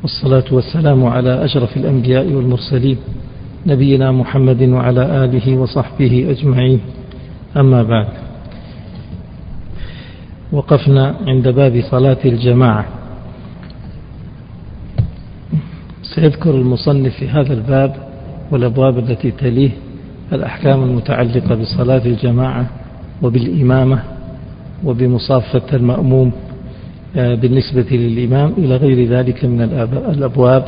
والصلاة والسلام على أشرف الأنبياء والمرسلين نبينا محمد وعلى آله وصحبه أجمعين. أما بعد، وقفنا عند باب صلاة الجماعة. سيذكر المصنف في هذا الباب والأبواب التي تليه الأحكام المتعلقة بصلاة الجماعة وبالإمامة وبمصافة المأموم بالنسبة للإمام إلى غير ذلك من الأبواب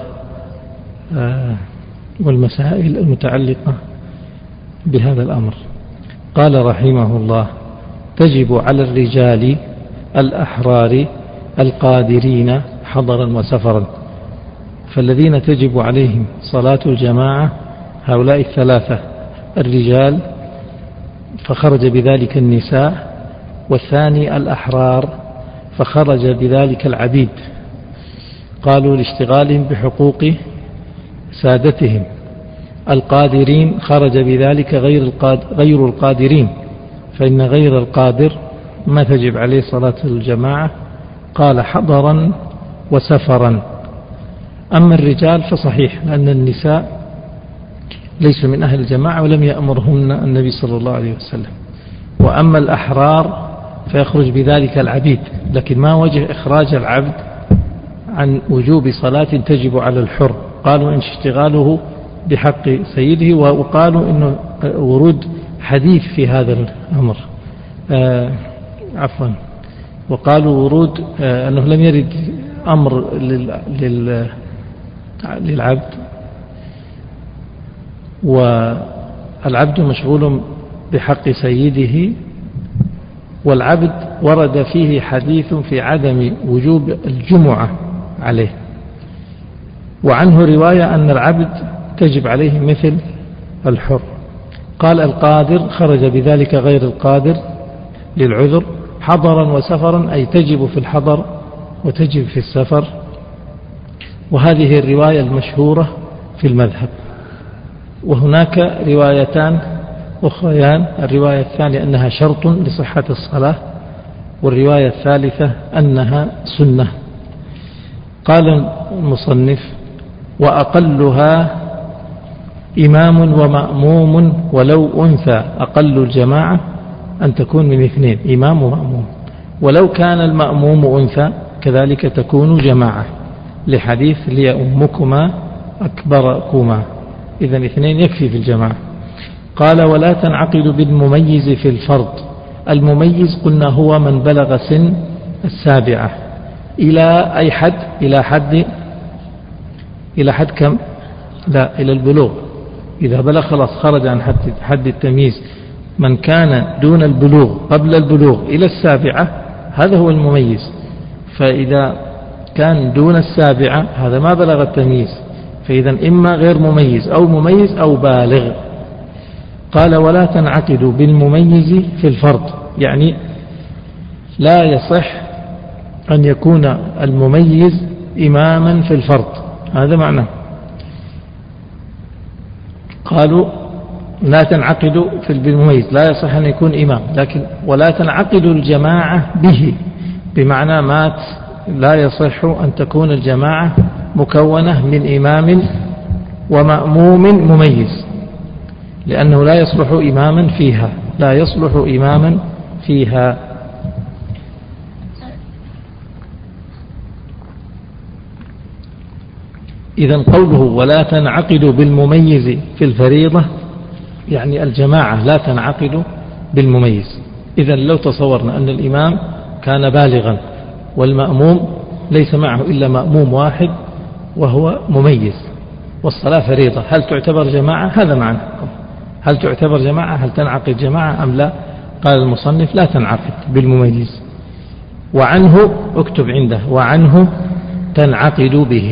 والمسائل المتعلقة بهذا الأمر. قال رحمه الله: تجب على الرجال الأحرار القادرين حضرا وسفرا. فالذين تجب عليهم صلاة الجماعة هؤلاء الثلاثة: الرجال فخرج بذلك النساء، والثاني الأحرار فخرج بذلك العبيد، قالوا لاشتغالهم بحقوق سادتهم. القادرين خرج بذلك غير القادرين، فإن غير القادر ما تجب عليه صلاة الجماعة. قال حضرا وسفرا. أما الرجال فصحيح لأن النساء ليسوا من أهل الجماعة ولم يأمرهن النبي صلى الله عليه وسلم. وأما الأحرار فيخرج بذلك العبيد، لكن ما وجه إخراج العبد عن وجوب صلاة تجب على الحر؟ قالوا إن اشتغاله بحق سيده، وقالوا إنه ورود حديث في هذا الأمر، وقالوا ورود أنه لم يرد أمر للعبد، والعبد مشغول بحق سيده، والعبد ورد فيه حديث في عدم وجوب الجمعة عليه. وعنه رواية أن العبد تجب عليه مثل الحر. قال القادر خرج بذلك غير القادر للعذر حضرا وسفرا، أي تجب في الحضر وتجب في السفر. وهذه الرواية المشهورة في المذهب. وهناك روايتان أخريان: الرواية الثانية أنها شرط لصحة الصلاة، والرواية الثالثة أنها سنة. قال المصنف: وأقلها إمام ومأموم ولو أنثى. أقل الجماعة أن تكون من اثنين، إمام ومأموم، ولو كان المأموم أنثى كذلك تكون جماعة، لحديث ليؤمكما أكبركما، إذن اثنين يكفي في الجماعة. قال: ولا تنعقد بالمميز في الفرض. المميز قلنا هو من بلغ سن 7 إلى أي حد؟ إلى حد كم؟ لا، إلى البلوغ. إذا بلغ خلاص خرج عن حد التمييز. من كان دون البلوغ قبل البلوغ إلى 7 هذا هو المميز. فإذا كان دون 7 هذا ما بلغ التمييز، فإذا إما غير مميز أو بالغ. قال: ولا تنعقد بالمميز في الفرض، يعني لا يصح أن يكون المميز إماما في الفرض، هذا معناه. قالوا لا تنعقد بالمميز، لا يصح أن يكون إمام، لكن ولا تنعقد الجماعة به، بمعنى مات لا يصح أن تكون الجماعة مكونة من إمام ومأموم مميز، لأنه لا يصلح إماما فيها. إذن قوله ولا تنعقد بالمميز في الفريضة يعني الجماعة لا تنعقد بالمميز. إذن لو تصورنا أن الإمام كان بالغا والمأموم ليس معه إلا مأموم واحد وهو مميز، والصلاة فريضة، هل تعتبر جماعة؟ هذا معنى. هل تعتبر جماعة؟ هل تنعقد جماعة أم لا؟ قال المصنف: لا تنعقد بالمميز. وعنه اكتب عنده: وعنه تنعقد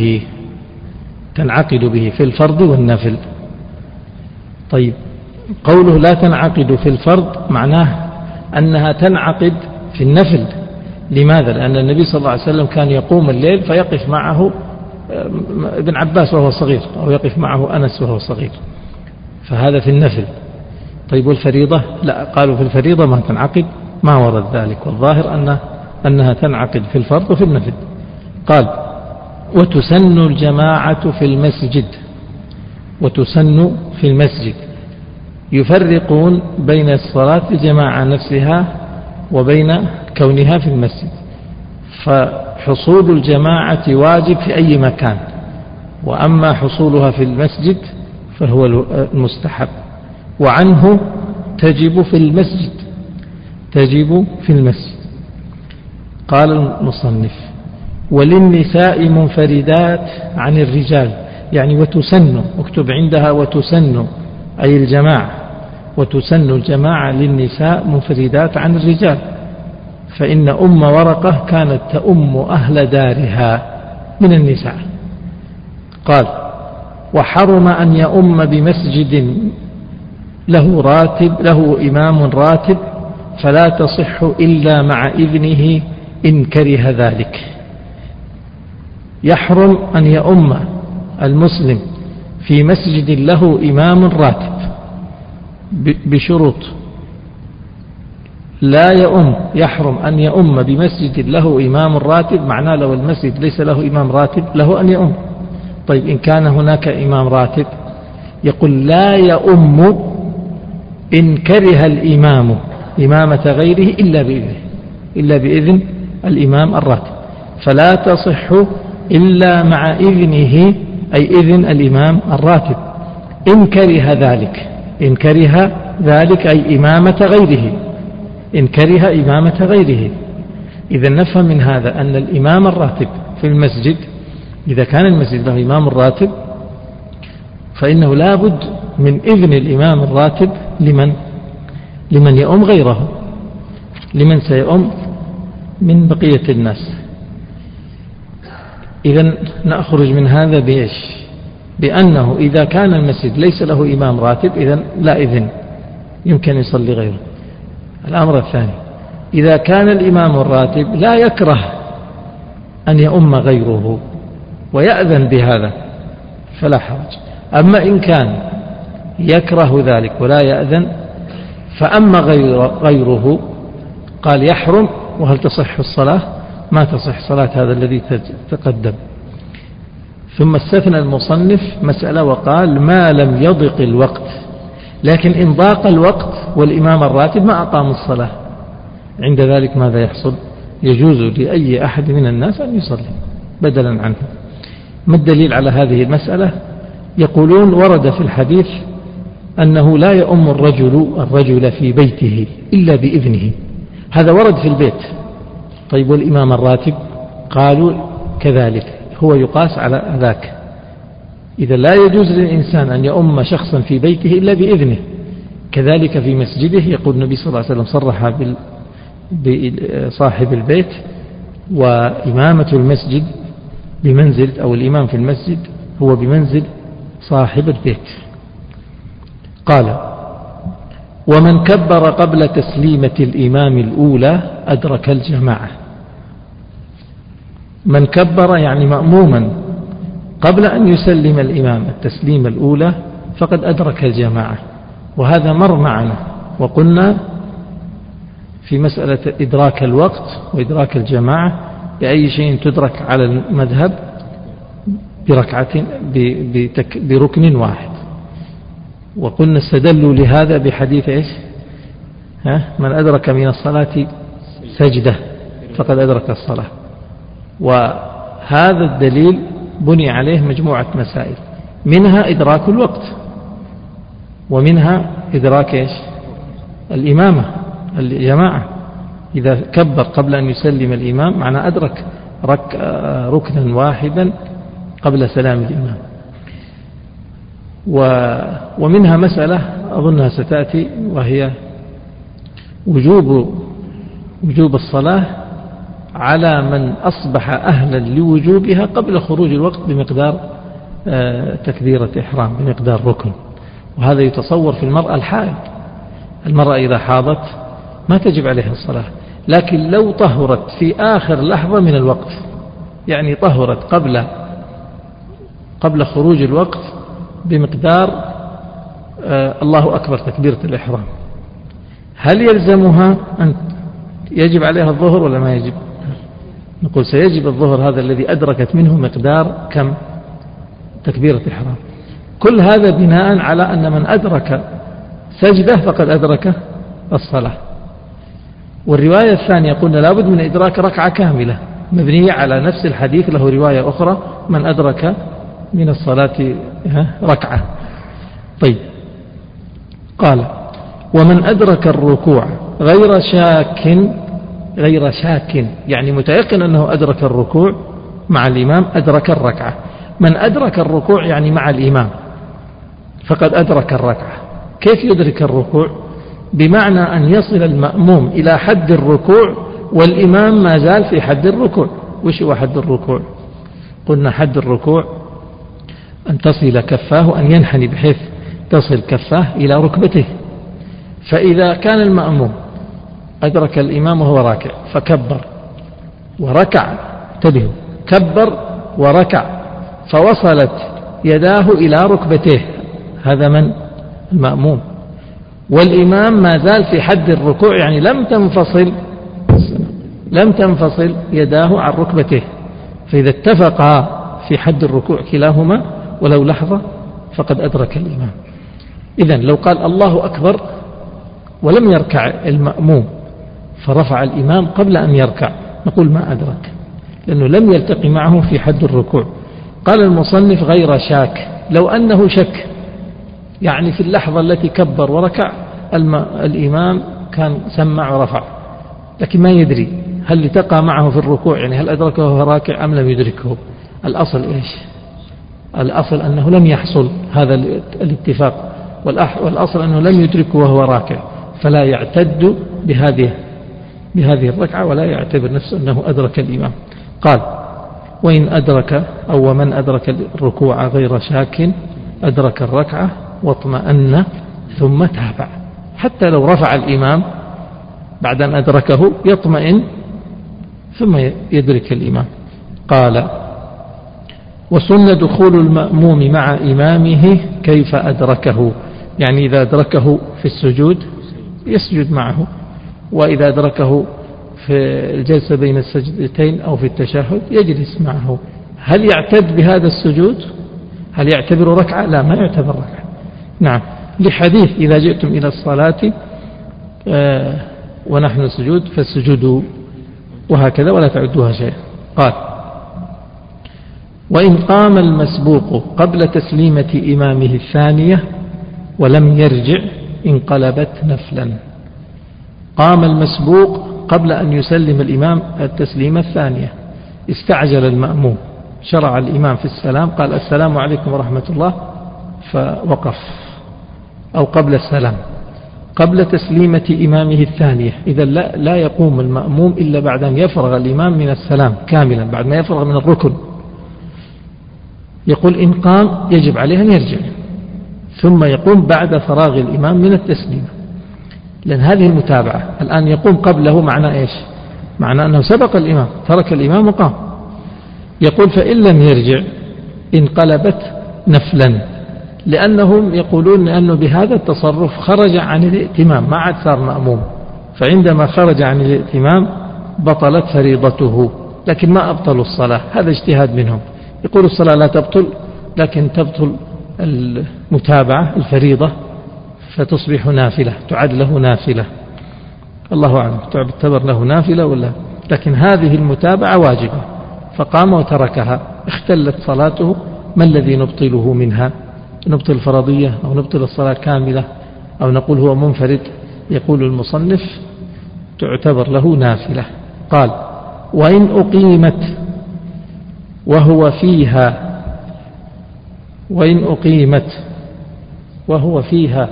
به في الفرض والنفل. طيب، قوله لا تنعقد في الفرض معناه أنها تنعقد في النفل. لماذا؟ لأن النبي صلى الله عليه وسلم كان يقوم الليل فيقف معه ابن عباس وهو صغير، أو يقف معه أنس وهو صغير، فهذا في النفل. طيب والفريضة؟ لا، قالوا في الفريضة ما تنعقد، ما ورد ذلك، والظاهر أنها تنعقد في الفرض وفي النفل. قال: وتسن الجماعة في المسجد، وتسن في المسجد. يفرقون بين الصلاة الجماعة نفسها وبين كونها في المسجد. فحصول الجماعة واجب في أي مكان، وأما حصولها في المسجد فهو المستحب، وعنه تجب في المسجد، تجب في المسجد. قال المصنف: وللنساء منفردات عن الرجال، يعني وتسن، اكتب عندها وتسن أي الجماعة، وتسن الجماعة للنساء منفردات عن الرجال، فإن أم ورقة كانت تؤم أهل دارها من النساء. قال: وحرم أن يؤم بمسجد له إمام راتب، فلا تصح إلا مع إذنه إن كره ذلك. يحرم أن يؤم المسلم في مسجد له إمام راتب بشروط. لا يحرم أن يؤم بمسجد له إمام راتب، معناه لو المسجد ليس له إمام راتب له أن يؤم. طيب إن كان هناك إمام راتب، يقول: لا يؤم إن كره الإمام إمامة غيره إلا بإذن الإمام الراتب، فلا تصح إلا مع إذنه، أي إذن الإمام الراتب، إن كره ذلك أي إمامة غيره، إن كره إمامة غيره. إذا نفهم من هذا أن الإمام الراتب في المسجد، إذا كان المسجد له إمام راتب، فإنه لا بد من إذن الإمام الراتب لمن يؤم غيره، لمن سيؤم من بقية الناس. إذن نخرج من هذا بإيش؟ بأنه إذا كان المسجد ليس له إمام راتب، إذن لا إذن، يمكن يصلي غيره. الأمر الثاني: إذا كان الإمام الراتب لا يكره أن يؤم غيره ويأذن بهذا فلا حرج. أما إن كان يكره ذلك ولا يأذن، فأما غيره قال يحرم. وهل تصح الصلاة؟ ما تصح صلاة هذا الذي تقدم. ثم استثنى المصنف مسألة وقال: ما لم يضق الوقت. لكن إن ضاق الوقت والإمام الراتب ما أقام الصلاة، عند ذلك ماذا يحصل؟ يجوز لأي أحد من الناس أن يصلي بدلا عنه. ما الدليل على هذه المسألة؟ يقولون: ورد في الحديث أنه لا يؤم الرجل في بيته إلا بإذنه، هذا ورد في البيت. طيب والإمام الراتب؟ قالوا كذلك، هو يقاس على ذاك. إذا لا يجوز للإنسان أن يؤم شخصا في بيته إلا بإذنه. كذلك في مسجده، يقول النبي صلى الله عليه وسلم صرح بصاحب البيت: وإمامة المسجد بمنزل، أو الإمام في المسجد هو بمنزل صاحب البيت. قال: ومن كبر قبل تسليمة الإمام الأولى أدرك الجماعة. من كبر يعني مأموما قبل أن يسلم الإمام التسليم الأولى فقد أدرك الجماعة. وهذا مر معنا، وقلنا في مسألة إدراك الوقت وإدراك الجماعة بأي شيء تدرك على المذهب بركن واحد. وقلنا استدلوا لهذا بحديث إيش؟ من أدرك من الصلاة سجدة فقد أدرك الصلاة. وهذا الدليل بني عليه مجموعة مسائل، منها إدراك الوقت، ومنها إدراك إيش؟ الإمامة، الجماعة. إذا كبر قبل أن يسلم الإمام معنى أدرك ركنا واحدا قبل سلام الإمام. ومنها مسألة أظنها ستأتي، وهي وجوب الصلاة على من أصبح أهلا لوجوبها قبل خروج الوقت بمقدار تكبيرة إحرام، بمقدار ركن. وهذا يتصور في المرأة الحائض. المرأة إذا حاضت ما تجب عليها الصلاة، لكن لو طهرت في آخر لحظة من الوقت، يعني طهرت قبل خروج الوقت بمقدار الله أكبر تكبيرة الإحرام، هل يلزمها أن يجب عليها الظهر ولا ما يجب؟ نقول سيجب الظهر هذا الذي أدركت منه مقدار كم؟ تكبيرة إحرام. كل هذا بناء على أن من أدرك سجدة فقد أدرك الصلاة. والرواية الثانية قلنا لابد من إدراك ركعة كاملة مبنية على نفس الحديث، له رواية أخرى من أدرك من الصلاة ركعة. طيب، قال ومن أدرك الركوع غير شاك يعني متيقن أنه أدرك الركوع مع الإمام أدرك الركعة. من أدرك الركوع يعني مع الإمام فقد أدرك الركعة. كيف يدرك الركوع؟ بمعنى أن يصل المأموم إلى حد الركوع والإمام ما زال في حد الركوع. وش هو حد الركوع؟ قلنا حد الركوع أن تصل كفاه، أن ينحني بحيث تصل كفاه إلى ركبته. فإذا كان المأموم أدرك الإمام وهو راكع فكبر وركع، انتبهوا، كبر وركع فوصلت يداه إلى ركبته، هذا من؟ المأموم. والإمام ما زال في حد الركوع يعني لم تنفصل يداه عن ركبته. فإذا اتفقا في حد الركوع كلاهما ولو لحظة فقد أدرك الإمام. إذن لو قال الله أكبر ولم يركع المأموم فرفع الإمام قبل أن يركع نقول ما أدرك، لأنه لم يلتقي معه في حد الركوع. قال المصنف غير شاك، لو أنه شك يعني في اللحظة التي كبر وركع الإمام كان سمع ورفع لكن ما يدري هل التقى معه في الركوع، يعني هل أدركه وهو راكع أم لم يدركه. الأصل إيش؟ الأصل أنه لم يحصل هذا الاتفاق، والأصل أنه لم يدركه وهو راكع، فلا يعتد بهذه الركعة ولا يعتبر نفسه أنه أدرك الإمام. قال وإن أدرك أو ومن أدرك الركوع غير شاك أدرك الركعة واطمأن ثم تابع. حتى لو رفع الإمام بعد أن أدركه يطمئن ثم يدرك الإمام. قال وسن دخول المأموم مع إمامه كيف أدركه، يعني إذا أدركه في السجود يسجد معه، وإذا أدركه في الجلسة بين السجدتين أو في التشهد يجلس معه. هل يعتد بهذا السجود؟ هل يعتبر ركعة؟ لا، ما يعتبر ركعة. نعم، لحديث إذا جئتم إلى الصلاة ونحن سجود فالسجود وهكذا ولا تعدوها شيء. قال وإن قام المسبوق قبل تسليمة إمامه الثانية ولم يرجع انقلبت نفلا. قام المسبوق قبل أن يسلم الإمام التسليمة الثانية، استعجل المأموم، شرع الإمام في السلام قال السلام عليكم ورحمة الله فوقف، أو قبل السلام قبل تسليمة إمامه الثانية. إذا لا يقوم المأموم إلا بعد أن يفرغ الإمام من السلام كاملا، بعد ما يفرغ من الركن. يقول إن قام يجب عليه أن يرجع ثم يقوم بعد فراغ الإمام من التسليمة، لأن هذه المتابعة. الآن يقوم قبله معنى إيش؟ معنى أنه سبق الإمام، ترك الإمام وقام. يقول فإن لم يرجع انقلبت نفلا، لأنهم يقولون أنه بهذا التصرف خرج عن الائتمام، ما عاد صار مأموم، فعندما خرج عن الائتمام بطلت فريضته، لكن ما أبطلوا الصلاة. هذا اجتهاد منهم. يقول الصلاة لا تبطل، لكن تبطل المتابعة الفريضة فتصبح نافلة، تعد له نافلة. الله أعلم تعتبر له نافلة ولا، لكن هذه المتابعة واجبة، فقام وتركها اختلت صلاته. ما الذي نبطله منها؟ نبطل الفرضية أو نبطل الصلاة كاملة أو نقول هو منفرد؟ يقول المصنف تعتبر له نافلة. قال وإن أقيمت وهو فيها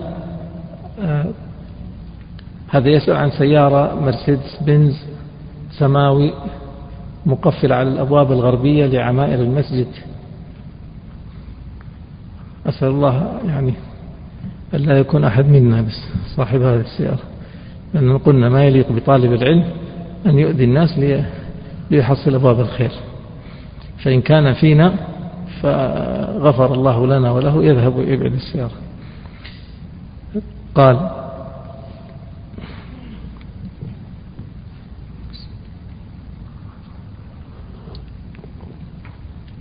هذا يسأل عن سيارة مرسيدس بنز سماوي مقفلة على الأبواب الغربية لعمائر المسجد. أسأل الله يعني ألا يكون أحد منا بس صاحب هذه السيارة، لأننا قلنا ما يليق بطالب العلم أن يؤذي الناس ليحصل أبواب الخير، فإن كان فينا فغفر الله لنا وله يذهب ويبعد السيارة. قال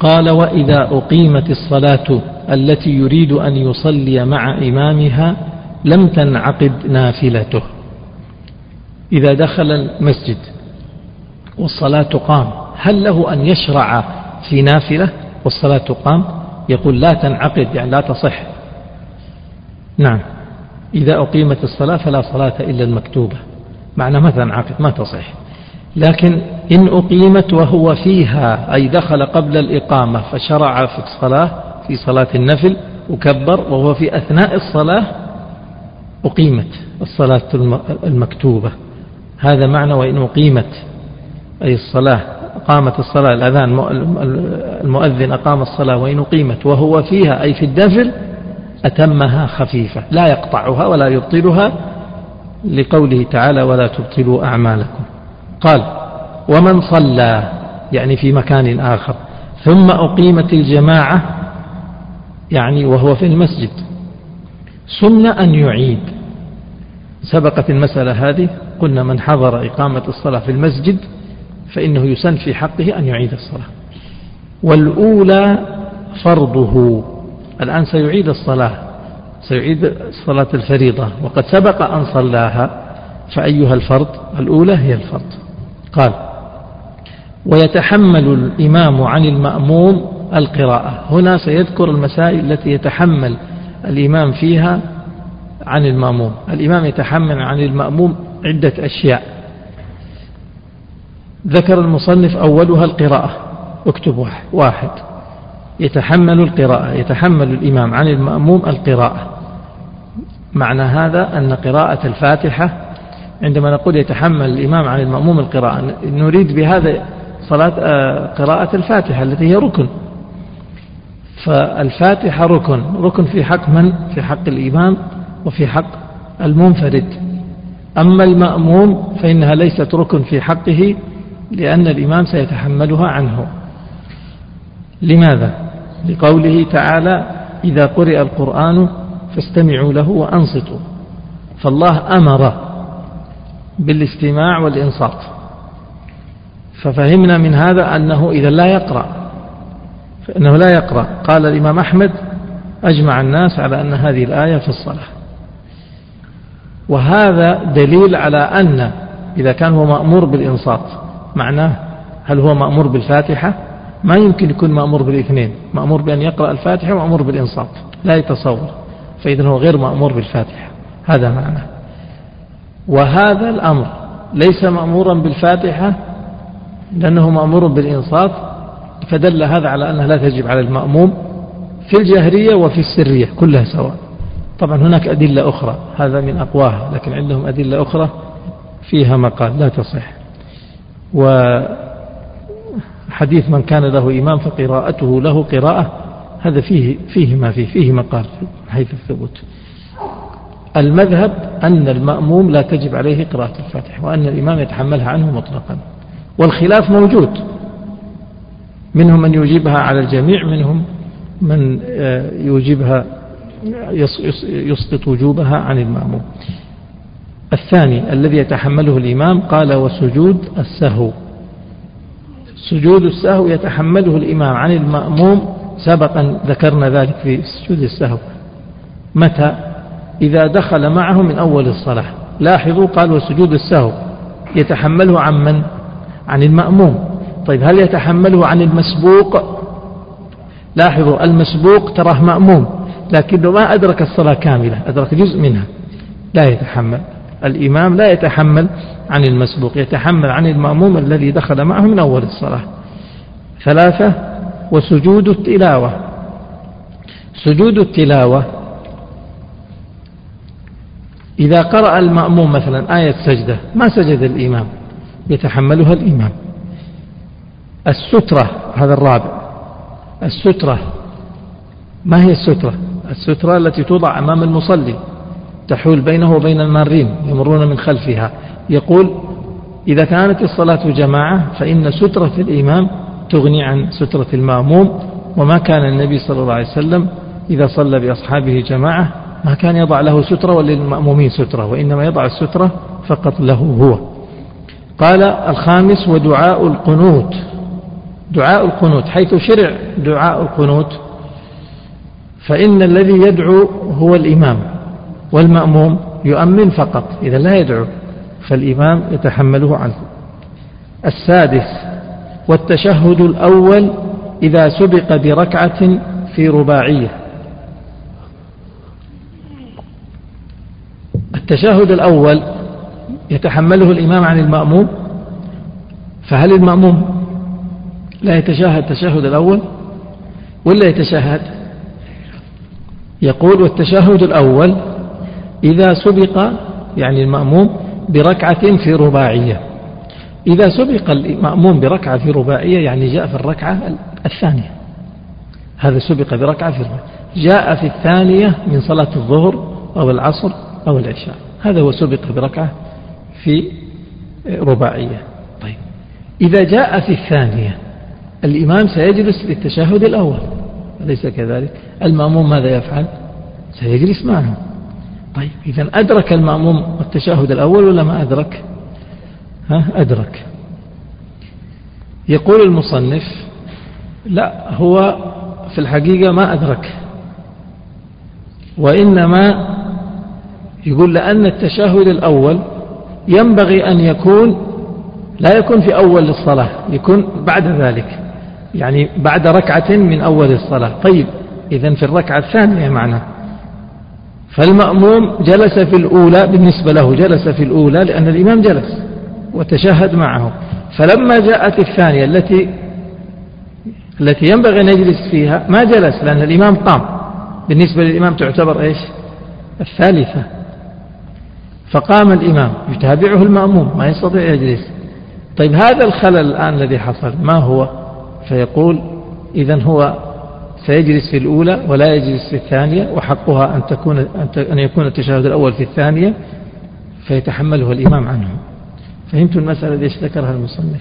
قال: وإذا أقيمت الصلاة التي يريد أن يصلي مع إمامها لم تنعقد نافلته. إذا دخل المسجد والصلاة تقام، هل له أن يشرع في نافلة والصلاة تقام؟ يقول لا تنعقد، يعني لا تصح. نعم، إذا أقيمت الصلاة فلا صلاة إلا المكتوبة، معنى ما تنعقد، ما تصح. لكن إن أقيمت وهو فيها، أي دخل قبل الإقامة فشرع في الصلاة، في صلاة النفل وكبر وهو في أثناء الصلاة، أقيمت الصلاة المكتوبة. هذا معنى وإن أقيمت، أي الصلاة قامت الصلاة، الأذان المؤذن أقام الصلاة، وإن أقيمت وهو فيها أي في الدفل أتمها خفيفة، لا يقطعها ولا يبطلها، لقوله تعالى: ولا تبطلوا أعمالكم. قال: ومن صلى، يعني في مكان آخر، ثم أقيمت الجماعة، يعني وهو في المسجد، سن أن يعيد. سبقت المسألة هذه، قلنا من حضر إقامة الصلاة في المسجد فإنه يسن في حقه أن يعيد الصلاة. والأولى فرضه، الآن سيعيد الصلاة، سيعيد صلاة الفريضة وقد سبق أن صلاها، فأيها الفرض؟ الأولى هي الفرض. قال: ويتحمل الإمام عن المأموم القراءة. هنا سيذكر المسائل التي يتحمل الإمام فيها عن المأموم. الإمام يتحمل عن المأموم عدة أشياء، ذكر المصنف أولها القراءة، اكتب واحد، يتحمل القراءة، يتحمل الإمام عن المأموم القراءة. معنى هذا أن قراءة الفاتحة، عندما نقول يتحمل الإمام عن المأموم القراءة، نريد بهذا قراءة الفاتحة التي هي ركن. فالفاتحة ركن في حق من؟ في حق الإمام وفي حق المنفرد. أما المأموم فإنها ليست ركن في حقه، لأن الإمام سيتحملها عنه. لماذا؟ لقوله تعالى: إذا قرئ القرآن فاستمعوا له وأنصتوا. فالله أمر بالاستماع والإنصات، ففهمنا من هذا أنه إذا لا يقرأ، فإنه لا يقرأ. قال الإمام أحمد: أجمع الناس على أن هذه الآية في الصلاة. وهذا دليل على أن إذا كان هو مأمور بالإنصات، معناه هل هو مأمور بالفاتحة؟ ما يمكن يكون مأمور بالاثنين، مأمور بأن يقرأ الفاتحة ومأمور بالإنصات، لا يتصور، فإذا هو غير مأمور بالفاتحة، هذا معناه. وهذا الأمر ليس مأمورا بالفاتحة لأنه مأمور بالإنصات، فدل هذا على أنها لا تجب على المأموم في الجهرية وفي السرية كلها سواء. طبعا هناك أدلة أخرى، هذا من أقواها، لكن عندهم أدلة أخرى فيها مقال لا تصح. وحديث من كان له إمام فقراءته له قراءة، هذا فيه مقال حيث الثبوت. المذهب أن المأموم لا تجب عليه قراءة الفاتحة، وأن الإمام يتحملها عنه مطلقا. والخلاف موجود، منهم من يجيبها على الجميع، منهم من يجيبها يسقط وجوبها عن المأموم. الثاني الذي يتحمله الإمام، قال: وسجود السهو. سجود السهو يتحمله الإمام عن المأموم، سبقا ذكرنا ذلك في سجود السهو. متى؟ إذا دخل معه من أول الصلاة. لاحظوا، قال: وسجود السهو يتحمله عن من؟ عن المأموم. طيب هل يتحمله عن المسبوق؟ لاحظوا، المسبوق تراه مأموم لكنه ما أدرك الصلاة كاملة، أدرك جزء منها، لا يتحمل. الإمام لا يتحمل عن المسبوق، يتحمل عن المأموم الذي دخل معه من أول الصلاة. ثلاثة: وسجود التلاوة. سجود التلاوة إذا قرأ المأموم مثلا آية سجدة ما سجد الإمام، يتحملها الإمام. السترة، هذا الرابع. السترة ما هي السترة؟ السترة التي توضع أمام المصلي تحول بينه وبين المارين يمرون من خلفها. يقول: إذا كانت الصلاة جماعة فإن سترة الإمام تغني عن سترة المأموم. وما كان النبي صلى الله عليه وسلم إذا صلى بأصحابه جماعة ما كان يضع له سترة وللمأمومين سترة، وإنما يضع السترة فقط له هو. قال: الخامس: ودعاء القنوت. دعاء القنوت حيث شرع دعاء القنوت، فإن الذي يدعو هو الإمام، والمأموم يؤمن فقط، إذا لا يدعو، فالإمام يتحمله عنه. السادس: والتشهد الأول إذا سبق بركعة في رباعية. التشهد الأول يتحمله الإمام عن المأموم، فهل المأموم لا يتشهد التشهد الأول ولا يتشهد؟ يقول: والتشهد الأول إذا سبق، يعني المأموم، بركعة في رباعية. إذا سبق المأموم بركعة في رباعية يعني جاء في الركعة الثانية، هذا سبق بركعة في رباعية، جاء في الثانية من صلاة الظهر أو العصر أو العشاء، هذا هو سبق بركعة في رباعية. طيب، إذا جاء في الثانية الإمام سيجلس للتشهد الأول، أليس كذلك؟ المأموم ماذا يفعل؟ سيجلس معه. طيب، إذن أدرك المأموم التشهد الأول ولا ما أدرك؟ أدرك. يقول المصنف: لا، هو في الحقيقة ما أدرك، وإنما يقول لأن التشهد الأول ينبغي أن يكون، لا يكون في أول الصلاة، يكون بعد ذلك، يعني بعد ركعة من أول الصلاة. طيب، إذن في الركعة الثانية معنا، فالمأموم جلس في الأولى، بالنسبة له جلس في الأولى لأن الإمام جلس وتشهد معه، فلما جاءت الثانية التي ينبغي أن يجلس فيها ما جلس، لأن الإمام قام، بالنسبة للإمام تعتبر إيش؟ الثالثة. فقام الإمام يتابعه المأموم، ما يستطيع يجلس. طيب، هذا الخلل الآن الذي حصل ما هو؟ فيقول: إذن هو سيجلس في الأولى ولا يجلس في الثانية، وحقها أن يكون التشهد الأول في الثانية، فيتحمله الإمام عنه. فهمت المسألة ليش ذكرها المصنف؟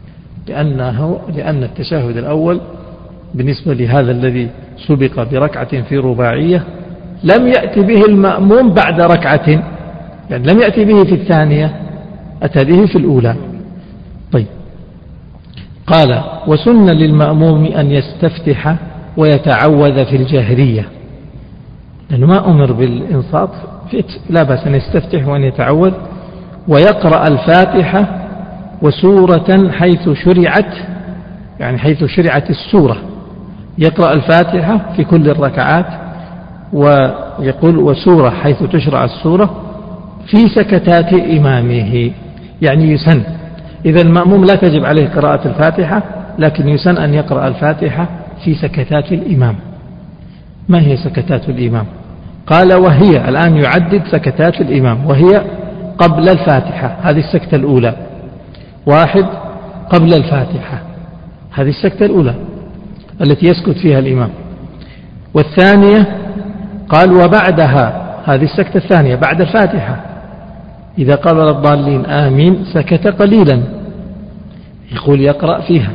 لأن التشهد الأول بالنسبة لهذا الذي سبق بركعة في رباعية لم يأتي به المأموم بعد ركعة، يعني لم يأتي به في الثانية، أتى به في الأولى. طيب، قال: وسن للمأموم أن يستفتح ويتعوذ في الجهرية، لأنه ما أمر بالإنصات، لا بأس أن يستفتح وأن يتعوذ، ويقرأ الفاتحة وسورة حيث شرعت، يعني حيث شرعت السورة، يقرأ الفاتحة في كل الركعات، ويقول: وسورة حيث تشرع السورة في سكتات إمامه، يعني يسن. إذا المأموم لا تجب عليه قراءة الفاتحة، لكن يسن أن يقرأ الفاتحة في سكتات الإمام. ما هي سكتات الإمام؟ قال: وهي، الآن يعدد سكتات الإمام، وهي قبل الفاتحة، هذه السكتة الأولى، 1 قبل الفاتحة، هذه السكتة الأولى التي يسكت فيها الإمام. والثانية قال: وبعدها، هذه السكتة الثانية بعد الفاتحة، إذا قال ولا الضالين آمين سكت قليلا، يقول يقرأ فيها.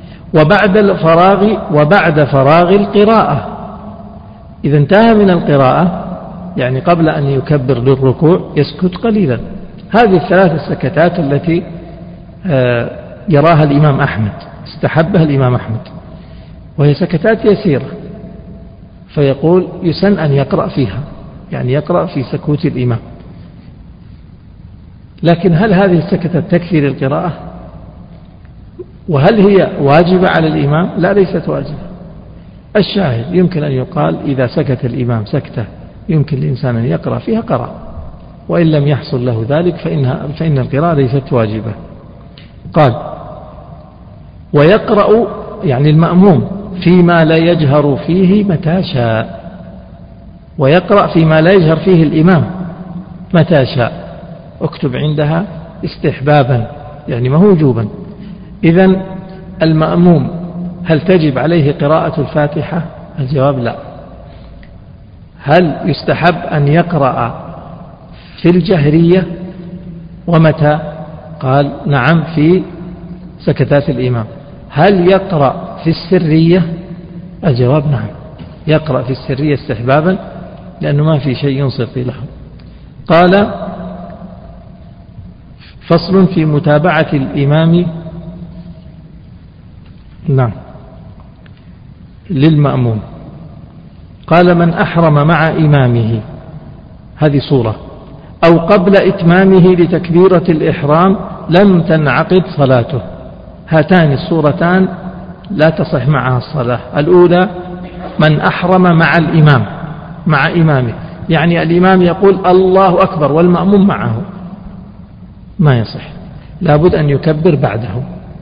وبعد فراغ القراءة، إذا انتهى من القراءة، يعني قبل أن يكبر للركوع يسكت قليلا. هذه الثلاث السكتات التي يراها الإمام أحمد، استحبها الإمام أحمد، وهي سكتات يسيرة، فيقول يسن أن يقرأ فيها، يعني يقرأ في سكوت الإمام. لكن هل هذه السكتات تكفي للقراءة؟ وهل هي واجبة على الإمام؟ لا، ليست واجبة. الشاهد يمكن أن يقال إذا سكت الإمام سكتة يمكن الإنسان أن يقرأ فيها قرأ، وإن لم يحصل له ذلك فإن القراءة ليست واجبة. قال: ويقرأ، يعني المأموم، فيما لا يجهر فيه متى شاء، ويقرأ فيما لا يجهر فيه الإمام متى شاء، اكتب عندها استحبابا، يعني ما هو وجوبا. إذن المأموم هل تجب عليه قراءة الفاتحة؟ الجواب لا. هل يستحب أن يقرأ في الجهرية؟ ومتى؟ قال: نعم، في سكتات الإمام. هل يقرأ في السرية؟ الجواب نعم، يقرأ في السرية استحبابا، لأنه ما في شيء ينصت له. قال: فصل في متابعة الإمام نعم للمأموم. قال من أحرم مع إمامه، هذه صورة، أو قبل إتمامه لتكبيرة الإحرام لم تنعقد صلاته. هاتان الصورتان لا تصح معها الصلاة. الأولى من أحرم مع الإمام، مع إمامه، يعني الإمام يقول الله أكبر والمأموم معه، ما يصح، لابد أن يكبر بعده.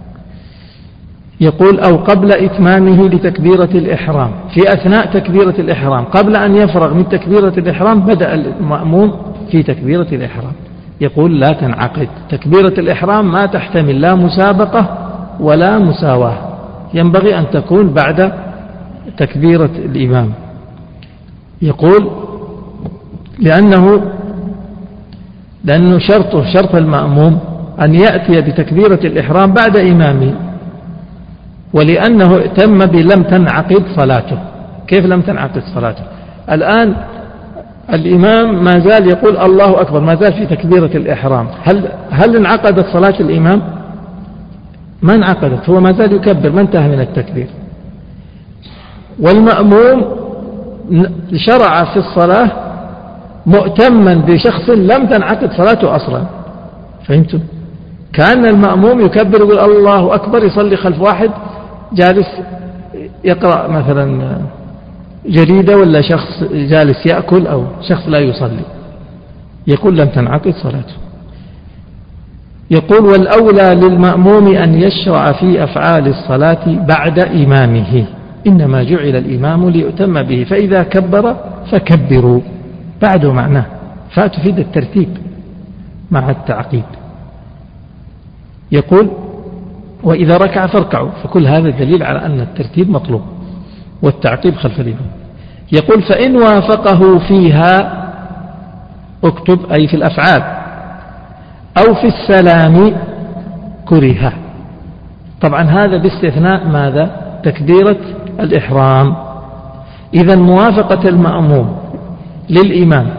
يقول أو قبل إتمامه لتكبيرة الإحرام، في أثناء تكبيرة الإحرام قبل أن يفرغ من تكبيرة الإحرام بدأ المأموم في تكبيرة الإحرام، يقول لا تنعقد تكبيرة الإحرام، ما تحتمل لا مسابقة ولا مساواة، ينبغي أن تكون بعد تكبيرة الإمام. يقول لأنه شرط المأموم أن يأتي بتكبيرة الإحرام بعد إمامه، ولأنه ائتم بلم تنعقد صلاته. كيف لم تنعقد صلاته؟ الآن الإمام ما زال يقول الله أكبر، ما زال في تكبيرة الإحرام، هل انعقدت صلاة الإمام؟ ما انعقدت، هو ما زال يكبر، ما انتهى من التكبير. والمأموم شرع في الصلاة مؤتما بشخص لم تنعقد صلاته أصلا، فهمتم؟ كان المأموم يكبر يقول الله أكبر، يصلي خلف واحد جالس يقرأ مثلا جريدة، ولا شخص جالس يأكل، أو شخص لا يصلي، يقول لم تنعقد صلاته. يقول والأولى للمأموم أن يشرع في أفعال الصلاة بعد إمامه، إنما جعل الإمام ليؤتم به، فإذا كبر فكبروا بعده، معناه فتفيد الترتيب مع التعقيب. يقول وإذا ركع فاركعوا، فكل هذا دليل على أن الترتيب مطلوب والتعقيب خلف الإمام. يقول فإن وافقه فيها، اكتب أي في الأفعال، أو في السلام كره. طبعا هذا باستثناء ماذا؟ تكبيرة الإحرام. إذا موافقة المأموم للإمام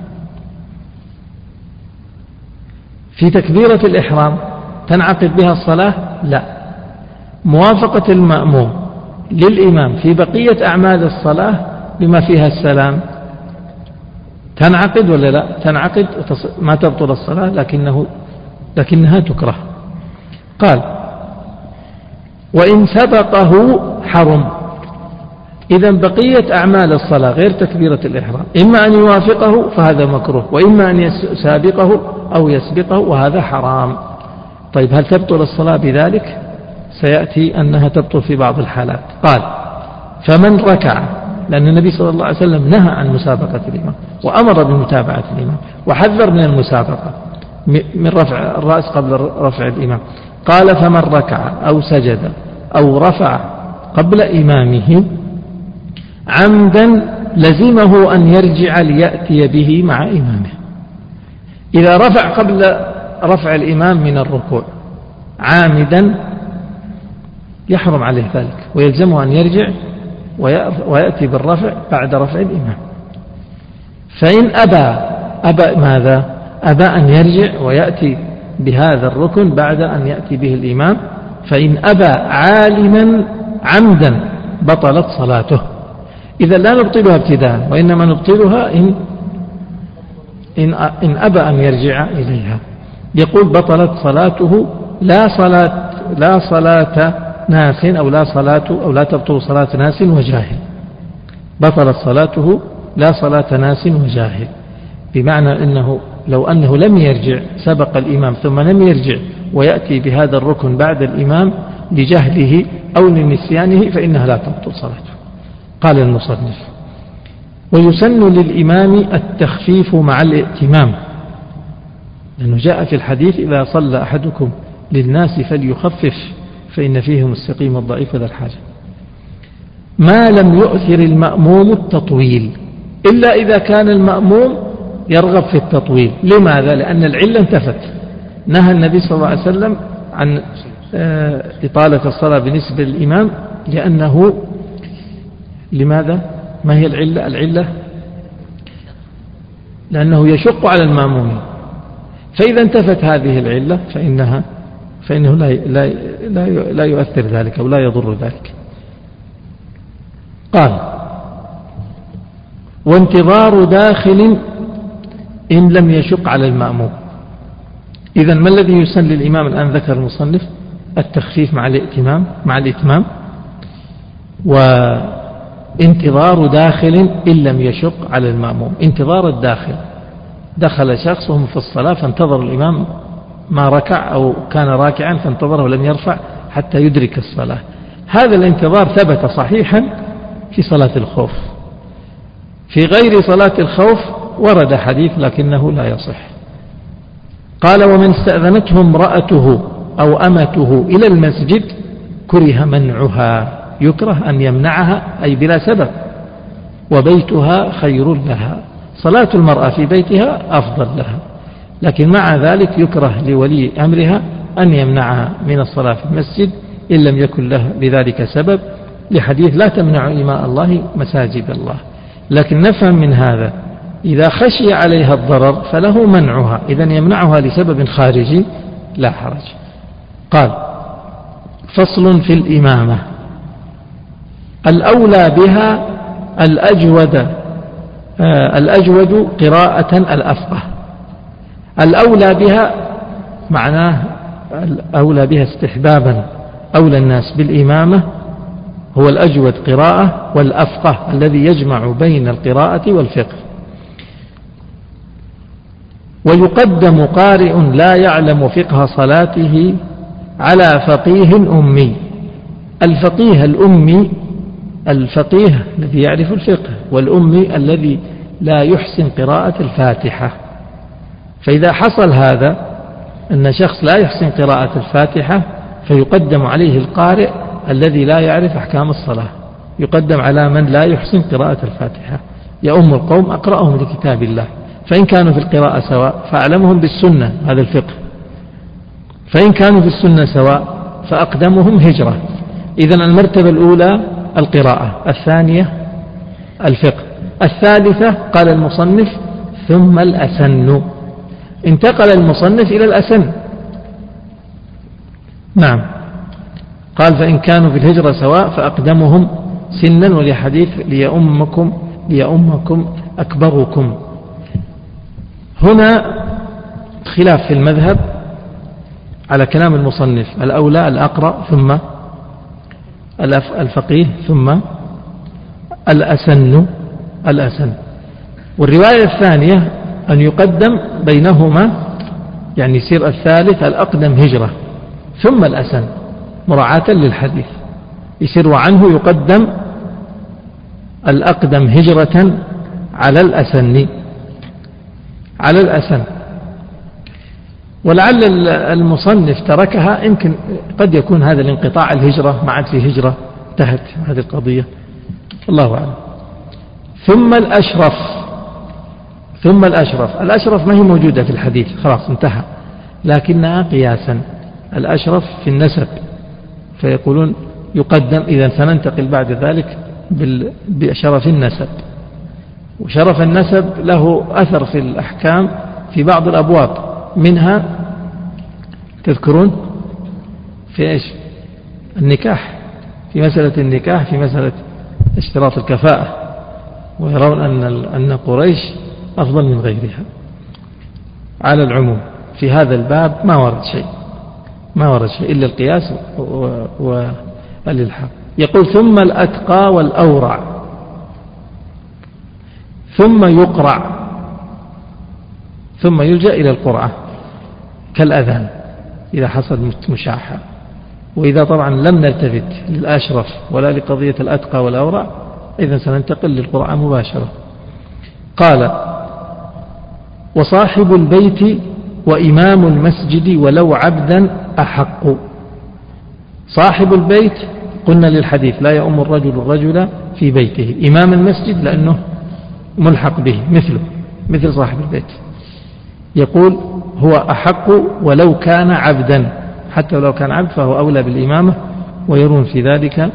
في تكبيرة الإحرام تنعقد بها الصلاة؟ لا. موافقة المأموم للإمام في بقية أعمال الصلاة بما فيها السلام تنعقد ولا لا؟ تنعقد، ما تبطل الصلاة، لكنها تكره. قال وإن سبقه حرم. إذا بقية أعمال الصلاة غير تكبيرة الإحرام إما أن يوافقه فهذا مكروه، وإما أن يسابقه أو يسبقه وهذا حرام. طيب هل تبطل الصلاة بذلك؟ سيأتي أنها تبطل في بعض الحالات. قال فمن ركع، لأن النبي صلى الله عليه وسلم نهى عن مسابقة الإمام وأمر بمتابعة الإمام وحذر من المسابقة من رفع الرأس قبل رفع الإمام. قال فمن ركع أو سجد أو رفع قبل إمامه عمدا لزمه أن يرجع ليأتي به مع إمامه. إذا رفع قبل رفع الإمام من الركوع عامدا يحرم عليه ذلك، ويلزمه أن يرجع ويأتي بالرفع بعد رفع الإمام. فإن أبى ماذا؟ أبى أن يرجع ويأتي بهذا الركن بعد أن يأتي به الإمام، فإن أبى عالما عمدا بطلت صلاته. إذا لا نبطلها ابتداء، وإنما نبطلها إن أبى أن يرجع إليها. يقول بطلت صلاته، لا صلاة ناس أو لا تبطل صلاة ناس وجاهل. بطلت صلاته لا صلاة ناس وجاهل، بمعنى أنه لو أنه لم يرجع، سبق الإمام ثم لم يرجع ويأتي بهذا الركن بعد الإمام لجهله أو لنسيانه فإنها لا تبطل صلاته. قال المصنف ويسن للإمام التخفيف مع الائتمام، لأنه جاء في الحديث إذا صلى أحدكم للناس فليخفف فإن فيهم السقيم والضعيف ذا الحاجة، ما لم يؤثر المأموم التطويل، إلا إذا كان المأموم يرغب في التطويل. لماذا؟ لأن العلة انتفت. نهى النبي صلى الله عليه وسلم عن إطالة الصلاة بالنسبة للإمام، لأنه لماذا؟ ما هي العلة؟ لأنه يشق على المأمومين، فإذا انتفت هذه العلة فإنه لا يؤثر ذلك أو لا يضر ذلك. قال: وانتظار داخل إن لم يشق على المأموم. إذن ما الذي يسن للإمام؟ الآن ذكر المصنف التخفيف مع الإتمام، وانتظار داخل إن لم يشق على المأموم. انتظار الداخل، دخل شخص وهم في الصلاة فانتظر الإمام ما ركع أو كان راكعا فانتظره ولم يرفع حتى يدرك الصلاة. هذا الانتظار ثبت صحيحا في صلاة الخوف. في غير صلاة الخوف ورد حديث لكنه لا يصح. قال: ومن استأذنته امرأته أو أمته إلى المسجد كره منعها، يكره أن يمنعها أي بلا سبب، وبيتها خير لها. صلاة المرأة في بيتها أفضل لها، لكن مع ذلك يكره لولي أمرها أن يمنعها من الصلاة في المسجد إن لم يكن له لذلك سبب، لحديث لا تمنع إماء الله مساجد الله. لكن نفهم من هذا إذا خشي عليها الضرر فله منعها، إذن يمنعها لسبب خارجي لا حرج. قال: فصل في الإمامة. الأولى بها الأجود قراءة الأفقه. الأولى بها معناه الأولى بها استحبابا، أولى الناس بالإمامة هو الأجود قراءة والأفقه الذي يجمع بين القراءة والفقه. ويقدم قارئ لا يعلم فقه صلاته على فقيه أمي. الفقيه الأمي، الفقيه الذي يعرف الفقه، والأمي الذي لا يحسن قراءة الفاتحة. فإذا حصل هذا أن شخص لا يحسن قراءة الفاتحة فيقدم عليه القارئ الذي لا يعرف أحكام الصلاة، يقدم على من لا يحسن قراءة الفاتحة. يؤم القوم أقرأهم لكتاب الله، فإن كانوا في القراءة سواء فأعلمهم بالسنة، هذا الفقه. فإن كانوا في السنة سواء فأقدمهم هجرة. إذن المرتبة الأولى القراءة، الثانية الفقه، الثالثة قال المصنف ثم الأسن. انتقل المصنف إلى الأسن. نعم، قال فإن كانوا في الهجرة سواء فأقدمهم سنا، ولحديث ليؤمكم أكبركم. هنا خلاف في المذهب على كلام المصنف، الأولى الأقرأ ثم الفقيه ثم الأسن. والرواية الثانية أن يقدم بينهما، يعني يصير الثالث الأقدم هجرة ثم الأسن مراعاة للحديث، يصير وعنه يقدم الأقدم هجرة على الأسن. ولعل المصنف تركها، يمكن قد يكون هذا الانقطاع الهجرة ما عاد في هجرة، انتهت هذه القضية، الله أعلم. ثم الأشرف ما هي موجودة في الحديث، خلاص انتهى، لكنها قياسا. الأشرف في النسب، فيقولون يقدم، إذا سننتقل بعد ذلك بشرف النسب. وشرف النسب له أثر في الأحكام في بعض الأبواب، منها تذكرون في إيش؟ النكاح، في مسألة النكاح، في مسألة اشتراط الكفاءة، ويرون أن قريش أفضل من غيرها على العموم. في هذا الباب ما ورد شيء إلا القياس والإلحاق. يقول ثم الأتقى والأورع، ثم يقرع، ثم يلجأ إلى القرعة كالأذان إذا حصل مشاحة. وإذا طبعا لم نلتفت للأشرف ولا لقضية الأتقى والأورع، إذن سننتقل للقرعة مباشرة. قال وصاحب البيت وإمام المسجد ولو عبدا أحق. صاحب البيت قلنا للحديث لا يؤم الرجل في بيته، إمام المسجد لأنه ملحق به مثل صاحب البيت. يقول هو أحق ولو كان عبدا، حتى لو كان عبد فهو أولى بالإمامة، ويرون في ذلك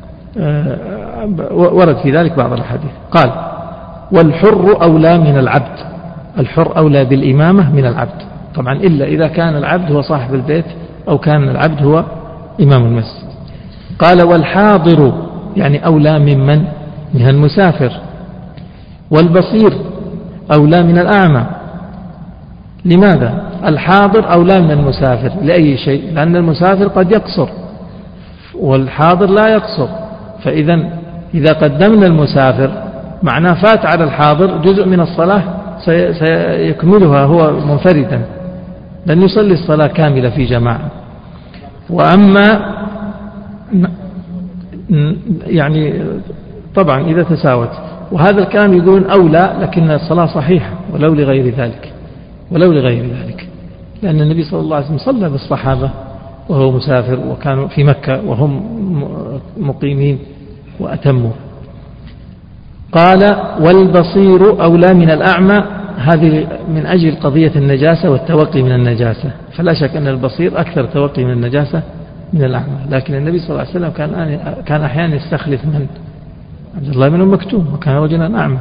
ورد في ذلك بعض الحديث. قال والحر أولى من العبد، الحر أولى بالإمامة من العبد، طبعا إلا إذا كان العبد هو صاحب البيت أو كان العبد هو إمام المسجد. قال والحاضر يعني أولى ممن من المسافر، والبصير أولى من الأعمى. لماذا؟ الحاضر أولى من المسافر لأي شيء؟ لأن المسافر قد يقصر والحاضر لا يقصر، إذا قدمنا المسافر معناه فات على الحاضر جزء من الصلاة سيكملها هو منفردا، لن يصلي الصلاة كاملة في جماعة. وأما يعني طبعا إذا تساوت، وهذا الكلام يقولون أولى لكن الصلاة صحيحة ولو لغير ذلك، لأن النبي صلى الله عليه وسلم صلى بالصحابة وهو مسافر وكانوا في مكة وهم مقيمين وأتموا. قال والبصير أولى من الأعمى، هذه من أجل قضية النجاسة والتوقي من النجاسة، فلا شك أن البصير أكثر توقي من النجاسة من الأعمى. لكن النبي صلى الله عليه وسلم كان أحيانا يستخلف من عبد الله بن أم مكتوم وكان رجلا أعمى،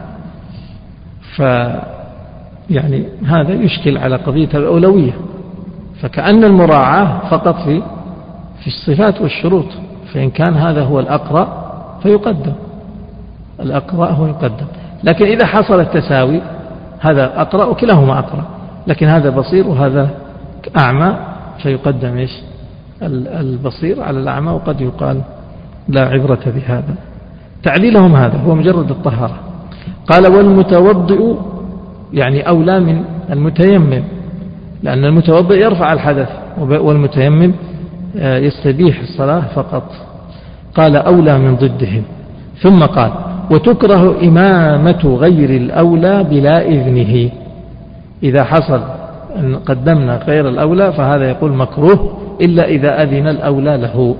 يعني هذا يشكل على قضية الأولوية، فكأن المراعاة فقط في الصفات والشروط، فإن كان هذا هو الأقرأ فيقدم، الأقرأ هو يقدم. لكن إذا حصل التساوي، هذا أقرأ وكلاهما أقرأ، لكن هذا بصير وهذا أعمى، فيقدم البصير على الأعمى، وقد يقال لا عبرة بهذا. تعليلهم هذا هو مجرد الطهارة. قال والمتوضئ يعني أولى من المتيمم، لأن المتوضئ يرفع الحدث والمتيمم يستبيح الصلاة فقط. قال أولى من ضدهم. ثم قال وتكره إمامة غير الأولى بلا إذنه. إذا حصل أن قدمنا غير الأولى فهذا يقول مكروه إلا إذا أذن الأولى له،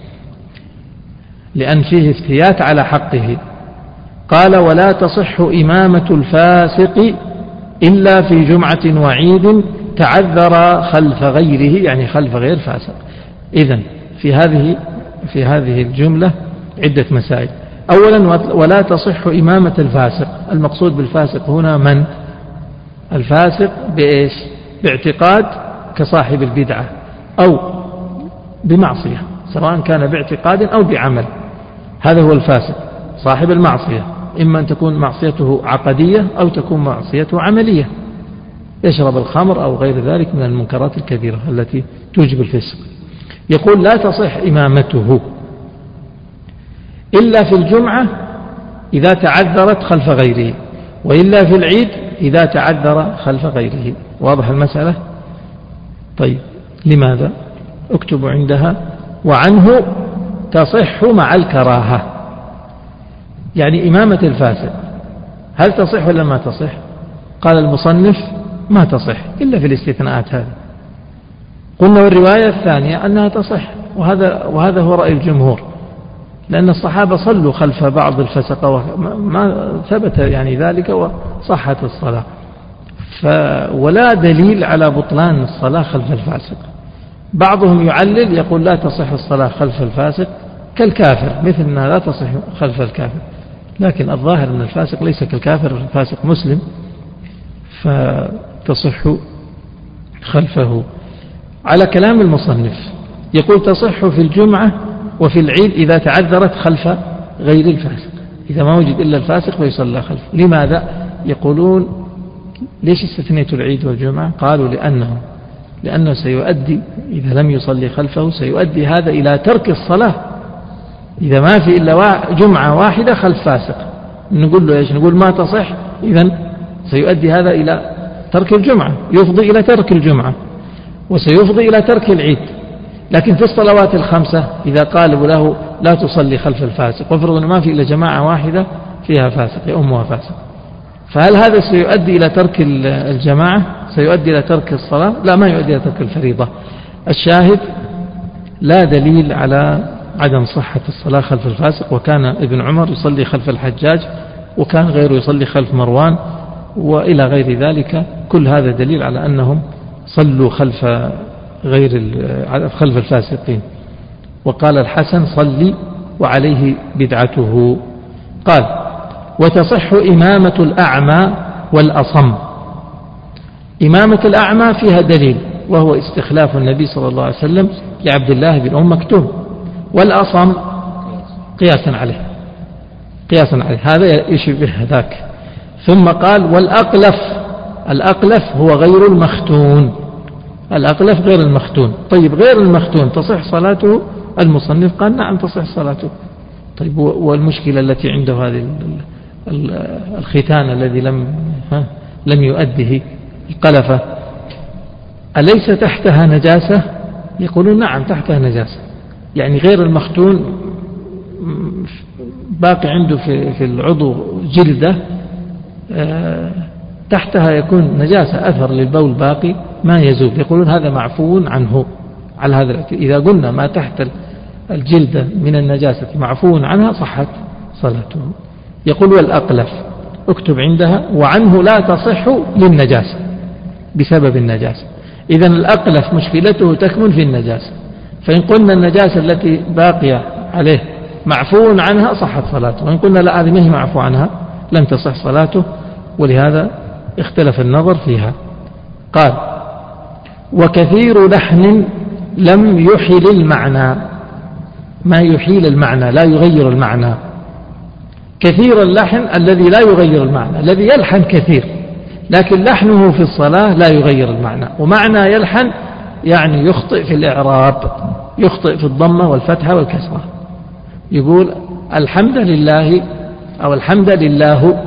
لأن فيه افتيات على حقه. قال ولا تصح إمامة الفاسق إلا في جمعة وعيد تعذر خلف غيره، يعني خلف غير فاسق. إذن في هذه الجملة عدة مسائل. أولا ولا تصح إمامة الفاسق. المقصود بالفاسق هنا من؟ الفاسق بإيش؟ باعتقاد كصاحب البدعة أو بمعصية، سواء كان باعتقاد أو بعمل، هذا هو الفاسق صاحب المعصية. إما أن تكون معصيته عقدية أو تكون معصيته عملية، يشرب الخمر أو غير ذلك من المنكرات الكبيرة التي توجب الفسق. يقول لا تصح إمامته إلا في الجمعة إذا تعذرت خلف غيره، وإلا في العيد إذا تعذر خلف غيره. واضح المسألة؟ طيب لماذا؟ اكتبوا عندها وعنه تصح مع الكراهة. يعني إمامة الفاسق هل تصح ولا ما تصح؟ قال المصنف ما تصح إلا في الاستثناءات هذه. قلنا والرواية الثانية أنها تصح، وهذا هو رأي الجمهور، لأن الصحابة صلوا خلف بعض الفسقة وما ثبت يعني ذلك وصحت الصلاة، ولا دليل على بطلان الصلاة خلف الفاسق. بعضهم يعلل يقول لا تصح الصلاة خلف الفاسق كالكافر، مثل أنها لا تصح خلف الكافر، لكن الظاهر أن الفاسق ليس كالكافر، الفاسق مسلم فتصح خلفه. على كلام المصنف يقول تصح في الجمعة وفي العيد إذا تعذرت خلف غير الفاسق، إذا ما وجد إلا الفاسق فيصلى خلفه. لماذا؟ يقولون ليش استثنيت العيد والجمعة؟ قالوا لأنه سيؤدي إذا لم يصلي خلفه سيؤدي هذا إلى ترك الصلاة. إذا ما في إلا جمعة واحدة خلف فاسق نقول له إيش؟ نقول ما تصح، إذن سيؤدي هذا إلى ترك الجمعة، يفضي إلى ترك الجمعة وسيفضي إلى ترك العيد. لكن في الصلوات الخمسة إذا قالوا له لا تصلي خلف الفاسق، وافرض أنه ما في إلا جماعة واحدة فيها فاسق يؤمها فاسق، فهل هذا سيؤدي إلى ترك الجماعة؟ سيؤدي إلى ترك الصلاة؟ لا، ما يؤدي إلى ترك الفريضة. الشاهد لا دليل على عدم صحة الصلاة خلف الفاسق. وكان ابن عمر يصلي خلف الحجاج، وكان غيره يصلي خلف مروان، وإلى غير ذلك. كل هذا دليل على أنهم صلوا خلف الفاسقين. وقال الحسن صلي وعليه بدعته. قال وتصح إمامة الأعمى والأصم. إمامة الأعمى فيها دليل، وهو استخلاف النبي صلى الله عليه وسلم لعبد الله بن أم مكتوم، والأصم قياسا عليه هذا يشبه ذاك. ثم قال الأقلف هو غير المختون. غير المختون. طيب غير المختون تصح صلاته؟ المصنف قال نعم تصح صلاته. طيب والمشكلة التي عنده هذه الختان الذي لم يؤده القلفة، أليس تحتها نجاسة؟ يقولون نعم تحتها نجاسة. يعني غير المختون باقي عنده في العضو جلدة تحتها يكون نجاسة، أثر للبول باقي ما يزول. يقولون هذا معفو عنه. على هذا إذا قلنا ما تحت الجلدة من النجاسة معفو عنها صحت صلاته. يقول والأقلف اكتب عندها وعنه لا تصح للنجاسة بسبب النجاسة. إذن الأقلف مشكلته تكمن في النجاسة، فإن قلنا النجاسة التي باقية عليه معفو عنها صحت صلاته، وإن قلنا لا هذه ما هي معفو عنها لم تصح صلاته، ولهذا اختلف النظر فيها. قال وكثير لحن لم يحل المعنى، ما يحيل المعنى لا يغير المعنى. كثير اللحن الذي لا يغير المعنى، الذي يلحن كثير لكن لحنه في الصلاة لا يغير المعنى. ومعنى يلحن يعني يخطئ في الإعراب، يخطئ في الضمة والفتحة والكسرة. يقول الحمد لله أو الحمد لله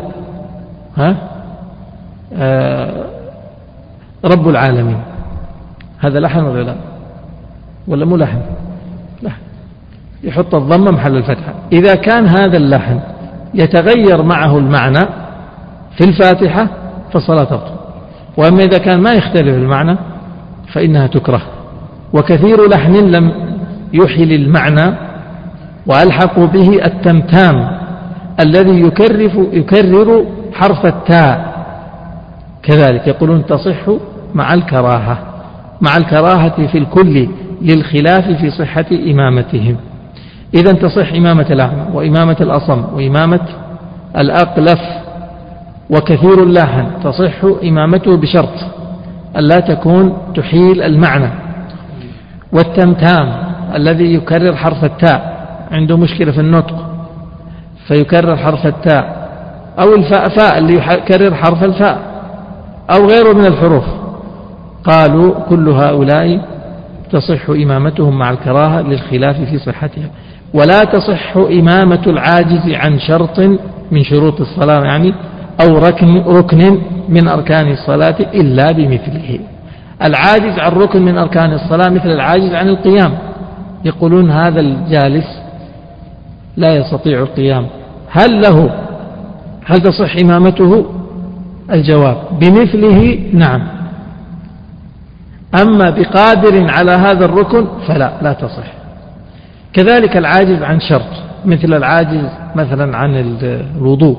رب العالمين، هذا لحن ولا مو لحن؟ لحن، يحط الضمة محل الفتحة. إذا كان هذا اللحن يتغير معه المعنى في الفاتحة فالصلاة تبطل، وأما إذا كان ما يختلف المعنى فإنها تكره. وكثير لحن لم يحل المعنى وألحقوا به التمتام الذي يكرر حرف التاء، كذلك يقولون تصح مع الكراهة في الكل للخلاف في صحة إمامتهم. إذن تصح إمامة الأعمى وإمامة الأصم وإمامة الأقلف. وكثير اللحن تصح إمامته بشرط ألا تكون تحيل المعنى. والتمتام الذي يكرر حرف التاء عنده مشكلة في النطق فيكرر حرف التاء، أو الفاء اللي يكرر حرف الفاء، أو غيره من الحروف، قالوا كل هؤلاء تصح إمامتهم مع الكراهة للخلاف في صحتها. ولا تصح إمامة العاجز عن شرط من شروط الصلاة يعني أو ركن من أركان الصلاة إلا بمثله. العاجز عن ركن من أركان الصلاة مثل العاجز عن القيام، يقولون هذا الجالس لا يستطيع القيام، هل تصح إمامته؟ الجواب بمثله نعم، أما بقادر على هذا الركن فلا تصح. كذلك العاجز عن شرط مثل العاجز مثلا عن الوضوء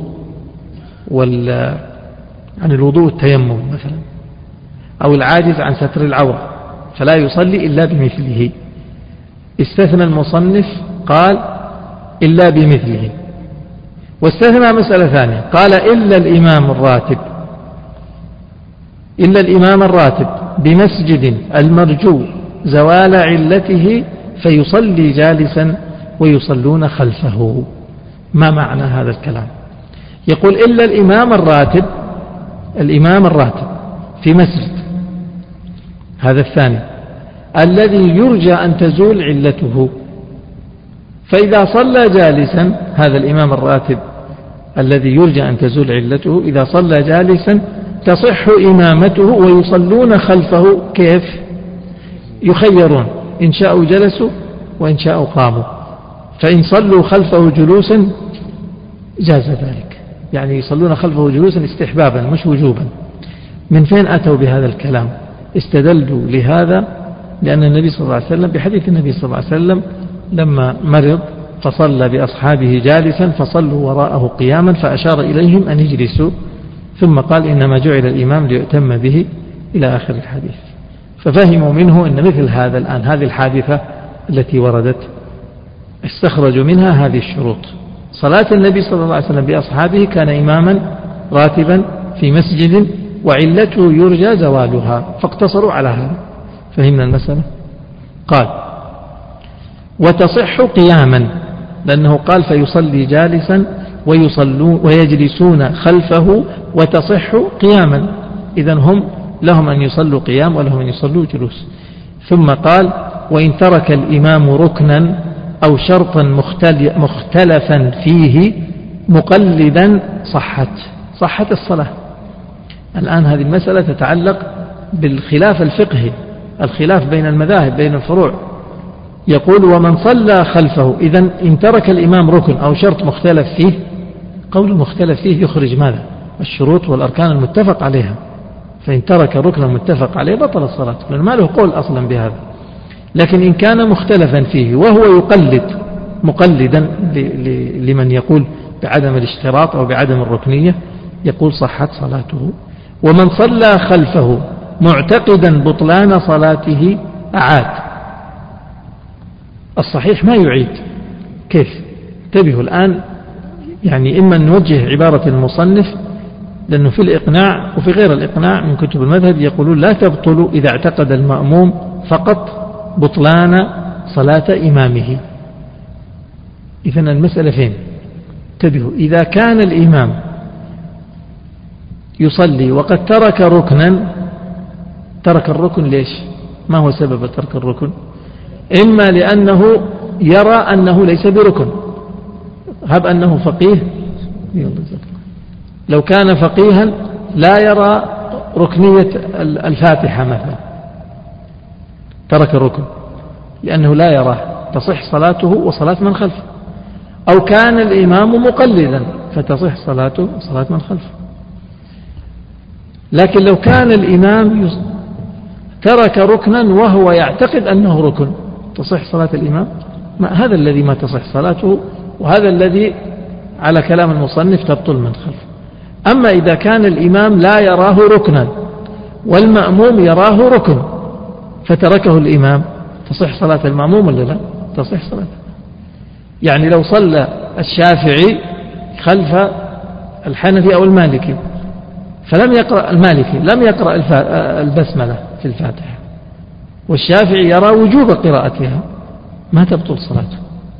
عن الوضوء التيمم مثلا، أو العاجز عن ستر العورة فلا يصلي إلا بمثله. استثنى المصنف قال إلا بمثله، واستثنى مسألة ثانية قال إلا الإمام الراتب بمسجد المرجو زوال علته فيصلي جالسا ويصلون خلفه. ما معنى هذا الكلام؟ يقول إلا الإمام الراتب في مسجد، هذا الثاني الذي يرجى أن تزول علته، فإذا صلى جالسا هذا الإمام الراتب الذي يرجى أن تزول علته إذا صلى جالسا تصح إمامته ويصلون خلفه. كيف؟ يخيرون إن شاءوا جلسوا وإن شاءوا قاموا، فإن صلوا خلفه جلوسا جاز ذلك، يعني يصلون خلفه جلوسا استحبابا مش وجوبا. من فين أتوا بهذا الكلام؟ استدلوا لهذا لأن النبي صلى الله عليه وسلم بحديث النبي صلى الله عليه وسلم لما مرض فصلى بأصحابه جالسا فصلوا وراءه قياما فأشار إليهم أن يجلسوا، ثم قال إنما جعل الإمام ليؤتم به إلى آخر الحديث. ففهموا منه أن مثل هذا الآن هذه الحادثة التي وردت استخرجوا منها هذه الشروط. صلاة النبي صلى الله عليه وسلم بأصحابه كان إماما راتبا في مسجد وعلته يرجى زوالها، فاقتصروا على هذا. فهمنا المسألة؟ قال وتصح قياما، لأنه قال فيصلي جالسا ويجلسون خلفه وتصح قياما، إذن هم لهم أن يصلوا قيام ولهم أن يصلوا جلوس. ثم قال وإن ترك الإمام ركنا أو شرطا مختلفا فيه مقلدا صحت الصلاة. الآن هذه المسألة تتعلق بالخلاف الفقهي، الخلاف بين المذاهب بين الفروع. يقول ومن صلى خلفه، إذن إن ترك الإمام ركن أو شرط مختلف فيه، قول المختلف فيه يخرج ماذا؟ الشروط والأركان المتفق عليها، فإن ترك ركنا متفق عليه بطل الصلاة، لأن ما له قول أصلا بهذا. لكن إن كان مختلفا فيه وهو يقلد مقلدا لمن يقول بعدم الاشتراط أو بعدم الركنية، يقول صحت صلاته. ومن صلى خلفه معتقدا بطلان صلاته أعاد. الصحيح ما يعيد. كيف؟ انتبهوا الآن، يعني إما نوجه عبارة المصنف، لأنه في الإقناع وفي غير الإقناع من كتب المذهب يقولون لا تبطل إذا اعتقد المأموم فقط بطلان صلاة إمامه. إذن المسألة فين؟ انتبهوا، إذا كان الإمام يصلي وقد ترك ركنا، ترك الركن ليش؟ ما هو سبب ترك الركن؟ إما لأنه يرى أنه ليس بركن، هب أنه فقيه، لو كان فقيها لا يرى ركنية الفاتحة مثلا، ترك الركن لأنه لا يراه، تصح صلاته وصلاة من خلفه. أو كان الإمام مقلدا فتصح صلاته وصلاة من خلفه. لكن لو كان الإمام ترك ركنا وهو يعتقد أنه ركن، تصح صلاة الإمام؟ هذا الذي ما تصح صلاته، وهذا الذي على كلام المصنف تبطل من خلفه. أما إذا كان الإمام لا يراه ركنا والمأموم يراه ركن فتركه الإمام، تصح صلاة المأموم ولا لا؟ تصح صلاة. يعني لو صلى الشافعي خلف الحنفي أو المالكي فلم يقرأ، المالكي لم يقرأ البسملة في الفاتحة والشافعي يرى وجوب قراءتها، ما تبطل صلاته.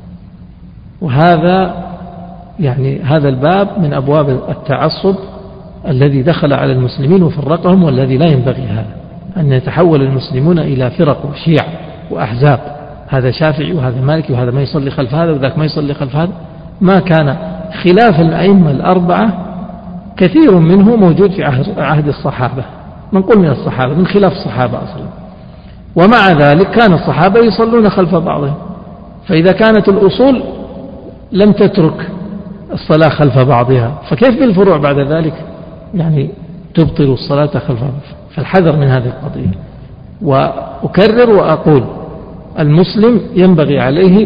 وهذا يعني هذا الباب من أبواب التعصب الذي دخل على المسلمين وفرقهم، والذي لا ينبغي هذا، أن يتحول المسلمون إلى فرق وشيع وأحزاب، هذا شافعي وهذا مالكي وهذا ما يصلي خلف هذا وذاك ما يصلي خلف هذا. ما كان خلاف الأئمة الأربعة كثير منه موجود في عهد الصحابة، منقول من الصحابة، من خلاف الصحابة أصلا. ومع ذلك كان الصحابة يصلون خلف بعضهم، فإذا كانت الأصول لم تترك الصلاة خلف بعضها، فكيف بالفروع بعد ذلك يعني تبطل الصلاة خلف بعضها؟ فالحذر من هذه القضية. وأكرر وأقول المسلم ينبغي عليه،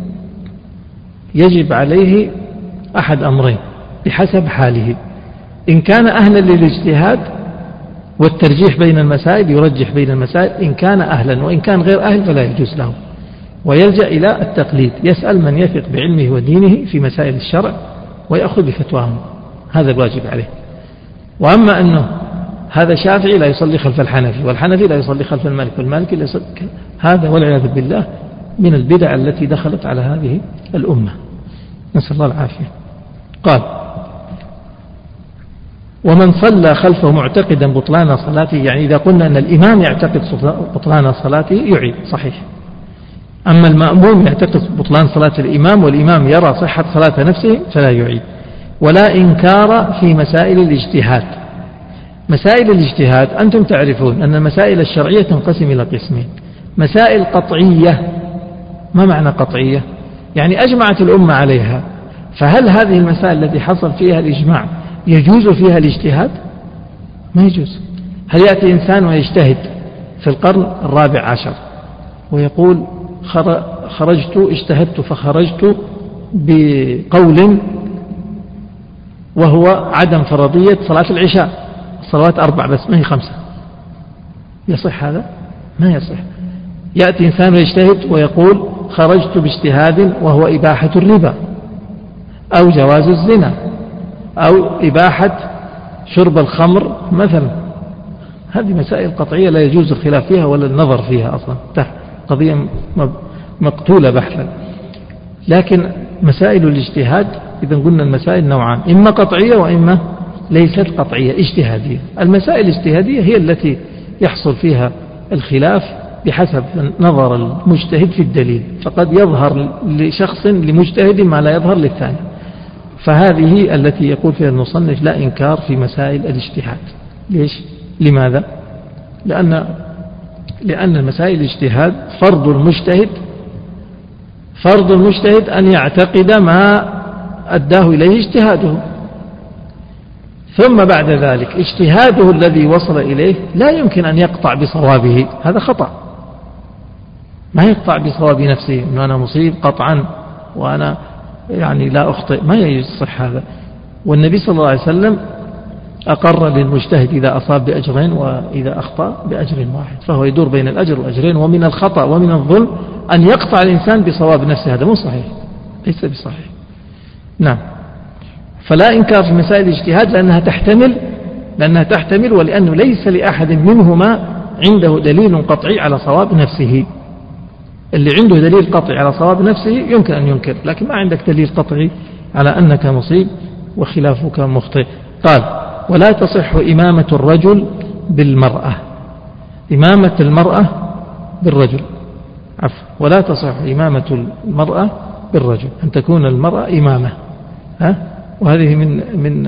يجب عليه أحد أمرين بحسب حاله. إن كان أهلا للاجتهاد والترجيح بين المسائل يرجح بين المسائل إن كان أهلا، وإن كان غير أهل فلا يجوز له، ويلجأ إلى التقليد، يسأل من يثق بعلمه ودينه في مسائل الشرع ويأخذ بفتواهم، هذا الواجب عليه. وأما أنه هذا شافعي لا يصلي خلف الحنفي والحنفي لا يصلي خلف المالك والمالكي لا يصلي، هذا والعياذ بالله من البدع التي دخلت على هذه الأمة، نسأل الله العافية. قال ومن صلى خلفه معتقدا بطلان صلاته، يعني إذا قلنا أن الإمام يعتقد بطلان صلاته يعيد صحيح، أما المأموم يعتقد بطلان صلاة الإمام والإمام يرى صحة صلاة نفسه فلا يعيد. ولا إنكار في مسائل الاجتهاد. مسائل الاجتهاد أنتم تعرفون أن المسائل الشرعية تنقسم إلى قسمين: مسائل قطعية. ما معنى قطعية؟ يعني أجمعت الأمة عليها، فهل هذه المسائل التي حصل فيها الإجماع يجوز فيها الاجتهاد؟ ما يجوز. هل يأتي إنسان ويجتهد في القرن 14 ويقول اجتهدت فخرجت بقول وهو عدم فرضية صلاة العشاء، الصلوات 4 بس ما هي 5، يصح هذا؟ ما يصح. يأتي إنسان ويجتهد ويقول خرجت باجتهاد وهو إباحة الربا أو جواز الزنا أو إباحة شرب الخمر مثلا، هذه مسائل قطعية لا يجوز الخلاف فيها ولا النظر فيها أصلا، قضية مقتولة بحثا. لكن مسائل الاجتهاد إذا قلنا المسائل نوعان، إما قطعية وإما ليست قطعية اجتهادية. المسائل الاجتهادية هي التي يحصل فيها الخلاف بحسب نظر المجتهد في الدليل، فقد يظهر لشخص لمجتهد ما لا يظهر للثاني، فهذه التي يقول فيها المصنف لا إنكار في مسائل الاجتهاد. ليش؟ لماذا؟ لأن مسائل الاجتهاد فرض المجتهد أن يعتقد ما أداه إليه اجتهاده، ثم بعد ذلك اجتهاده الذي وصل إليه لا يمكن أن يقطع بصوابه، هذا خطأ، ما يقطع بصواب نفسه أنه أنا مصيب قطعا وأنا يعني لا أخطئ، ما يصح هذا. والنبي صلى الله عليه وسلم أقر للمجتهد إذا أصاب بأجرين وإذا أخطأ بأجر واحد، فهو يدور بين الأجر والأجرين. ومن الخطأ ومن الظلم أن يقطع الإنسان بصواب نفسه، هذا مو صحيح، ليس بصحيح. نعم، فلا إنكار في مسائل الاجتهاد لأنها تحتمل ولأنه ليس لأحد منهما عنده دليل قطعي على صواب نفسه. اللي عنده دليل قطعي على صواب نفسه يمكن أن ينكر، لكن ما عندك دليل قطعي على أنك مصيب وخلافك مخطئ. قال ولا تصح إمامة الرجل بالمرأة، إمامة المرأة بالرجل، ولا تصح إمامة المرأة بالرجل، أن تكون المرأة إمامة، وهذه من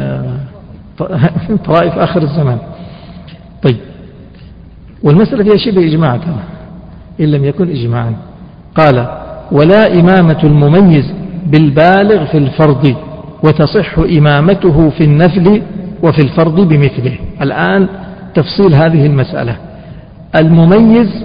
طرائف آخر الزمان. طيب، والمسألة فيها شبه إجماع كما إن لم يكن إجماعا. قال ولا إمامة المميز بالبالغ في الفرض، وتصح إمامته في النفل وفي الفرض بمثله. الآن تفصيل هذه المسألة. المميز،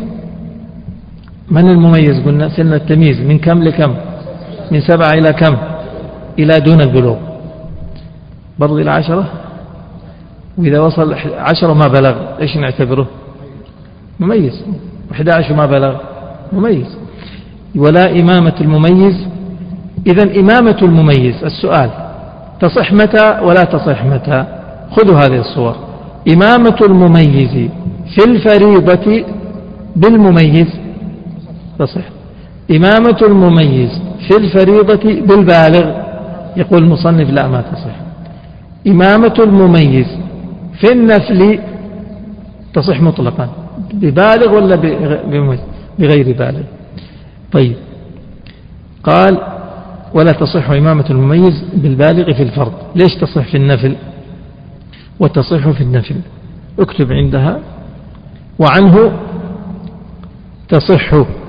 من المميز؟ قلنا سن التمييز من كم لكم؟ من 7 إلى كم؟ إلى دون البلوغ، برضو إلى 10. وإذا وصل 10 ما بلغ إيش نعتبره؟ مميز. 11 ما بلغ مميز. ولا إمامة المميز. إذن إمامة المميز، السؤال تصح متى ولا تصح متى؟ خذوا هذه الصور. إمامة المميز في الفريضة بالمميز تصح. إمامة المميز في الفريضة بالبالغ، يقول المصنف لا ما تصح. إمامة المميز في النفل تصح مطلقا، ببالغ ولا بغير بالغ؟ طيب، قال ولا تصح إمامة المميز بالبالغ في الفرض. ليش تصح في النفل وتصح في النفل؟ اكتب عندها وعنه تصح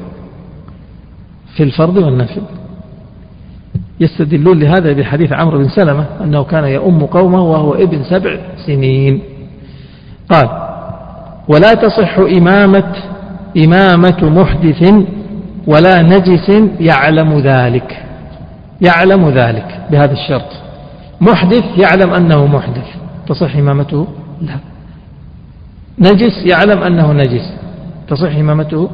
في الفرض والنفل. يستدلون لهذا بحديث عمرو بن سلمة أنه كان يؤم قومه وهو ابن 7 سنين. قال ولا تصح إمامة محدث ولا نجس يعلم ذلك بهذا الشرط. محدث يعلم أنه محدث تصح إمامته؟ لا. نجس يعلم أنه نجس تصح إمامته؟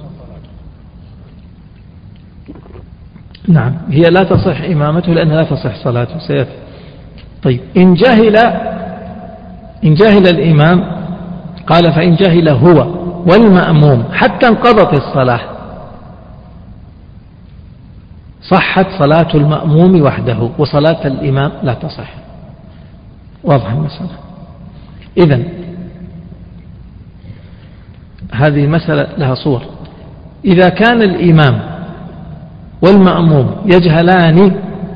نعم، هي لا تصح إمامته لأنها لا تصح صلاته سيأتي. طيب، إن جهل الإمام، قال فإن جهل هو والمأموم حتى انقضت الصلاة صحت صلاة المأموم وحده وصلاة الإمام لا تصح. واضح المسألة؟ إذن هذه المسألة لها صور. إذا كان الإمام والمأموم يجهلان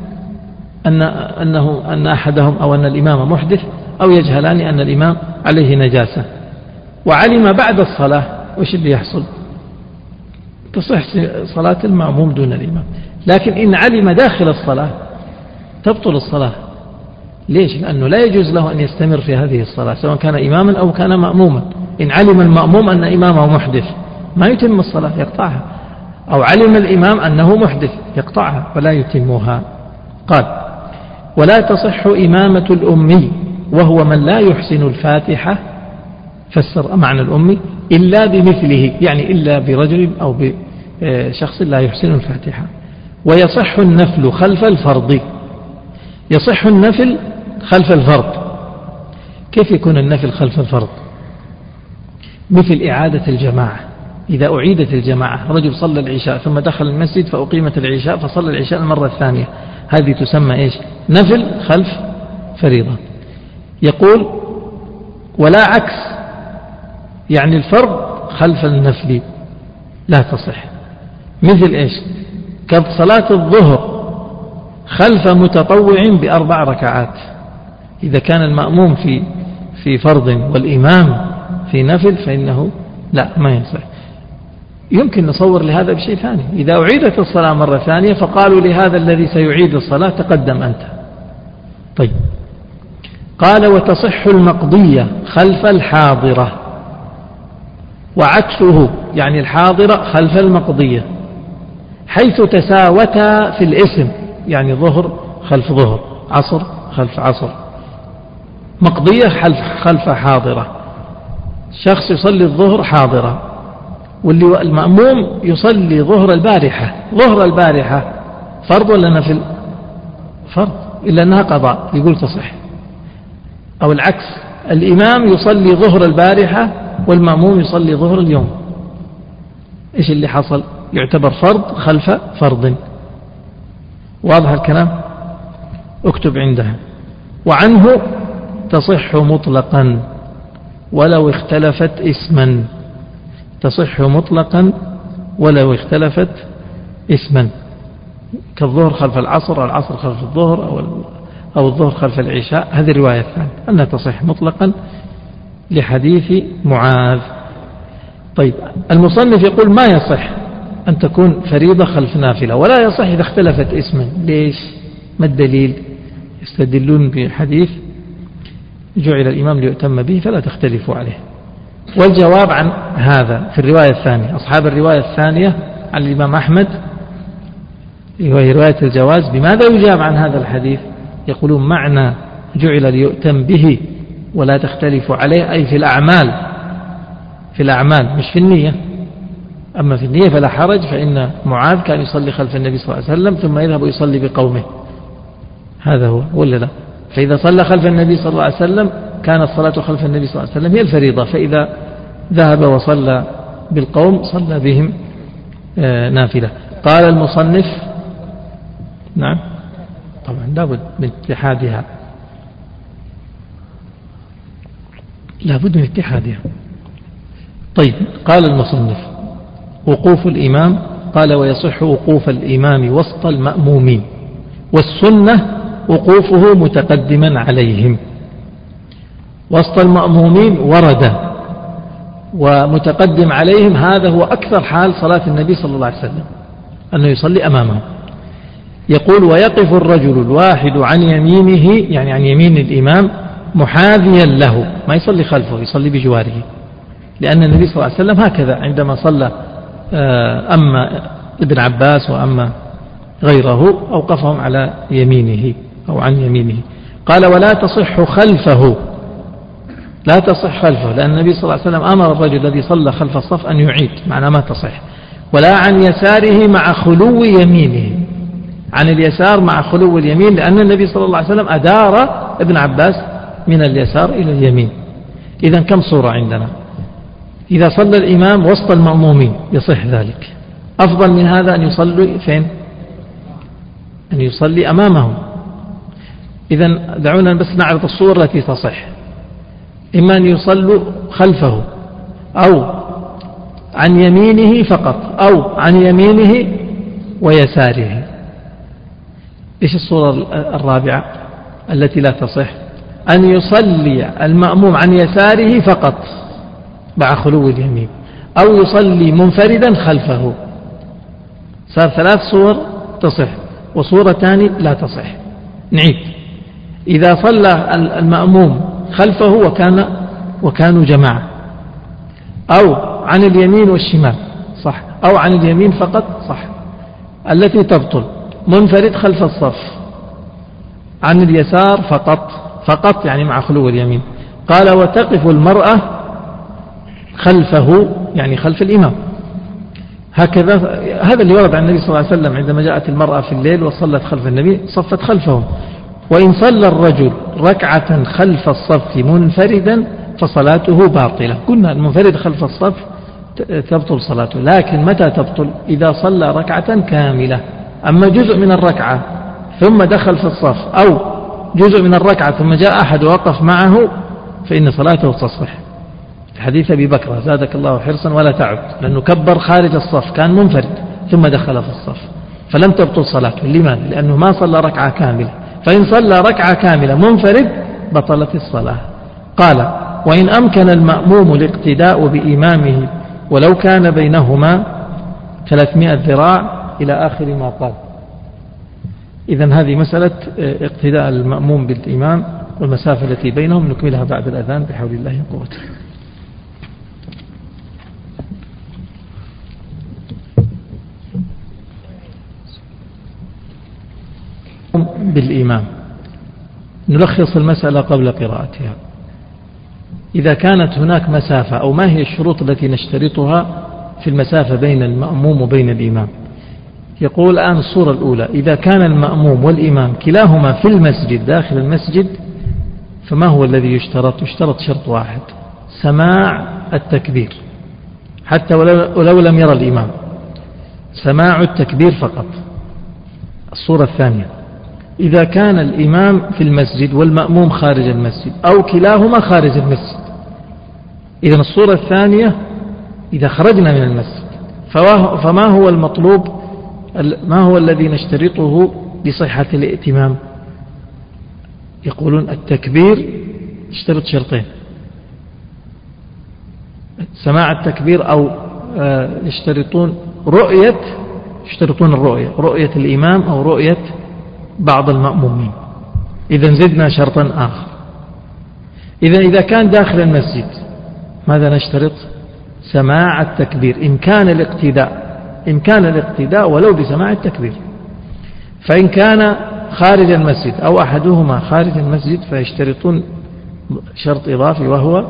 أن أحدهم أو أن الإمام محدث، أو يجهلان أن الإمام عليه نجاسة، وعلم بعد الصلاة، وش اللي يحصل؟ تصح صلاة المأموم دون الإمام. لكن إن علم داخل الصلاة تبطل الصلاة. ليش؟ لأنه لا يجوز له أن يستمر في هذه الصلاة سواء كان إماما أو كان مأموما. إن علم المأموم أن إمامه محدث ما يتم الصلاة، يقطعها، أو علم الإمام أنه محدث يقطعها ولا يتمها. قال ولا تصح إمامة الأمي وهو من لا يحسن الفاتحة، فسر معنى الأمي إلا بمثله، يعني إلا برجل أو بشخص لا يحسن الفاتحة. ويصح النفل خلف الفرض. يصح النفل خلف الفرض. كيف يكون النفل خلف الفرض؟ مثل إعادة الجماعة. إذا أعيدت الجماعة، رجل صلى العشاء ثم دخل المسجد فأقيمت العشاء فصلى العشاء المرة الثانية، هذه تسمى إيش؟ نفل خلف فريضة. يقول ولا عكس، يعني الفرض خلف النفل لا تصح. مثل إيش؟ كصلاة الظهر خلف متطوع ب4 ركعات، إذا كان المأموم في فرض والإمام في نفل فإنه لا، ما يصح. يمكن نصور لهذا بشيء ثاني، إذا أعيدت الصلاة مرة ثانية فقالوا لهذا الذي سيعيد الصلاة تقدم أنت. طيب، قال وتصح المقضية خلف الحاضرة، وعكسه يعني الحاضرة خلف المقضية، حيث تساوتا في الاسم، يعني ظهر خلف ظهر، عصر خلف عصر، مقضية خلف حاضرة. شخص يصلي الظهر حاضرة، واللي المأموم يصلي ظهر البارحة. ظهر البارحة فرض ولا نفل؟ فرض، إلا أنها قضاء، يقول تصح. أو العكس، الإمام يصلي ظهر البارحة والمأموم يصلي ظهر اليوم، إيش اللي حصل؟ يعتبر فرض خلف فرض. واضح الكلام؟ اكتب عندها. وعنه تصح مطلقا ولو اختلفت اسما، تصح مطلقا ولو اختلفت اسما، كالظهر خلف العصر أو العصر خلف الظهر أو الظهر خلف العشاء. هذه الرواية الثانية أنها تصح مطلقا لحديث معاذ. طيب، المصنف يقول ما يصح أن تكون فريضة خلف نافلة، ولا يصح إذا اختلفت اسما. ليش؟ ما الدليل؟ يستدلون بحديث جعل الإمام ليؤتم به فلا تختلفوا عليه. والجواب عن هذا في الرواية الثانية، أصحاب الرواية الثانية عن الإمام أحمد وهي رواية الجواز، بماذا يجاب عن هذا الحديث؟ يقولون معنى جعل ليؤتم به ولا تختلفوا عليه أي في الأعمال، في الأعمال مش في النية. أما في النية فلا حرج، فإن معاذ كان يصلي خلف النبي صلى الله عليه وسلم ثم يذهب ويصلي بقومه، هذا هو ولا لا؟ فإذا صلى خلف النبي صلى الله عليه وسلم كانت الصلاة خلف النبي صلى الله عليه وسلم هي الفريضة، فإذا ذهب وصلى بالقوم صلى بهم نافلة. قال المصنف نعم طبعا لابد من اتحادها، لابد من اتحادها. طيب، قال المصنف وقوف الإمام، قال ويصح وقوف الإمام وسط المأمومين، والسنة وقوفه متقدما عليهم. وسط المأمومين ورد، ومتقدم عليهم هذا هو أكثر حال صلاة النبي صلى الله عليه وسلم، أنه يصلي أمامهم. يقول ويقف الرجل الواحد عن يمينه، يعني عن يمين الإمام، محاذيا له، ما يصلي خلفه، يصلي بجواره، لأن النبي صلى الله عليه وسلم هكذا عندما صلى أما ابن عباس وأما غيره أوقفهم على يمينه أو عن يمينه. قال ولا تصح خلفه، لا تصح خلفه، لأن النبي صلى الله عليه وسلم أمر الرجل الذي صلى خلف الصف أن يعيد، معنى ما تصح. ولا عن يساره مع خلو يمينه، عن اليسار مع خلو اليمين، لأن النبي صلى الله عليه وسلم أدار ابن عباس من اليسار إلى اليمين. إذن كم صورة عندنا؟ إذا صلى الإمام وسط المأمومين يصح ذلك. أفضل من هذا أن يصلي فين؟ أن يصلي أمامهم. إذن دعونا بس نعرض الصور التي تصح. إما أن يصلوا خلفه أو عن يمينه فقط أو عن يمينه ويساره. إيش الصورة الرابعة التي لا تصح؟ أن يصلي المأموم عن يساره فقط مع خلو اليمين، أو يصلي منفردا خلفه. صار 3 صور تصح، وصورة ثانية لا تصح. نعيد: إذا صلى المأموم خلفه وكانوا جماعة، أو عن اليمين والشمال صح، أو عن اليمين فقط صح، التي تبطل منفرد خلف الصف، عن اليسار فقط يعني مع خلو اليمين. قال وتقف المرأة خلفه يعني خلف الإمام، هكذا. هذا اللي ورد عن النبي صلى الله عليه وسلم عندما جاءت المرأة في الليل وصلت خلف النبي صفت خلفهم. وإن صلى الرجل ركعة خلف الصف منفردا فصلاته باطلة. قلنا المنفرد خلف الصف تبطل صلاته، لكن متى تبطل؟ إذا صلى ركعة كاملة. أما جزء من الركعة ثم دخل في الصف، أو جزء من الركعة ثم جاء أحد ووقف معه، فإن صلاته تصح. حديث أبي بكر زادك الله حرصا ولا تعد، لأنه كبر خارج الصف، كان منفرد ثم دخل في الصف فلم تبطل صلاته. لماذا؟ لأنه ما صلى ركعة كاملة، فإن صلى ركعة كاملة منفرد بطلت الصلاة. قال: وإن أمكن المأموم الاقتداء بإمامه ولو كان بينهما 300 ذراع، إلى آخر ما قال. إذن هذه مسألة اقتداء المأموم بالإمام والمسافة التي بينهم نكملها بعد الأذان بحول الله وقوته. بالإمام نلخص المسألة قبل قراءتها. إذا كانت هناك مسافة، أو ما هي الشروط التي نشترطها في المسافة بين المأموم وبين الإمام؟ يقول الآن الصورة الأولى: إذا كان المأموم والإمام كلاهما في المسجد داخل المسجد، فما هو الذي يشترط؟ يشترط شرط واحد: سماع التكبير، حتى ولو لم يرى الإمام، سماع التكبير فقط. الصورة الثانية: إذا كان الإمام في المسجد والمأموم خارج المسجد، أو كلاهما خارج المسجد. إذن الصورة الثانية إذا خرجنا من المسجد، فما هو المطلوب؟ ما هو الذي نشترطه لصحة الائتمام؟ يقولون التكبير يشترط شرطين: سماع التكبير، أو يشترطون رؤية الإمام أو رؤية بعض المأمومين. إذن زدنا شرطا آخر. إذا كان داخل المسجد ماذا نشترط؟ سماع التكبير إن كان الاقتداء ولو بسماع التكبير. فإن كان خارج المسجد أو أحدهما خارج المسجد فيشترطون شرط إضافي، وهو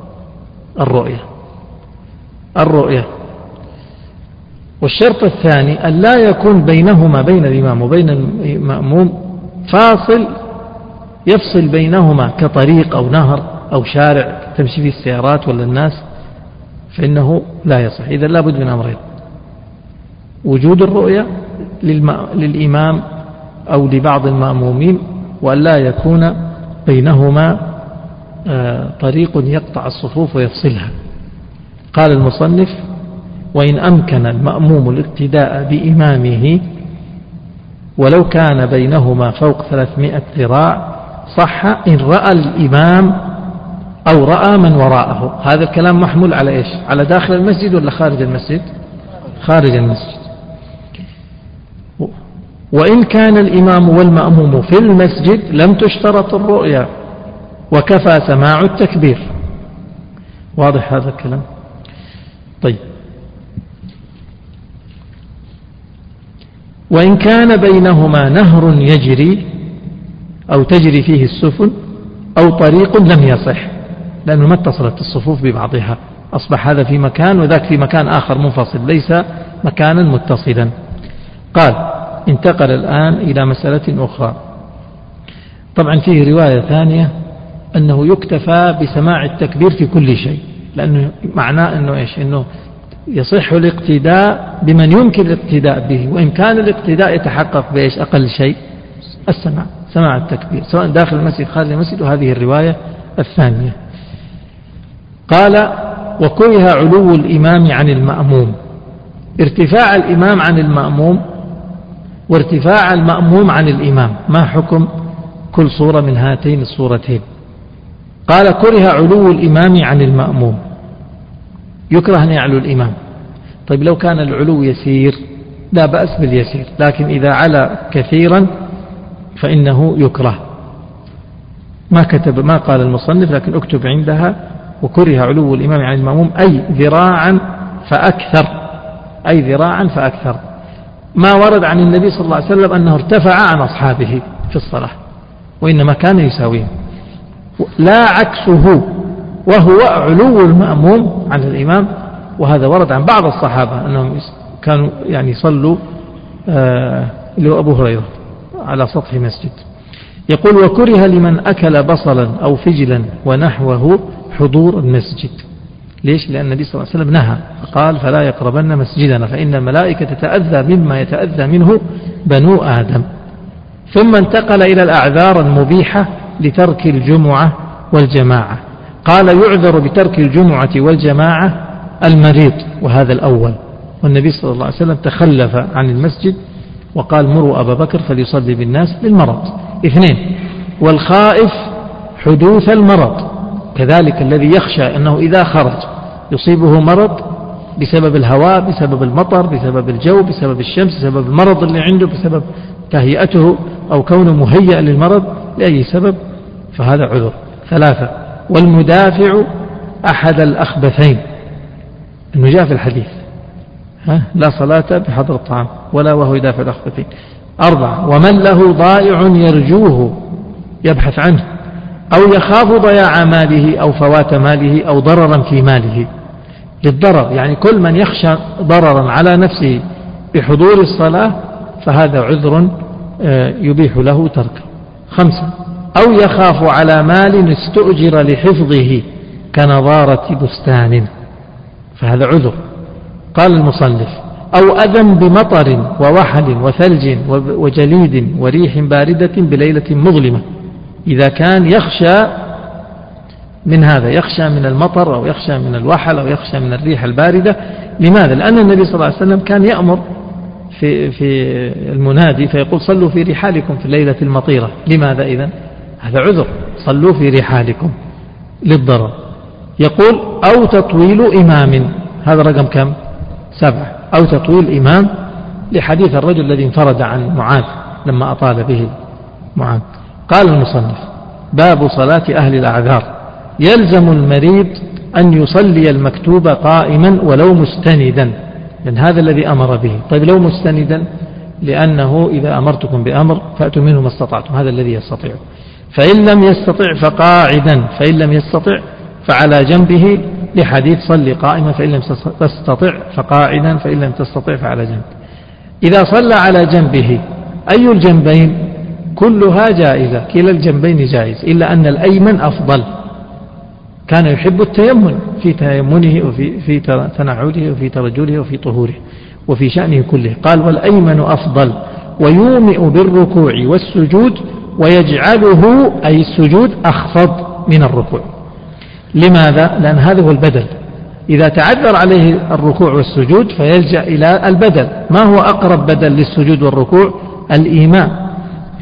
الرؤية. والشرط الثاني أن لا يكون بينهما، بين الإمام وبين المأموم، فاصل يفصل بينهما كطريق أو نهر أو شارع تمشي فيه السيارات ولا الناس، فإنه لا يصح. إذا لابد من أمرين: وجود الرؤية للإمام أو لبعض المأمومين، وأن لا يكون بينهما طريق يقطع الصفوف ويفصلها. قال المصنف: وإن أمكن المأموم الاقتداء بإمامه ولو كان بينهما فوق 300 ذراع صح إن رأى الإمام أو رأى من وراءه. هذا الكلام محمول على إيش؟ على داخل المسجد ولا خارج المسجد؟ خارج المسجد. وإن كان الإمام والمأموم في المسجد لم تشترط الرؤيا، وكفى سماع التكبير. واضح هذا الكلام؟ طيب. وإن كان بينهما نهر يجري أو تجري فيه السفن أو طريق لم يصح، لأنه ما اتصلت الصفوف ببعضها، أصبح هذا في مكان وذاك في مكان آخر منفصل، ليس مكانا متصلا. قال: انتقل الآن إلى مسألة أخرى. طبعا فيه رواية ثانية أنه يكتفى بسماع التكبير في كل شيء، لأنه معناه أنه إيش؟ أنه يصح الاقتداء بمن يمكن الاقتداء به، وإن كان الاقتداء يتحقق بإيش؟ أقل شيء سماع التكبير، سواء داخل المسجد خارج المسجد. وهذه الرواية الثانية. قال: وكره علو الإمام عن المأموم، ارتفاع الإمام عن المأموم وارتفاع المأموم عن الإمام، ما حكم كل صورة من هاتين الصورتين؟ قال: كره علو الإمام عن المأموم، يكره أن يعلو الإمام. طيب لو كان العلو يسير لا بأس باليسير، لكن إذا علا كثيرا فإنه يكره. ما قال المصنف، لكن اكتب عندها: وكره علو الإمام عن المأموم أي ذراعا فأكثر. ما ورد عن النبي صلى الله عليه وسلم أنه ارتفع عن أصحابه في الصلاة، وإنما كان يساويهم، لا عكسه، وهو علو المأموم عن الإمام. وهذا ورد عن بعض الصحابة أنهم كانوا يصلوا اللي هو أبو هريرة على سطح مسجد. يقول وكره لمن أكل بصلا أو فجلا ونحوه حضور المسجد. ليش؟ لأن النبي صلى الله عليه وسلم نهى قال فلا يقربن مسجدنا فإن الملائكة تتأذى مما يتأذى منه بنو آدم. ثم انتقل إلى الأعذار المبيحة لترك الجمعة والجماعة. قال يعذر بترك الجمعة والجماعة المريض، وهذا الأول، والنبي صلى الله عليه وسلم تخلف عن المسجد وقال مروا أبا بكر فليصلي بالناس للمرض. 2 والخائف حدوث المرض، كذلك الذي يخشى أنه إذا خرج يصيبه مرض بسبب الهواء، بسبب المطر، بسبب الجو، بسبب الشمس، بسبب المرض اللي عنده، بسبب تهيئته أو كونه مهيئ للمرض لأي سبب، فهذا عذر. 3 والمدافع أحد الأخبثين، أنه جاء في الحديث لا صلاة بحضر الطعام ولا وهو يدافع الأخبثين. 4 ومن له ضائع يرجوه يبحث عنه أو يخاف ضياع ماله أو فوات ماله أو ضررا في ماله. للضرر يعني كل من يخشى ضررا على نفسه بحضور الصلاة فهذا عذر يبيح له تركه. 5 أو يخاف على مال استؤجر لحفظه كنظارة بستان، فهذا عذر. قال المصنف أو أذى بمطر ووحل وثلج وجليد وريح باردة بليلة مظلمة. إذا كان يخشى من هذا، يخشى من المطر أو يخشى من الوحل أو يخشى من الريح الباردة. لماذا؟ لأن النبي صلى الله عليه وسلم كان يأمر في المنادي فيقول صلوا في رحالكم في الليلة المطيرة. لماذا إذن؟ هذا عذر، صلوا في رحالكم للضرر. يقول أو تطويل إمام، هذا رقم كم؟ 7. أو تطويل إمام لحديث الرجل الذي انفرد عن معاذ لما أطال به معاذ. قال المصنف باب صلاة أهل الأعذار. يلزم المريض أن يصلي المكتوب قائما ولو مستندا، لأن هذا الذي أمر به. طيب لو مستندا، لأنه إذا أمرتكم بأمر فأتوا منه ما استطعتم، هذا الذي يستطيع. فإن لم يستطع فقاعدا، فإن لم يستطع فعلى جنبه، لحديث صلي قائما فإن لم تستطع فقاعدا فإن لم تستطع فعلى جنب. إذا صلى على جنبه، أي الجنبين؟ كلها جائزة، كلا الجنبين جائز، إلا أن الأيمن أفضل. كان يحب التيمن في تيمنه وفي تنعده وفي ترجله وفي طهوره وفي شأنه كله. قال والأيمن أفضل ويومئ بالركوع والسجود ويجعله أي السجود أخفض من الركوع. لماذا؟ لأن هذا هو البدل. إذا تعذر عليه الركوع والسجود فيلجأ إلى البدل. ما هو أقرب بدل للسجود والركوع؟ الإيماء.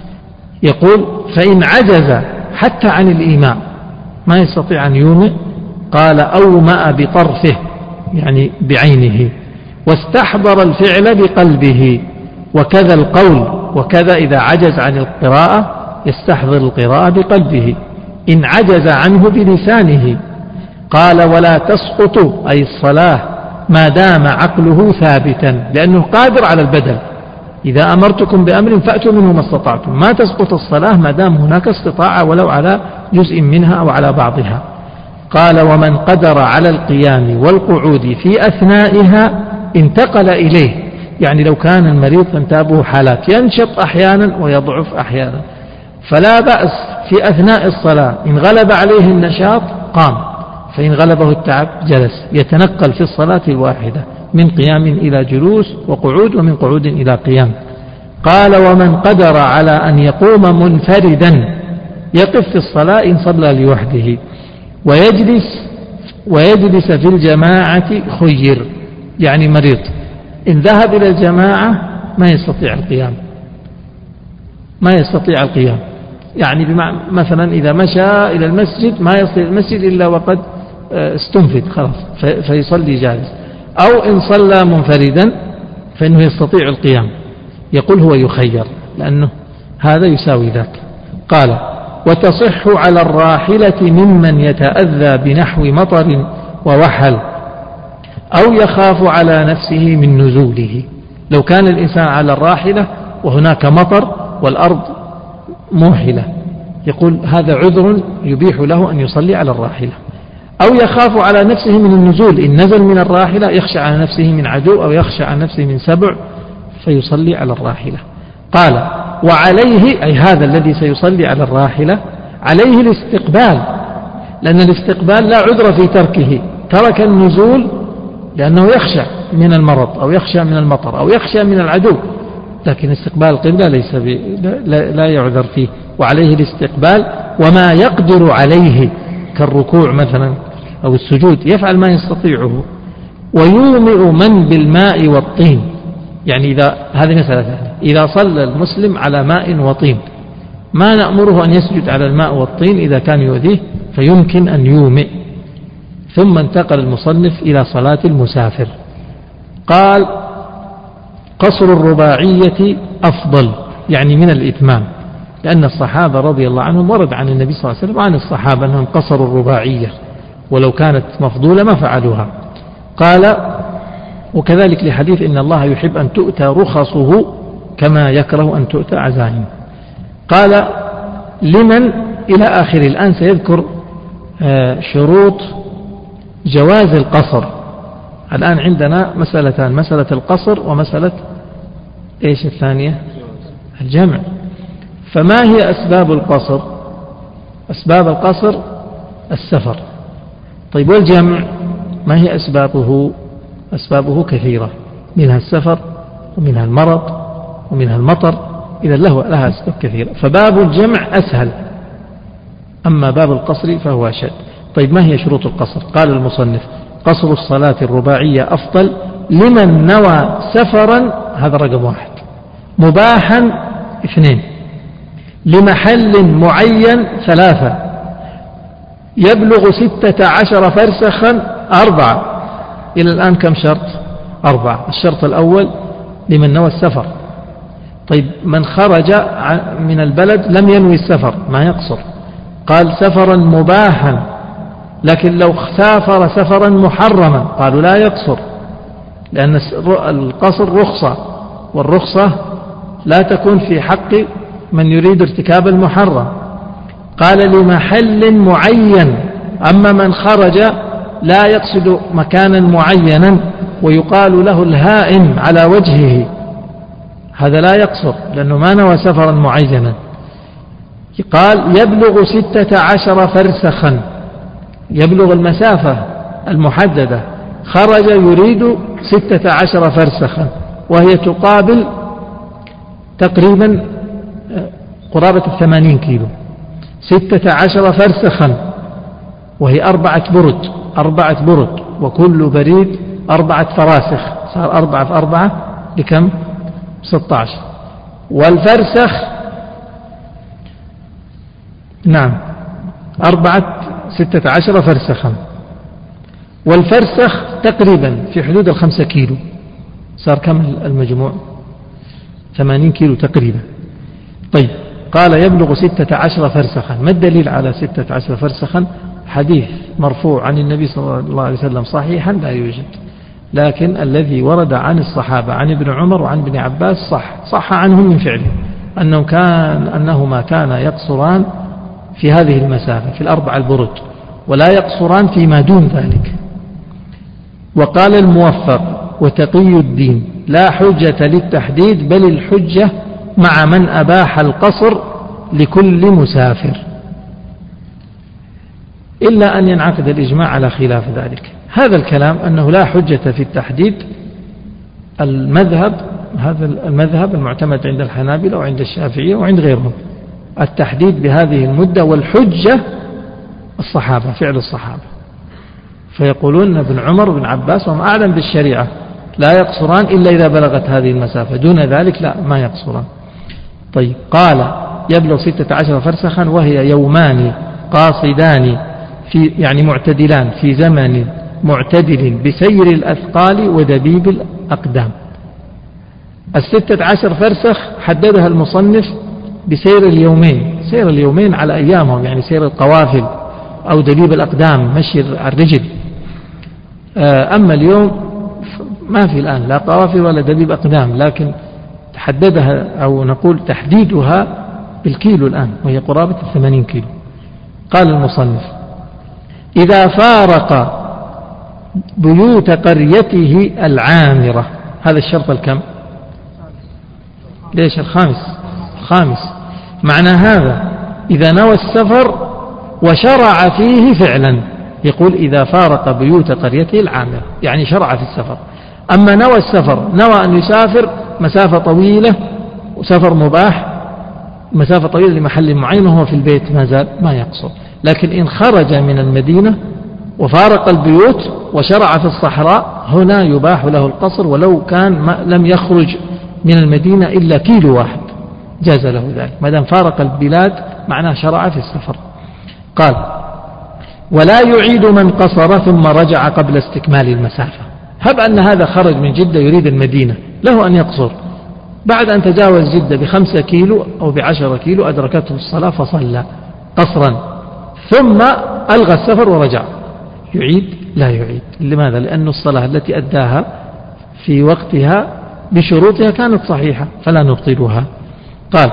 يقول فإن عجز حتى عن الإيماء، ما يستطيع أن يومئ، قال أومأ بطرفه يعني بعينه، واستحضر الفعل بقلبه، وكذا القول. وكذا إذا عجز عن القراءة يستحضر القراءة بقلبه، إن عجز عنه بلسانه. قال ولا تسقط أي الصلاة ما دام عقله ثابتا، لأنه قادر على البدل. إذا أمرتكم بأمر فأتوا منه ما استطعتم، ما تسقط الصلاة ما دام هناك استطاعة ولو على جزء منها أو على بعضها. قال ومن قدر على القيام والقعود في أثنائها انتقل إليه، يعني لو كان المريض تنتابه حالات ينشط أحيانا ويضعف أحيانا، فلا بأس في أثناء الصلاة إن غلب عليه النشاط قام، فإن غلبه التعب جلس، يتنقل في الصلاة الواحدة من قيام إلى جلوس وقعود ومن قعود إلى قيام. قال ومن قدر على أن يقوم منفردا يقف في الصلاة إن صلى لوحده ويجلس في الجماعة خير، يعني مريض إن ذهب إلى الجماعة ما يستطيع القيام، يعني مثلا إذا مشى إلى المسجد ما يصل المسجد إلا وقد استنفد خلاص فيصلي جالس، أو إن صلى منفردا فإنه يستطيع القيام. يقول هو يخير لأنه هذا يساوي ذاك. قال وتصح على الراحلة ممن يتأذى بنحو مطر ووحل أو يخاف على نفسه من نزوله. لو كان الإنسان على الراحلة وهناك مطر والأرض موحلة، يقول هذا عذر يبيح له أن يصلي على الراحلة. أو يخاف على نفسه من النزول، إن نزل من الراحلة يخشى على نفسه من عدو أو يخشى على نفسه من سبع فيصلي على الراحلة. قال وعليه أي هذا الذي سيصلي على الراحلة عليه الاستقبال، لأن الاستقبال لا عذر في تركه، ترك النزول لأنه يخشى من المرض أو يخشى من المطر أو يخشى من العدو، لكن استقبال القبلة لا يعذر فيه، وعليه الاستقبال وما يقدر عليه كالركوع مثلا أو السجود يفعل ما يستطيعه. ويومئ من بالماء والطين، يعني هذه مسألة ثانية، إذا صلى المسلم على ماء وطين ما نأمره أن يسجد على الماء والطين إذا كان يؤذيه، فيمكن أن يومئ. ثم انتقل المصنف إلى صلاة المسافر، قال قصر الرباعية أفضل، يعني من الإتمام، لأن الصحابة رضي الله عنهم ورد عن النبي صلى الله عليه وسلم وعن الصحابة أنهم قصروا الرباعية، ولو كانت مفضولة ما فعلوها. قال وكذلك لحديث إن الله يحب أن تؤتى رخصه كما يكره أن تؤتى عزائم. قال لمن إلى آخر. الآن سيذكر شروط جواز القصر. الآن عندنا مسألتان، مسألة القصر ومسألة إيش الثانية؟ الجمع. فما هي أسباب القصر؟ أسباب القصر السفر. طيب والجمع ما هي أسبابه؟ أسبابه كثيرة، منها السفر ومنها المرض ومنها المطر، إذا لها أسباب كثيرة، فباب الجمع أسهل، أما باب القصر فهو أشد. طيب ما هي شروط القصر؟ قال المصنف قصر الصلاة الرباعية أفضل لمن نوى سفرا، هذا رقم 1، مباحا 2، لمحل معين 3، يبلغ 16 فرسخا 4. إلى الآن كم شرط؟ 4. الشرط الأول لمن نوى السفر. طيب من خرج من البلد لم ينوي السفر ما يقصر، قال سفرا مباحا، لكن لو سافر سفرا محرما قالوا لا يقصر، لأن القصر رخصة، والرخصة لا تكون في حق من يريد ارتكاب المحرم. قال لمحل معين، أما من خرج لا يقصد مكانا معينا ويقال له الهائم على وجهه، هذا لا يقصر لأنه ما نوى سفرا معينا. قال يبلغ 16 فرسخا، يبلغ المسافة المحددة، خرج يريد 16 فرسخا، وهي تقابل تقريبا قرابة 80 كيلو. 16 فرسخا وهي 4 برد، وكل بريد 4 فراسخ، صار 4 في 4 بكم؟ 16. والفرسخ نعم 16 فرسخا، والفرسخ تقريبا في حدود 5 كيلو، صار كم المجموع؟ 80 كيلو تقريبا. طيب قال يبلغ 16 فرسخا. ما الدليل على 16 فرسخا؟ حديث مرفوع عن النبي صلى الله عليه وسلم صحيحا لا يوجد، لكن الذي ورد عن الصحابة عن ابن عمر وعن ابن عباس صح عنهم من فعله أنهما كانا يقصران في هذه المسافة في 4 البرد، ولا يقصران فيما دون ذلك. وقال الموفق وتقي الدين لا حجة للتحديد، بل الحجة مع من أباح القصر لكل مسافر، إلا أن ينعقد الإجماع على خلاف ذلك. هذا الكلام أنه لا حجة في التحديد، هذا المذهب المعتمد عند الحنابلة وعند الشافعية وعند غيرهم، التحديد بهذه المدة، والحجة الصحابة، فعل الصحابة. فيقولون ابن عمر وابن عباس وهم أعلم بالشريعة لا يقصران إلا إذا بلغت هذه المسافة، دون ذلك لا ما يقصران. طيب قال يبلغ 16 فرسخا وهي يومان قاصدان يعني معتدلان في زمن معتدل بسير الأثقال ودبيب الأقدام. 16 فرسخ حددها المصنف بسير اليومين، سير اليومين على أيامهم، يعني سير القوافل أو دبيب الأقدام مشي الرجل. أما اليوم ما في الآن لا قوافل ولا دبيب أقدام، لكن حددها أو نقول تحديدها بالكيلو الآن، وهي قرابة 80 كيلو. قال المصنف إذا فارق بيوت قريته العامرة، هذا الشرط الكم؟ ليش الخامس؟ الخامس. معنى هذا إذا نوى السفر وشرع فيه فعلا، يقول إذا فارق بيوت قريته العامرة، يعني شرع في السفر. أما نوى السفر، نوى أن يسافر مسافة طويلة وسفر مباح، مسافة طويلة لمحل معين وهو في البيت ما زال ما يقصر. لكن إن خرج من المدينة وفارق البيوت وشرع في الصحراء، هنا يباح له القصر ولو كان لم يخرج من المدينة إلا كيلو واحد، جاز له ذلك ما دام فارق البلاد، معناه شرع في السفر. قال: ولا يعيد من قصر ثم رجع قبل استكمال المسافة. هب أن هذا خرج من جدة يريد المدينة، له أن يقصر، بعد أن تجاوز جدة ب5 كيلو أو ب10 كيلو أدركته الصلاة فصلى قصرا، ثم ألغى السفر ورجع، يعيد؟ لا يعيد. لماذا؟ لأن الصلاة التي أداها في وقتها بشروطها كانت صحيحة فلا نبطلها. قال: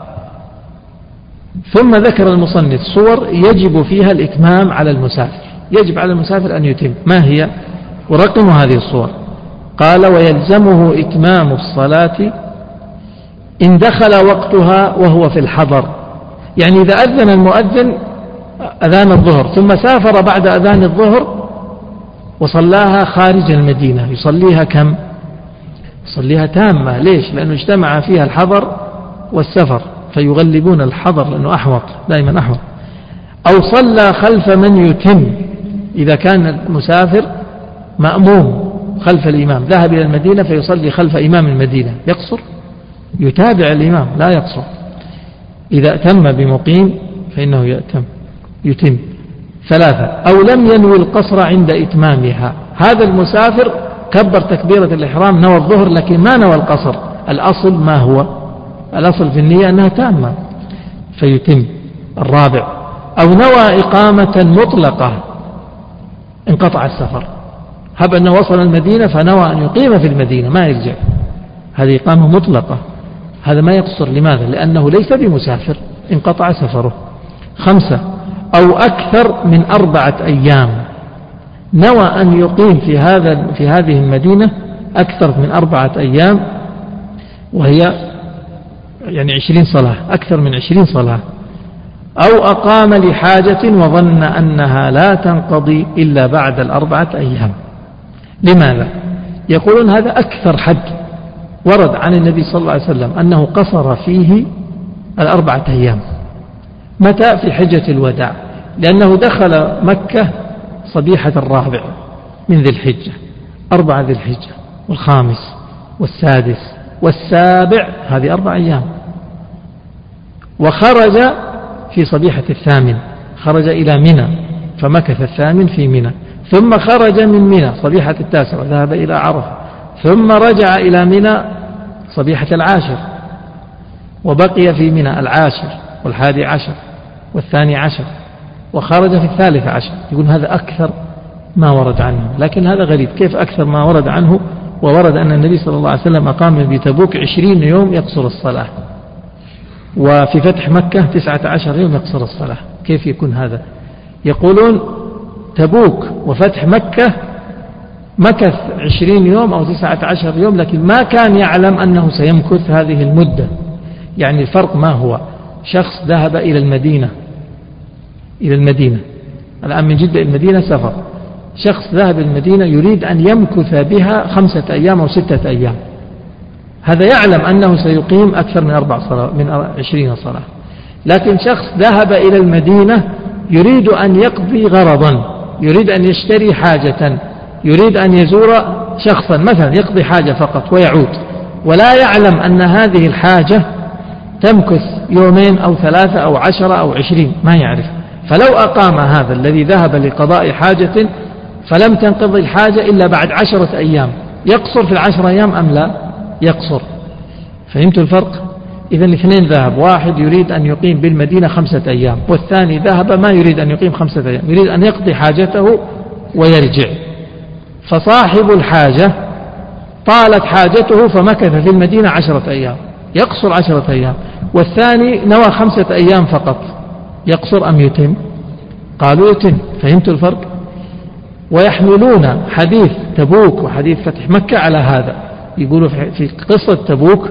ثم ذكر المصنف صور يجب فيها الإتمام على المسافر، يجب على المسافر أن يتم. ما هي؟ ورقم هذه الصور. قال: ويلزمه إتمام الصلاة إن دخل وقتها وهو في الحضر، يعني إذا أذن المؤذن أذان الظهر ثم سافر بعد أذان الظهر وصلاها خارج المدينة، يصليها كم؟ يصليها تامة. ليش؟ لأنه اجتمع فيها الحضر والسفر، فيغلبون الحضر لأنه أحوط، دائما أحوط. أو صلى خلف من يتم، إذا كان المسافر مأموم خلف الإمام، ذهب إلى المدينة فيصلي خلف إمام المدينة، يقصر؟ يتابع الإمام لا يقصر. إذا أتم بمقيم فإنه يتم. 3. أو لم ينوي القصر عند إتمامها، هذا المسافر كبر تكبيرة الإحرام، نوى الظهر لكن ما نوى القصر، الأصل ما هو؟ الأصل في النية أنها تامة فيتم. 4. أو نوى إقامة مطلقة انقطع السفر، هب أنه وصل المدينة فنوى أن يقيم في المدينة ما يرجع، هذه إقامة مطلقة، هذا ما يقصر. لماذا؟ لأنه ليس بمسافر، انقطع سفره. 5. أو أكثر من 4 أيام، نوى أن يقيم في هذه المدينة أكثر من 4 أيام، وهي يعني 20 صلاة، أكثر من 20 صلاة. أو أقام لحاجة وظن أنها لا تنقضي إلا بعد 4 أيام. لماذا؟ يقولون هذا أكثر حد ورد عن النبي صلى الله عليه وسلم أنه قصر فيه 4 أيام. متى؟ في حجة الوداع، لأنه دخل مكة صبيحة 4 من ذي الحجة، 4 ذي الحجة والخامس والسادس والسابع، هذه 4 أيام. وخرج في صبيحة 8، خرج إلى منى فمكث 8 في منى، ثم خرج من منى صبيحة 9 وذهب إلى عرفة، ثم رجع إلى منى صبيحة 10 وبقي في منى 10 و11 و12 وخرج في 13. يقول هذا أكثر ما ورد عنه، لكن هذا غريب. كيف أكثر ما ورد عنه؟ وورد أن النبي صلى الله عليه وسلم أقام بتبوك 20 يوم يقصر الصلاة، وفي فتح مكة 19 يوم يقصر الصلاة. كيف يكون هذا؟ يقولون تبوك وفتح مكة مكث 20 يوم أو 19 يوم، لكن ما كان يعلم أنه سيمكث هذه المدة. يعني الفرق ما هو؟ شخص ذهب إلى المدينة الآن من جدة المدينة سفر، شخص ذهب المدينة يريد أن يمكث بها 5 أيام أو 6 أيام، هذا يعلم أنه سيقيم أكثر من 20 صلاة. لكن شخص ذهب إلى المدينة يريد أن يقضي غرضا، يريد أن يشتري حاجة، يريد أن يزور شخصا مثلا يقضي حاجة فقط ويعود، ولا يعلم أن هذه الحاجة تمكث 2 أو 3 أو 10 أو 20، ما يعرف. فلو أقام هذا الذي ذهب لقضاء حاجة فلم تنقضي الحاجة إلا بعد 10 أيام، يقصر في 10 أيام أم لا يقصر؟ فهمتوا الفرق؟ إذن 2 ذهب، واحد يريد أن يقيم بالمدينة 5 أيام، والثاني ذهب ما يريد أن يقيم 5 أيام، يريد أن يقضي حاجته ويرجع. فصاحب الحاجة طالت حاجته فمكث في المدينة 10 أيام، يقصر 10 أيام، والثاني نوى 5 أيام فقط، يقصر أم يتم؟ قالوا يتم. فهمتوا الفرق؟ ويحملون حديث تبوك وحديث فتح مكة على هذا، يقولوا في قصة تبوك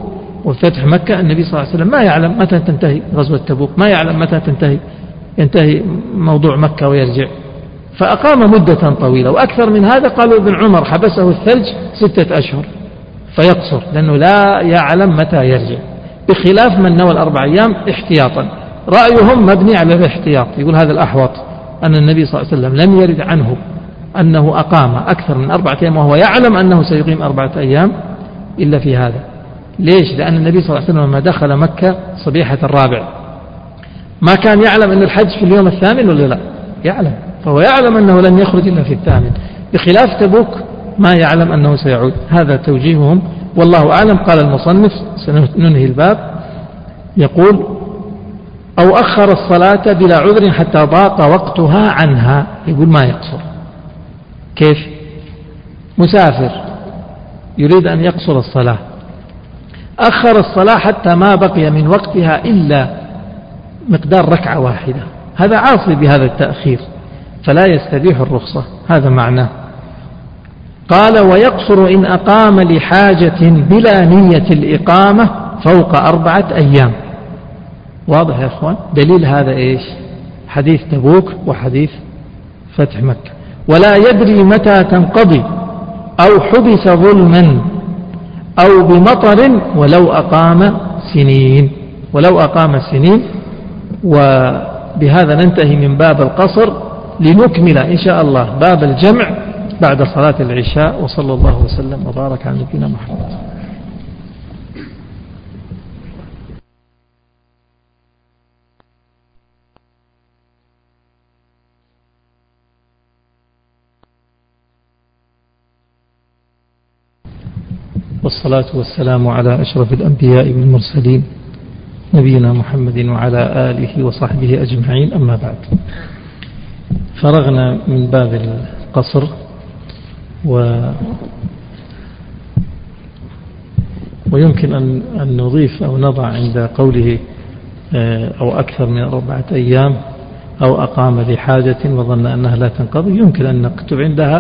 وفتح مكة النبي صلى الله عليه وسلم ما يعلم متى تنتهي غزوة تبوك، ما يعلم متى ينتهي موضوع مكة ويرجع، فأقام مدة طويلة. وأكثر من هذا قالوا ابن عمر حبسه الثلج 6 أشهر فيقصر لأنه لا يعلم متى يرجع، بخلاف من نوى 4 أيام احتياطا. رأيهم مبني على الاحتياط، يقول هذا الأحوط، أن النبي صلى الله عليه وسلم لم يرد عنه أنه أقام أكثر من 4 أيام وهو يعلم أنه سيقيم 4 أيام إلا في هذا. ليش؟ لأن النبي صلى الله عليه وسلم لما دخل مكة صبيحة الرابع ما كان يعلم أن الحج في اليوم 8 ولا لا؟ يعلم، فهو يعلم أنه لن يخرج إلا في 8، بخلاف تبوك ما يعلم أنه سيعود. هذا توجيههم والله أعلم. قال المصنف سننهي الباب، يقول أو أخر الصلاة بلا عذر حتى ضاق وقتها عنها، يقول ما يقصر. كيف؟ مسافر يريد أن يقصر الصلاة، أخر الصلاة حتى ما بقي من وقتها إلا مقدار ركعة واحدة، هذا عاصي بهذا التأخير فلا يستبيح الرخصة، هذا معناه. قال ويقصر إن أقام لحاجة بلا نية الإقامة فوق 4 أيام. واضح يا أخوان؟ دليل هذا إيش؟ حديث تبوك وحديث فتح مكة. ولا يدري متى تنقضي أو حبس ظلما أو بمطر ولو أقام سنين. وبهذا ننتهي من باب القصر، لنكمل إن شاء الله باب الجمع بعد صلاة العشاء. وصلى الله وسلم وبارك على نبينا محمد. والصلاة والسلام على أشرف الأنبياء والمرسلين نبينا محمد وعلى آله وصحبه أجمعين، أما بعد. فرغنا من باب القصر، ويمكن أن نضيف أو نضع عند قوله أو أكثر من 4 أيام أو أقام لحاجة وظن أنها لا تنقضي، يمكن أن نكتب عندها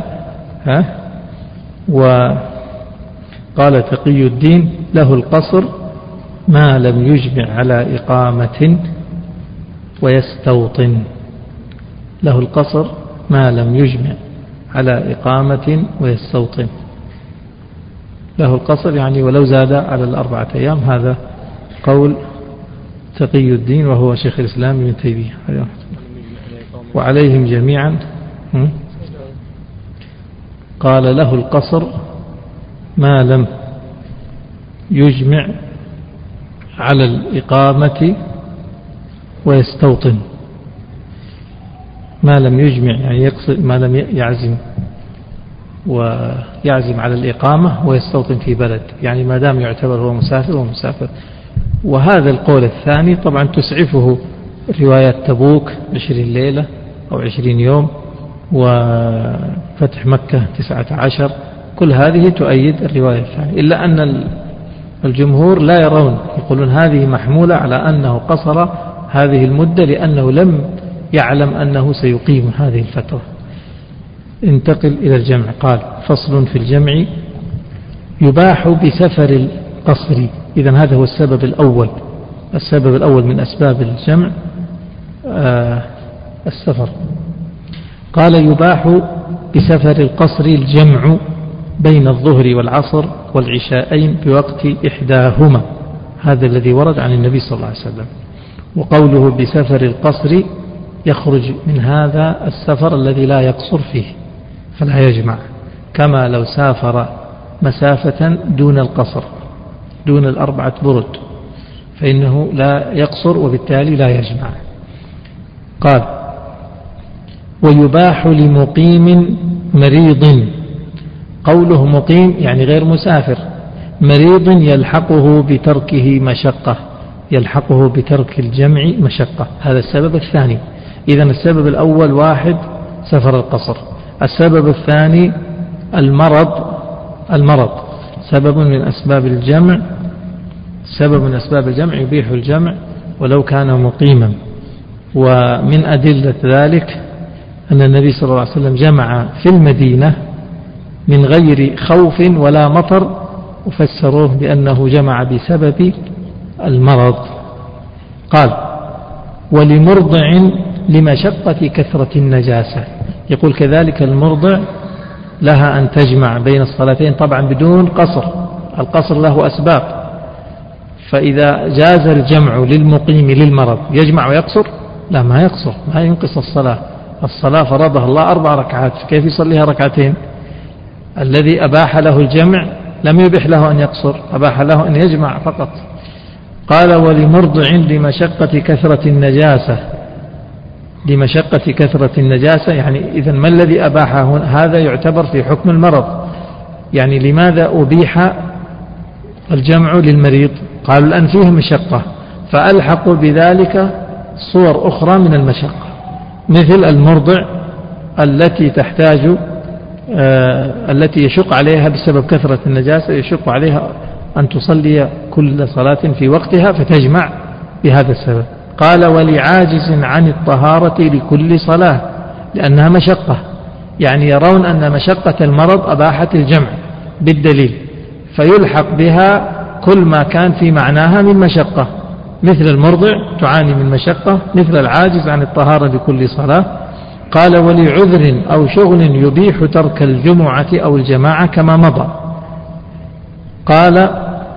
وقال تقي الدين له القصر ما لم يجمع على إقامة ويستوطن. له القصر ما لم يجمع على إقامة ويستوطن. له القصر يعني ولو زاد على 4 أيام. هذا قول تقي الدين وهو شيخ الإسلام ابن تيمية وعليهم جميعا. قال له القصر ما لم يجمع على الإقامة ويستوطن. ما لم يجمع يعني يقصد ما لم يعزم ويعزم على الإقامة ويستوطن في بلد، يعني ما دام يعتبر هو مسافر. وهذا القول الثاني طبعا تسعفه روايات تبوك 20 ليلة أو 20 يوم وفتح مكة 19، كل هذه تؤيد الرواية الثانية، إلا أن الجمهور لا يرون، يقولون هذه محمولة على أنه قصر هذه المدة لأنه لم يعلم أنه سيقيم هذه الفترة. انتقل إلى الجمع. قال فصل في الجمع يباح بسفر القصر. إذن هذا هو السبب الأول من أسباب الجمع السفر. قال يباح بسفر القصر الجمع بين الظهر والعصر والعشاءين بوقت إحداهما، هذا الذي ورد عن النبي صلى الله عليه وسلم. وقوله بسفر القصر يخرج من هذا السفر الذي لا يقصر فيه فلا يجمع، كما لو سافر مسافة دون القصر دون 4 برد فإنه لا يقصر وبالتالي لا يجمع. قال ويباح لمقيم مريض. قوله مقيم يعني غير مسافر، مريض يلحقه بترك الجمع مشقة. هذا السبب الثاني. إذن السبب الأول 1 سفر القصر، السبب الثاني المرض سبب من أسباب الجمع يبيح الجمع ولو كان مقيما. ومن أدلة ذلك أن النبي صلى الله عليه وسلم جمع في المدينة من غير خوف ولا مطر وفسروه بأنه جمع بسبب المرض. قال ولمرضع لمشقة كثرة النجاسة. يقول كذلك المرضع لها أن تجمع بين الصلاتين طبعا بدون قصر، القصر له أسباب، فإذا جاز الجمع للمقيم للمرض يجمع ويقصر؟ لا، ما يقصر، ما ينقص الصلاة. الصلاة فرضها الله 4 ركعات، كيف يصليها ركعتين؟ الذي أباح له الجمع لم يبح له أن يقصر، أباح له أن يجمع فقط. قال ولمرضع لمشقة كثرة النجاسة. لمشقة كثرة النجاسة يعني إذن ما الذي أباحه؟ هذا يعتبر في حكم المرض. يعني لماذا أبيح الجمع للمريض؟ قالوا الآن فيه مشقة، فألحقوا بذلك صور أخرى من المشقة، مثل المرضع التي تحتاج التي يشق عليها بسبب كثرة النجاسة، يشق عليها أن تصلي كل صلاة في وقتها فتجمع بهذا السبب. قال ولعاجز عن الطهارة لكل صلاة، لأنها مشقة، يعني يرون أن مشقة المرض أباحت الجمع بالدليل، فيلحق بها كل ما كان في معناها من مشقة، مثل المرضع تعاني من مشقة، مثل العاجز عن الطهارة لكل صلاة. قال ولعذر أو شغل يبيح ترك الجمعة أو الجماعة كما مضى. قال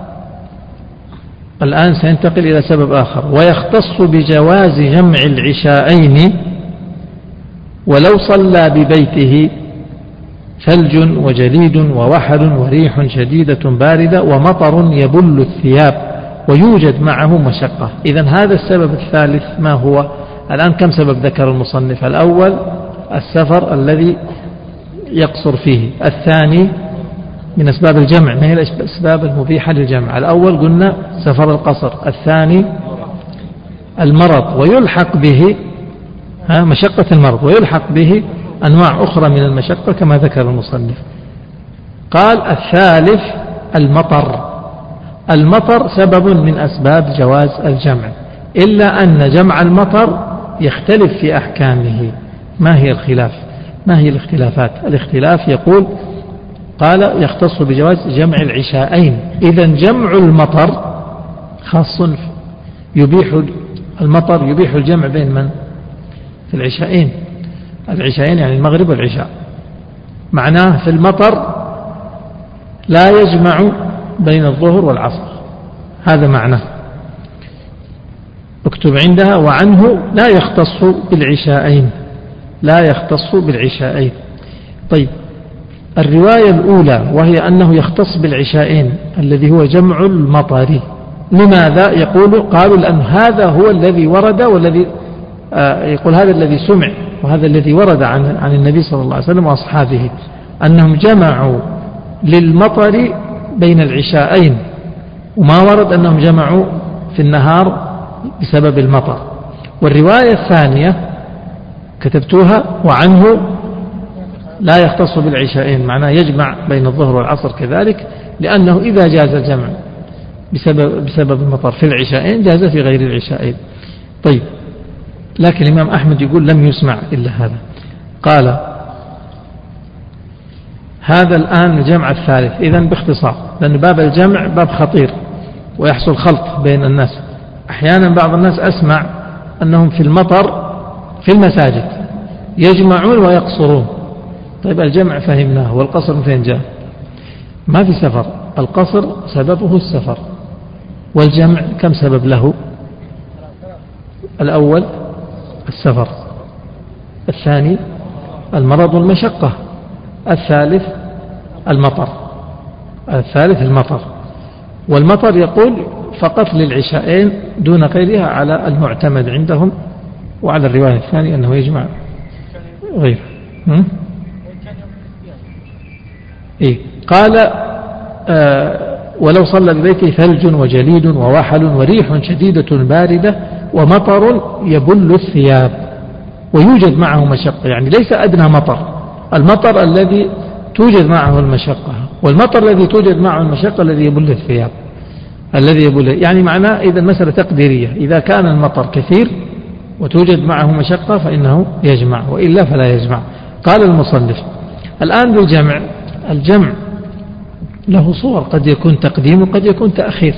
الآن سينتقل إلى سبب آخر، ويختص بجواز جمع العشاءين ولو صلى ببيته ثلج وجليد ووحل وريح شديدة باردة ومطر يبل الثياب ويوجد معه مشقة. إذن هذا السبب الثالث ما هو؟ الآن كم سبب ذكر المصنف؟ الأول السفر الذي يقصر فيه، الثاني من أسباب الجمع، ما هي الأسباب المبيحة للجمع؟ الأول قلنا سفر القصر، الثاني المرض ويلحق به مشقة المرض، ويلحق به أنواع أخرى من المشقة كما ذكر المصنف. قال الثالث المطر. المطر سبب من أسباب جواز الجمع، إلا أن جمع المطر يختلف في أحكامه. ما هي الخلاف؟ ما هي الاختلافات؟ الاختلاف يقول قال يختص بجواز جمع العشاءين. إذن جمع المطر خاص، يبيح المطر يبيح الجمع بين من؟ في العشاءين. العشاءين يعني المغرب والعشاء، معناه في المطر لا يجمع بين الظهر والعصر، هذا معناه. اكتب عندها وعنه لا يختص بالعشاءين، لا يختص بالعشاءين. طيب الرواية الأولى وهي أنه يختص بالعشاءين الذي هو جمع المطر، لماذا؟ يقول قالوا لأن هذا هو الذي ورد، والذي يقول هذا الذي سمع وهذا الذي ورد عن النبي صلى الله عليه وسلم وأصحابه أنهم جمعوا للمطر بين العشاءين، وما ورد أنهم جمعوا في النهار بسبب المطر. والرواية الثانية كتبتوها وعنه لا يختص بالعشاءين، معناه يجمع بين الظهر والعصر كذلك، لأنه إذا جاز الجمع بسبب المطر في العشاءين جاز في غير العشاءين. طيب لكن الإمام أحمد يقول لم يسمع إلا هذا. قال هذا الآن الجمع الثالث. إذن باختصار، لأن باب الجمع باب خطير ويحصل خلط بين الناس. أحيانا بعض الناس أسمع أنهم في المطر في المساجد يجمعون ويقصرون. طيب الجمع فهمناه، والقصر من فين جاء؟ ما في سفر، القصر سببه السفر، والجمع كم سبب له؟ الأول السفر، الثاني المرض والمشقة، الثالث المطر. الثالث المطر، والمطر يقول فقط للعشاءين دون غيرها على المعتمد عندهم، وعلى الرواية الثانية أنه يجمع غيره. إيه؟ قال ولو صلى ببيته ثلج وجليد ووحل وريح شديدة باردة ومطر يبل الثياب ويوجد معه مشقة، يعني ليس أدنى مطر، المطر الذي توجد معه المشقة، والمطر الذي توجد معه المشقة الذي يبل الثياب، الذي يبل، يعني معناه إذا المسألة تقديرية، إذا كان المطر كثير وتوجد معه مشقة فإنه يجمع، وإلا فلا يجمع. قال المصنف الآن بالجمع، الجمع له صور، قد يكون تقديم وقد يكون تأخير،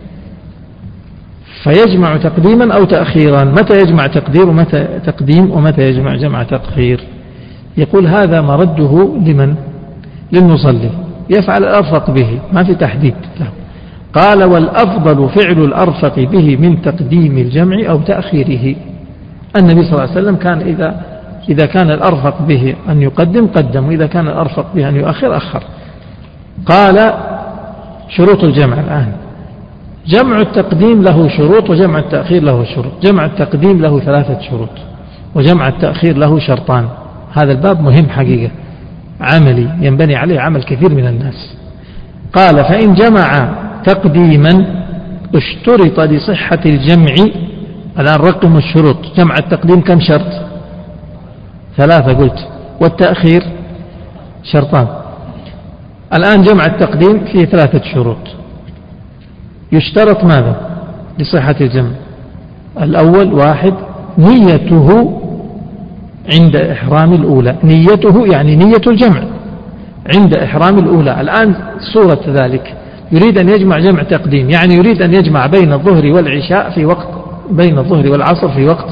فيجمع تقديما أو تأخيرا. متى يجمع تقديم ومتى يجمع جمع تأخير؟ يقول هذا مرده لمن؟ للمصلي، يفعل الأرفق به، ما في تحديد له. قال والأفضل فعل الأرفق به من تقديم الجمع أو تأخيره. النبي صلى الله عليه وسلم كان إذا كان الأرفق به أن يقدم قدم، وإذا كان الأرفق به أن يؤخر أخر. قال شروط الجمع الآن. جمع التقديم له شروط وجمع التأخير له شروط. جمع التقديم له 3 شروط وجمع التأخير له شرطان. هذا الباب مهم حقيقة، عملي ينبني عليه عمل كثير من الناس. قال فإن جمع تقديما اشترط لصحة الجمع. الآن رقم الشروط. جمع التقديم كم شرط؟ 3 قلت، والتأخير شرطان. الآن جمع التقديم فيه 3 شروط. يشترط ماذا لصحة الجمع؟ الأول 1 نيته عند إحرام الأولى. نيته يعني نية الجمع عند إحرام الأولى. الآن صورة ذلك يريد أن يجمع جمع تقديم، يعني يريد أن يجمع بين الظهر والعشاء في وقت، بين الظهر والعصر في وقت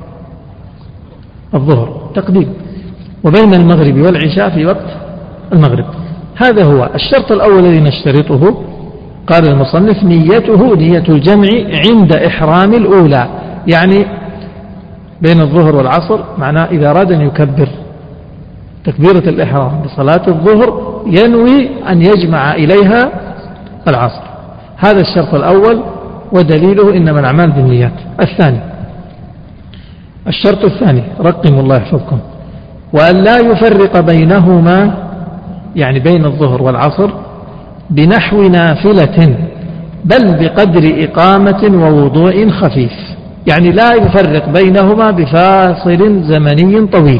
الظهر تقديم، وبين المغرب والعشاء في وقت المغرب. هذا هو الشرط الأول الذي نشترطه. قال المصنف نيته نية الجمع عند إحرام الأولى، يعني بين الظهر والعصر، معناه إذا أراد أن يكبر تكبيرة الإحرام لصلاة الظهر ينوي أن يجمع إليها العصر. هذا الشرط الأول، ودليله إنما الأعمال بالنيات. الثاني، الشرط الثاني رقم الله يحفظكم، وأن لا يفرق بينهما، يعني بين الظهر والعصر، بنحو نافلة بل بقدر إقامة ووضوء خفيف. يعني لا يفرق بينهما بفاصل زمني طويل.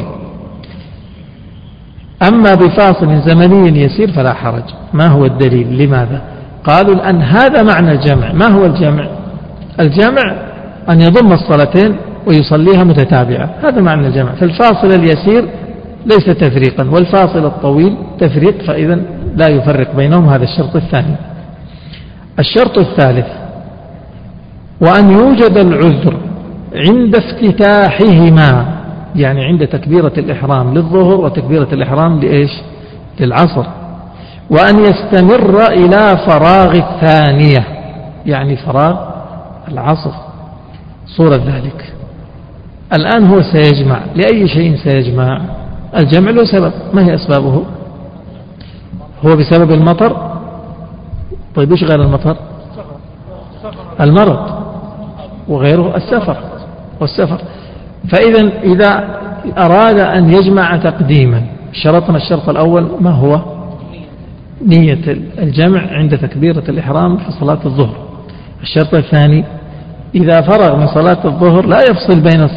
أما بفاصل زمني يسير فلا حرج. ما هو الدليل؟ لماذا؟ قالوا الآن هذا معنى الجمع. ما هو الجمع؟ الجمع أن يضم الصلاتين ويصليها متتابعة، هذا معنى الجمع. فالفاصل اليسير ليس تفريقا، والفاصل الطويل تفريق، فإذا لا يفرق بينهم. هذا الشرط الثاني. الشرط الثالث، وأن يوجد العذر عند افتتاحهما، يعني عند تكبيرة الإحرام للظهر وتكبيرة الإحرام لإيش؟ للعصر. وأن يستمر إلى فراغ الثانية، يعني فراغ العصر. صورة ذلك الآن هو سيجمع لأي شيء سيجمع؟ الجمع له سبب، ما هي أسبابه؟ هو بسبب المطر. طيب إيش غير المطر؟ المرض، وغيره السفر والسفر. فإذا إذا أراد أن يجمع تقديما شرطنا الشرط الأول ما هو؟ نية الجمع عند تكبيرة الإحرام في صلاة الظهر. الشرط الثاني إذا فرغ من صلاة الظهر لا يفصل بين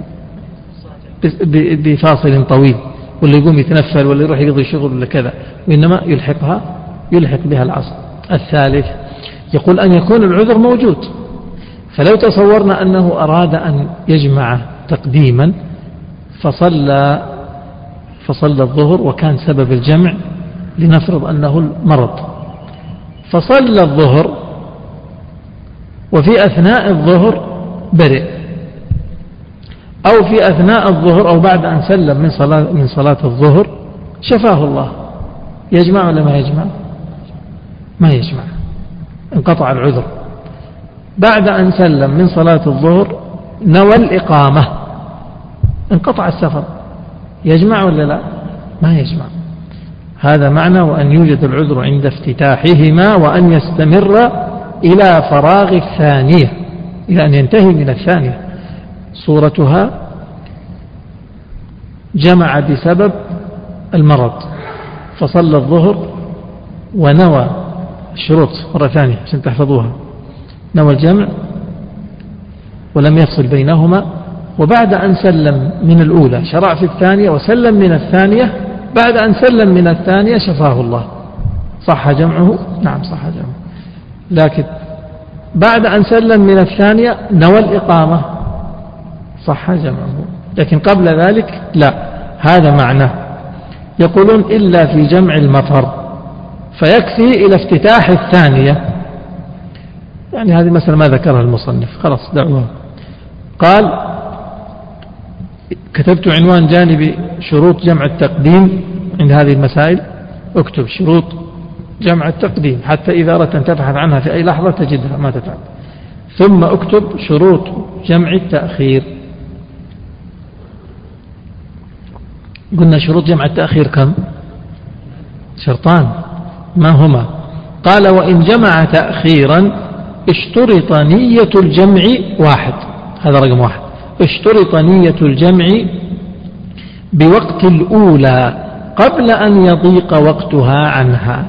بفاصل طويل، واللي يقوم يتنفل واللي يروح يقضي شغل ولا كذا، وإنما يلحق بها العصر. الثالث يقول أن يكون العذر موجود. فلو تصورنا أنه أراد أن يجمع تقديما فصلى الظهر وكان سبب الجمع لنفرض أنه المرض، فصلى الظهر وفي أثناء الظهر برئ، أو في أثناء الظهر أو بعد أن سلم من صلاة الظهر شفاه الله، يجمع ولا ما يجمع؟ ما يجمع، انقطع العذر. بعد أن سلم من صلاة الظهر نوى الإقامة، انقطع السفر، يجمع ولا لا؟ ما يجمع. هذا معنى وأن يوجد العذر عند افتتاحهما، وأن يستمر إلى فراغ الثانية، إلى أن ينتهي من الثانية. صورتها جمع بسبب المرض فصلى الظهر ونوى الشروط مرة ثانية عشان تحفظوها، نوى الجمع ولم يفصل بينهما، وبعد أن سلم من الأولى شرع في الثانية وسلم من الثانية، بعد أن سلم من الثانية شفاه الله. صح جمعه؟ نعم صح جمعه. لكن بعد أن سلم من الثانية نوى الإقامة، صح جمعه. لكن قبل ذلك لا. هذا معناه. يقولون إلا في جمع المطر، فيكفي إلى افتتاح الثانية. يعني هذه مثلا ما ذكرها المصنف، خلاص دعوها. قال: كتبت عنوان جانبي شروط جمع التقديم عند هذه المسائل. اكتب شروط جمع التقديم حتى إذا أردت أن تبحث عنها في أي لحظة تجدها ما تتعب. ثم اكتب شروط جمع التأخير. قلنا شروط جمع التأخير كم؟ شرطان، ما هما؟ قال: وإن جمع تأخيرا اشترط نية الجمع واحد. هذا رقم واحد. اشترط نية الجمع بوقت الأولى قبل أن يضيق وقتها عنها.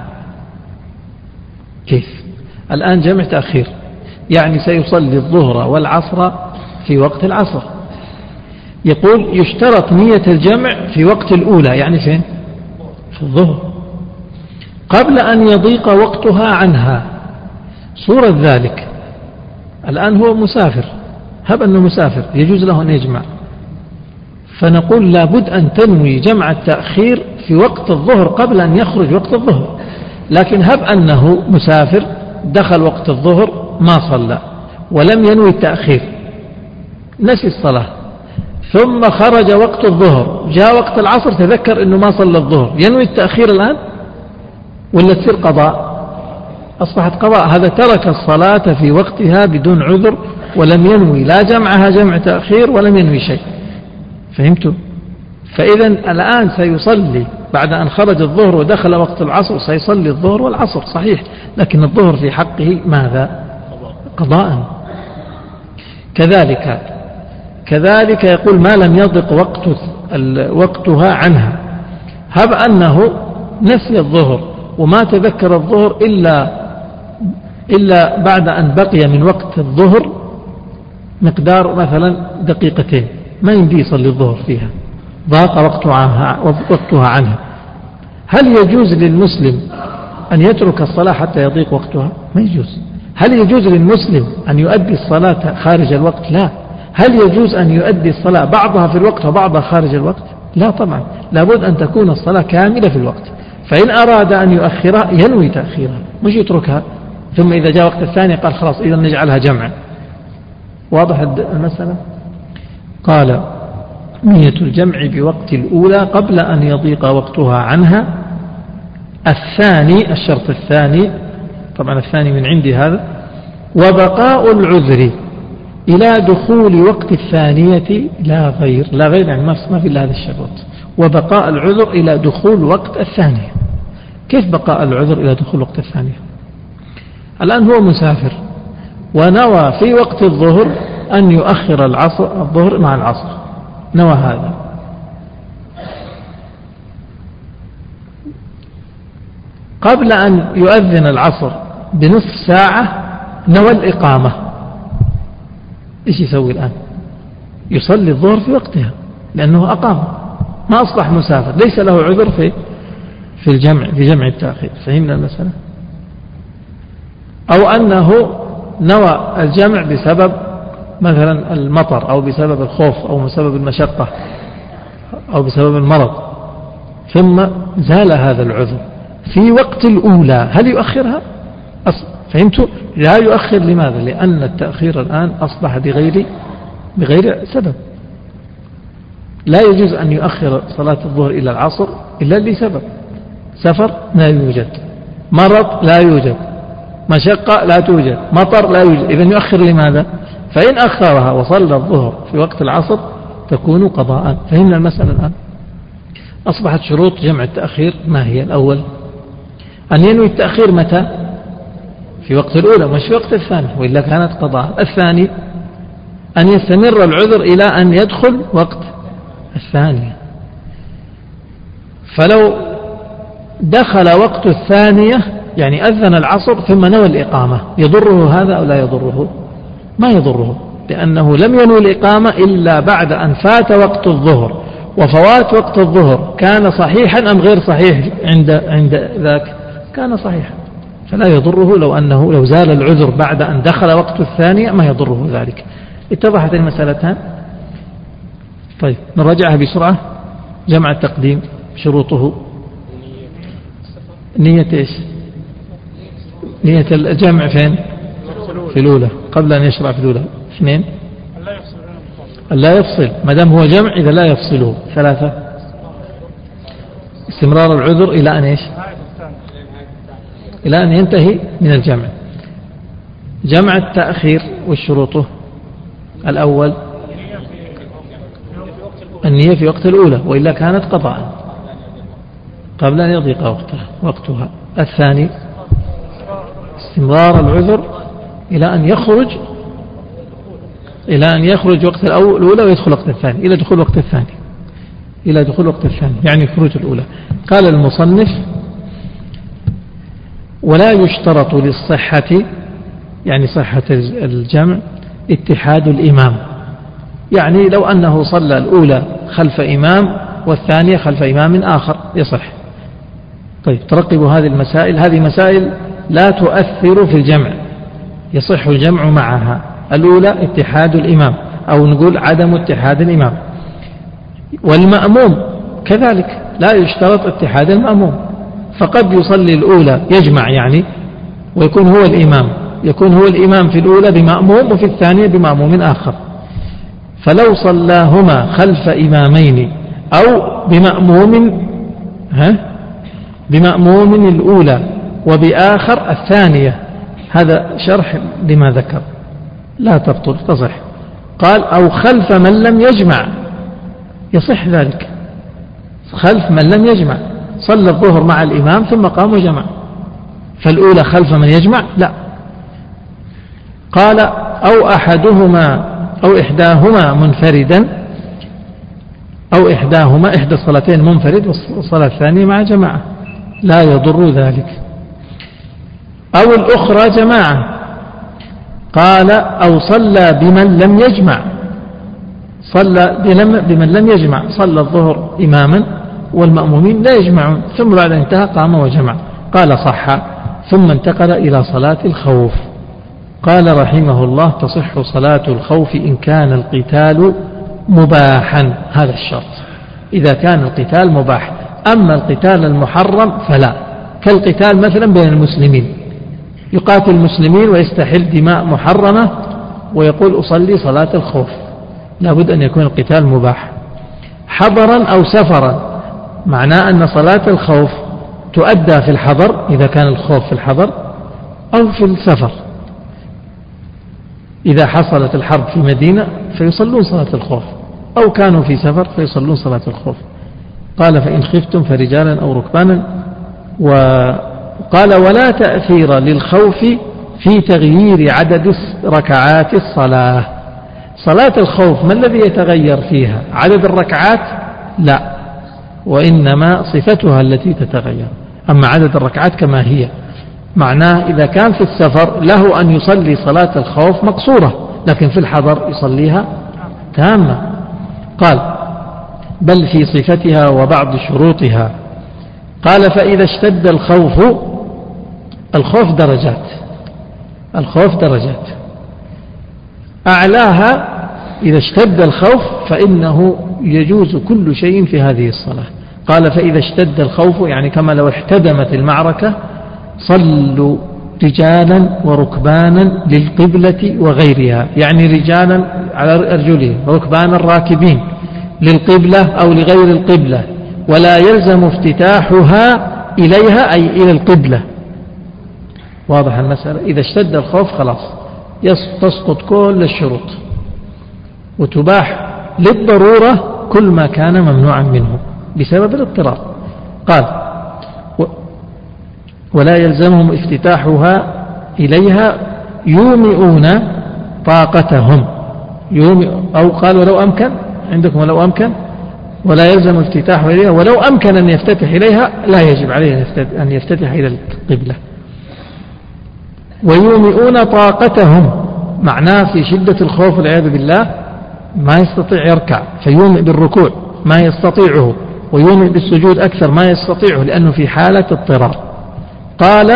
كيف؟ الآن جمع تأخير، يعني سيصلي الظهر والعصر في وقت العصر. يقول يشترط نية الجمع في وقت الأولى، يعني فين؟ في الظهر، قبل أن يضيق وقتها عنها. صورة ذلك الآن هو مسافر، هب أنه مسافر يجوز له أن يجمع، فنقول لابد أن تنوي جمع التأخير في وقت الظهر قبل أن يخرج وقت الظهر. لكن هب أنه مسافر دخل وقت الظهر ما صلى ولم ينوي التأخير، نسي الصلاة، ثم خرج وقت الظهر، جاء وقت العصر تذكر أنه ما صلى الظهر، ينوي التأخير الآن ولا تصير قضاء؟ أصبحت قضاء. هذا ترك الصلاة في وقتها بدون عذر ولم ينوي لا جمعها جمع تأخير ولم ينوي شيء. فهمتوا؟ فإذا الآن سيصلي بعد أن خرج الظهر ودخل وقت العصر، سيصلي الظهر والعصر صحيح، لكن الظهر في حقه ماذا؟ قضاء. كذلك يقول ما لم يضق وقتها عنها. هب أنه نسي الظهر وما تذكر الظهر إلا بعد أن بقي من وقت الظهر مقدار مثلا دقيقتين، ما يمدي يصلي الظهر فيها، ضاق وقتها عنها. هل يجوز للمسلم أن يترك الصلاة حتى يضيق وقتها؟ ما يجوز. هل يجوز للمسلم أن يؤدي الصلاة خارج الوقت؟ لا. هل يجوز أن يؤدي الصلاة بعضها في الوقت وبعضها خارج الوقت؟ لا طبعا، لابد أن تكون الصلاة كاملة في الوقت. فإن أراد أن يؤخرها ينوي تأخيرها، مش يتركها ثم إذا جاء وقت الثاني قال خلاص إذا نجعلها جمعا. واضح المسألة؟ قال: نية الجمع بوقت الأولى قبل أن يضيق وقتها عنها. الثاني، الشرط الثاني، طبعا الثاني من عندي هذا: وبقاء العذر إلى دخول وقت الثانية لا غير. لا غير يعني ما في إلا هذا الشروط. وبقاء العذر إلى دخول وقت الثانية. كيف بقاء العذر إلى دخول وقت الثانية؟ الآن هو مسافر ونوى في وقت الظهر أن يؤخر الظهر مع العصر، نوى هذا، قبل أن يؤذن العصر بنصف ساعة نوى الإقامة. إيش يسوي الآن؟ يصلي الظهر في وقتها لأنه أقام، ما أصبح مسافر، ليس له عذر في جمع التأخير. فهمنا المسألة؟ أو أنه نوى الجمع بسبب مثلا المطر أو بسبب الخوف أو بسبب المشقة أو بسبب المرض، ثم زال هذا العذر في وقت الأولى، هل يؤخرها؟ فهمتوا؟ لا يؤخر. لماذا؟ لأن التأخير الآن أصبح بغير سبب. لا يجوز أن يؤخر صلاة الظهر إلى العصر إلا لسبب: سفر لا يوجد، مرض لا يوجد، مشقة لا توجد، مطر لا يوجد. إذن يؤخر لماذا؟ فإن أخرها وصلى الظهر في وقت العصر تكون قضاء. فهمنا المسألة الآن؟ أصبحت شروط جمع التأخير ما هي؟ الأول أن ينوي التأخير متى؟ في وقت الأولى مش في وقت الثاني، وإلا كانت قضاء. الثاني أن يستمر العذر إلى أن يدخل وقت الثانية. فلو دخل وقت الثانية يعني أذن العصر ثم نوى الإقامة، يضره هذا أو لا يضره؟ ما يضره، لأنه لم ينوي الإقامة إلا بعد أن فات وقت الظهر، وفوات وقت الظهر كان صحيحا أم غير صحيح؟ عند ذاك كان صحيحا، فلا يضره. لو زال العذر بعد أن دخل وقت الثانية ما يضره ذلك. اتضحت المسألتان؟ طيب نراجعها بسرعة. جمع التقديم شروطه: نية إيش؟ نية الجمع فين؟ في الأولى قبل أن يشرع في الأولى. 2 لا يفصل، ما دام هو جمع إذا لا يفصله. 3 استمرار العذر إلى أن إيش؟ إلى أن ينتهي من الجمع. جمع التأخير والشروطه: الأول النية في وقت الأولى وإلا كانت قطعا قبل أن يضيق وقتها. الثاني استمرار العذر إلى أن يخرج وقت الأولى ويدخل وقت الثاني، إلى دخول وقت الثاني يعني خروج الأولى. قال المصنف: ولا يشترط للصحة يعني صحة الجمع اتحاد الإمام، يعني لو أنه صلى الأولى خلف إمام والثانية خلف إمام آخر يصح. طيب ترقبوا هذه المسائل، هذه مسائل لا تؤثر في الجمع، يصح الجمع معها. الأولى اتحاد الإمام أو نقول عدم اتحاد الإمام. والمأموم كذلك لا يشترط اتحاد المأموم، فقد يصلي الأولى يجمع يعني ويكون هو الإمام، يكون هو الإمام في الأولى بمأموم وفي الثانية بمأموم آخر. فلو صلاهما خلف إمامين أو بمأموم الأولى وبآخر الثانية، هذا شرح لما ذكر، لا تبطل تصح. قال: أو خلف من لم يجمع، يصح ذلك خلف من لم يجمع، صلى الظهر مع الإمام ثم قام وجمع، فالأولى خلف من يجمع لا. قال: أو إحداهما منفردا، أو إحدى الصلاتين منفرد والصلاة الثانية مع جماعة لا يضر ذلك. أو الأخرى جماعة. قال: أو صلى بمن لم يجمع، صلى الظهر إماما والمأمومين لا يجمعون ثم بعد انتهى قام وجمع. قال: صح. ثم انتقل إلى صلاة الخوف. قال رحمه الله: تصح صلاة الخوف إن كان القتال مباحا، هذا الشرط، إذا كان القتال مباح. أما القتال المحرم فلا، كالقتال مثلا بين المسلمين، يقاتل المسلمين ويستحل دماء محرمة ويقول أصلي صلاة الخوف، لابد أن يكون القتال مباح. حضرا أو سفرا، معناه أن صلاة الخوف تؤدى في الحضر إذا كان الخوف في الحضر أو في السفر. إذا حصلت الحرب في مدينة فيصلون صلاة الخوف، أو كانوا في سفر فيصلون صلاة الخوف. قال: فإن خفتم فرجالا أو ركبانا. وقال: ولا تأثير للخوف في تغيير عدد ركعات الصلاة. صلاة الخوف ما الذي يتغير فيها؟ عدد الركعات؟ لا، وإنما صفتها التي تتغير. أما عدد الركعات كما هي، معناه إذا كان في السفر له أن يصلي صلاة الخوف مقصورة، لكن في الحضر يصليها تامة. قال: بل في صفتها وبعض شروطها. قال: فإذا اشتد الخوف درجات، أعلاها إذا اشتد الخوف فإنه يجوز كل شيء في هذه الصلاة. قال: فإذا اشتد الخوف يعني كما لو احتدمت المعركة، صلوا رجالا وركبانا للقبلة وغيرها، يعني رجالا على أرجلهم وركبانا راكبين للقبلة أو لغير القبلة، ولا يلزم افتتاحها إليها أي إلى القبلة. واضح المسألة؟ إذا اشتد الخوف خلاص تسقط كل الشروط وتباح للضرورة كل ما كان ممنوعا منه بسبب الاضطرار. قال: ولا يلزمهم افتتاحها إليها يومئون طاقتهم، أو قال: ولو أمكن، عندكم ولو أمكن، ولا يلزم افتتاحها إليها، ولو أمكن أن يفتتح إليها لا يجب عليه أن يفتتح إلى القبلة. ويومئون طاقتهم، معناه في شدة الخوف والعياذ بالله ما يستطيع يركع فيومئ بالركوع ما يستطيعه، ويومئ بالسجود أكثر ما يستطيعه لأنه في حالة اضطرار. قال: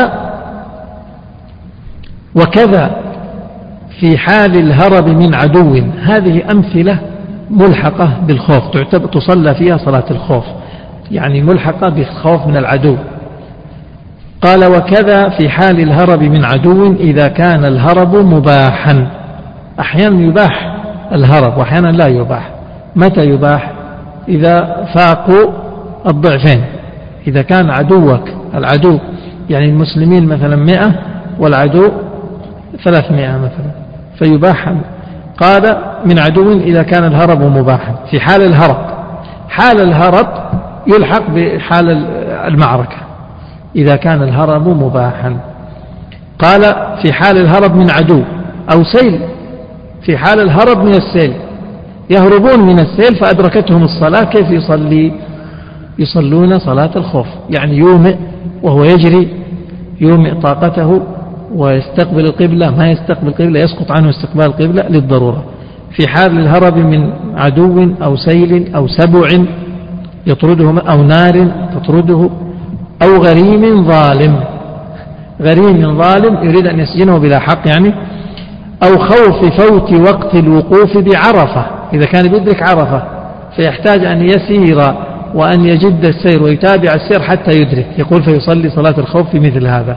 وكذا في حال الهرب من عدو. هذه أمثلة ملحقة بالخوف، تصلى فيها صلاة الخوف، يعني ملحقة بالخوف من العدو. قال وكذا في حال الهرب من عدو إذا كان الهرب مباحا. أحيانا يباح الهرب وأحيانا لا يباح. متى يباح؟ إذا فاقوا الضعفين، إذا كان عدوك العدو يعني المسلمين مثلا 100 والعدو 300 مثلا فيباح. قال من عدو إذا كان الهرب مباحا في حال الهرب. حال الهرب يلحق بحال المعركة إذا كان الهرب مباحا. قال في حال الهرب من عدو أو سيل، في حال الهرب من السيل، يهربون من السيل فأدركتهم الصلاة، كيف يصلون صلاة الخوف، يعني يومئ وهو يجري، يومئ طاقته ويستقبل القبلة، ما يستقبل القبلة يسقط عنه استقبال القبلة للضرورة. في حال الهرب من عدو أو سيل أو سبع يطرده أو نار تطرده أو غريم ظالم، غريم ظالم يريد أن يسجنه بلا حق يعني، أو خوف فوت وقت الوقوف بعرفة، إذا كان يدرك عرفة فيحتاج أن يسير وأن يجد السير ويتابع السير حتى يدرك، يقول فيصلي صلاة الخوف في مثل هذا.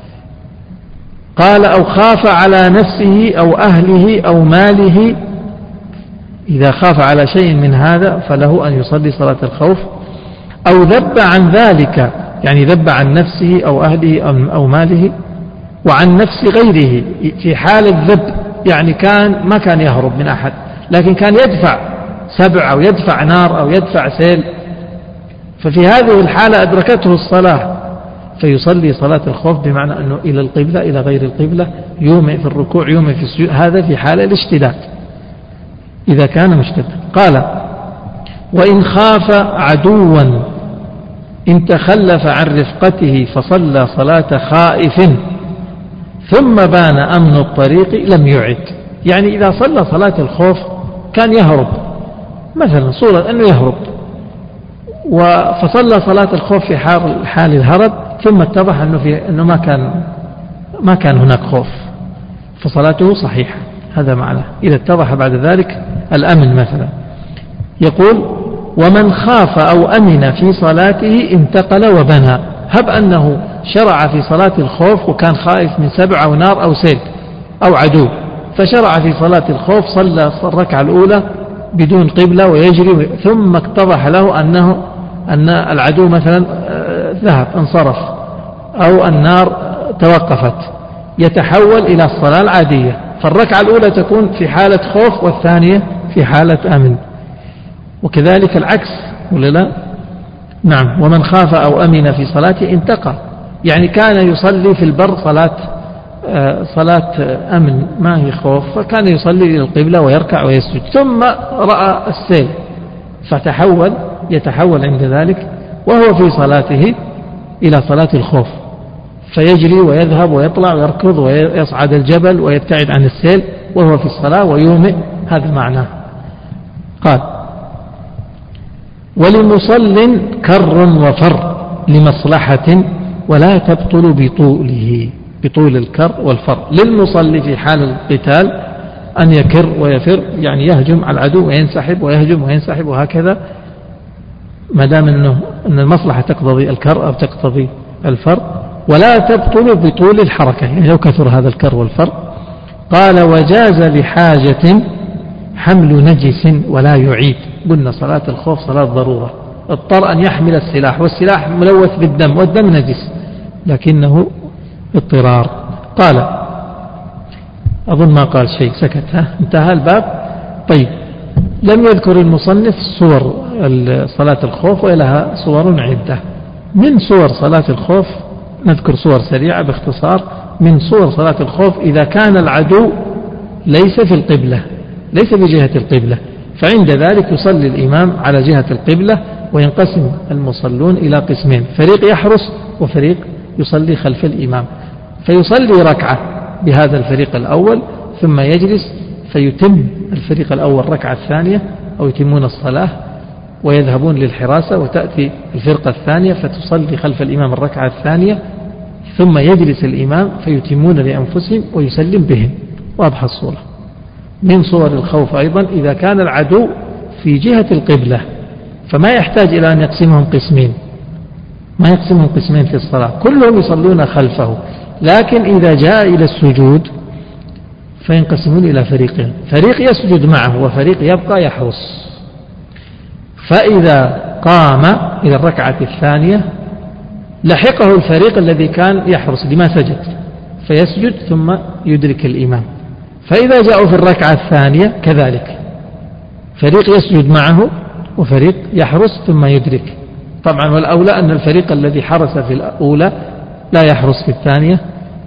قال أو خاف على نفسه أو أهله أو ماله، إذا خاف على شيء من هذا فله أن يصلي صلاة الخوف. أو ذب عن ذلك، يعني ذب عن نفسه أو أهله أو ماله وعن نفس غيره في حال الذب، يعني ما كان يهرب من أحد لكن كان يدفع سبع أو يدفع نار أو يدفع سيل، ففي هذه الحالة أدركته الصلاة فيصلي صلاة الخوف، بمعنى أنه إلى القبلة إلى غير القبلة، يومئ في الركوع يومئ في السجود، هذا في حال الاشتداد إذا كان مشتدا. قال وإن خاف عدوا إن تخلف عن رفقته فصلى صلاة خائف ثم بان أمن الطريق لم يعد، يعني إذا صلى صلاة الخوف كان يهرب مثلا صورة أنه يهرب فصلى صلاة الخوف في حال الهرب ثم اتضح أنه ما كان هناك خوف فصلاته صحيحة، هذا معناه إذا اتضح بعد ذلك الأمن مثلا. يقول ومن خاف أو أمن في صلاته انتقل وبنى، هب أنه شرع في صلاة الخوف وكان خائف من سبع أو نار أو سيل أو عدو، فشرع في صلاة الخوف صلى الركعة الأولى بدون قبلة ويجري، ثم اتضح له أن العدو مثلا ذهب انصرف أو النار توقفت، يتحول إلى الصلاة العادية، فالركعة الأولى تكون في حالة خوف والثانية في حالة أمن. وكذلك العكس ولا لا؟ نعم. ومن خاف أو أمن في صلاته انتقى، يعني كان يصلي في البر صلاة أمن ما هي خوف، فكان يصلي إلى القبلة ويركع ويسجد، ثم رأى السيل يتحول عند ذلك وهو في صلاته إلى صلاة الخوف، فيجري ويذهب ويطلع ويركض ويصعد الجبل ويبتعد عن السيل وهو في الصلاة ويومئ، هذا معناه. قال ولمصل كر وفر لمصلحة ولا تبطل بطول الكر والفر. للمصلي في حال القتال أن يكر ويفر، يعني يهجم على العدو وينسحب ويهجم وينسحب وهكذا، ما دام أن المصلحة تقتضي الكر أو تقتضي الفر، ولا تبطل بطول الحركة، يعني لو كثر هذا الكر والفر. قال وجاز لحاجة حمل نجس ولا يعيد، قلنا صلاة الخوف صلاة ضرورة، اضطر أن يحمل السلاح والسلاح ملوث بالدم والدم نجس لكنه اضطرار. قال أظن ما قال شيء سكت، انتهى الباب. طيب لم يذكر المصنف صور صلاة الخوف ولها صور عدة. من صور صلاة الخوف نذكر صور سريعة باختصار. من صور صلاة الخوف إذا كان العدو ليس في القبلة، ليس بجهة القبلة، فعند ذلك يصلي الإمام على جهة القبلة، وينقسم المصلون إلى قسمين، فريق يحرس وفريق يصلي خلف الإمام، فيصلي ركعة بهذا الفريق الأول ثم يجلس فيتم الفريق الأول ركعة الثانية أو يتمون الصلاة ويذهبون للحراسة، وتأتي الفرقة الثانية فتصلي خلف الإمام الركعة الثانية ثم يجلس الإمام فيتمون لأنفسهم ويسلم بهم. واضح الصورة. من صور الخوف أيضا إذا كان العدو في جهة القبلة، فما يحتاج إلى أن يقسمهم قسمين، ما يقسمهم قسمين في الصلاة، كلهم يصلون خلفه، لكن إذا جاء إلى السجود فينقسمون إلى فريقين، فريق يسجد معه وفريق يبقى يحرس. فإذا قام إلى الركعة الثانية لحقه الفريق الذي كان يحرس لما سجد فيسجد ثم يدرك الإمام. فإذا جاءوا في الركعة الثانية كذلك، فريق يسجد معه وفريق يحرس ثم يدرك. طبعا والأولى أن الفريق الذي حرس في الأولى لا يحرس في الثانية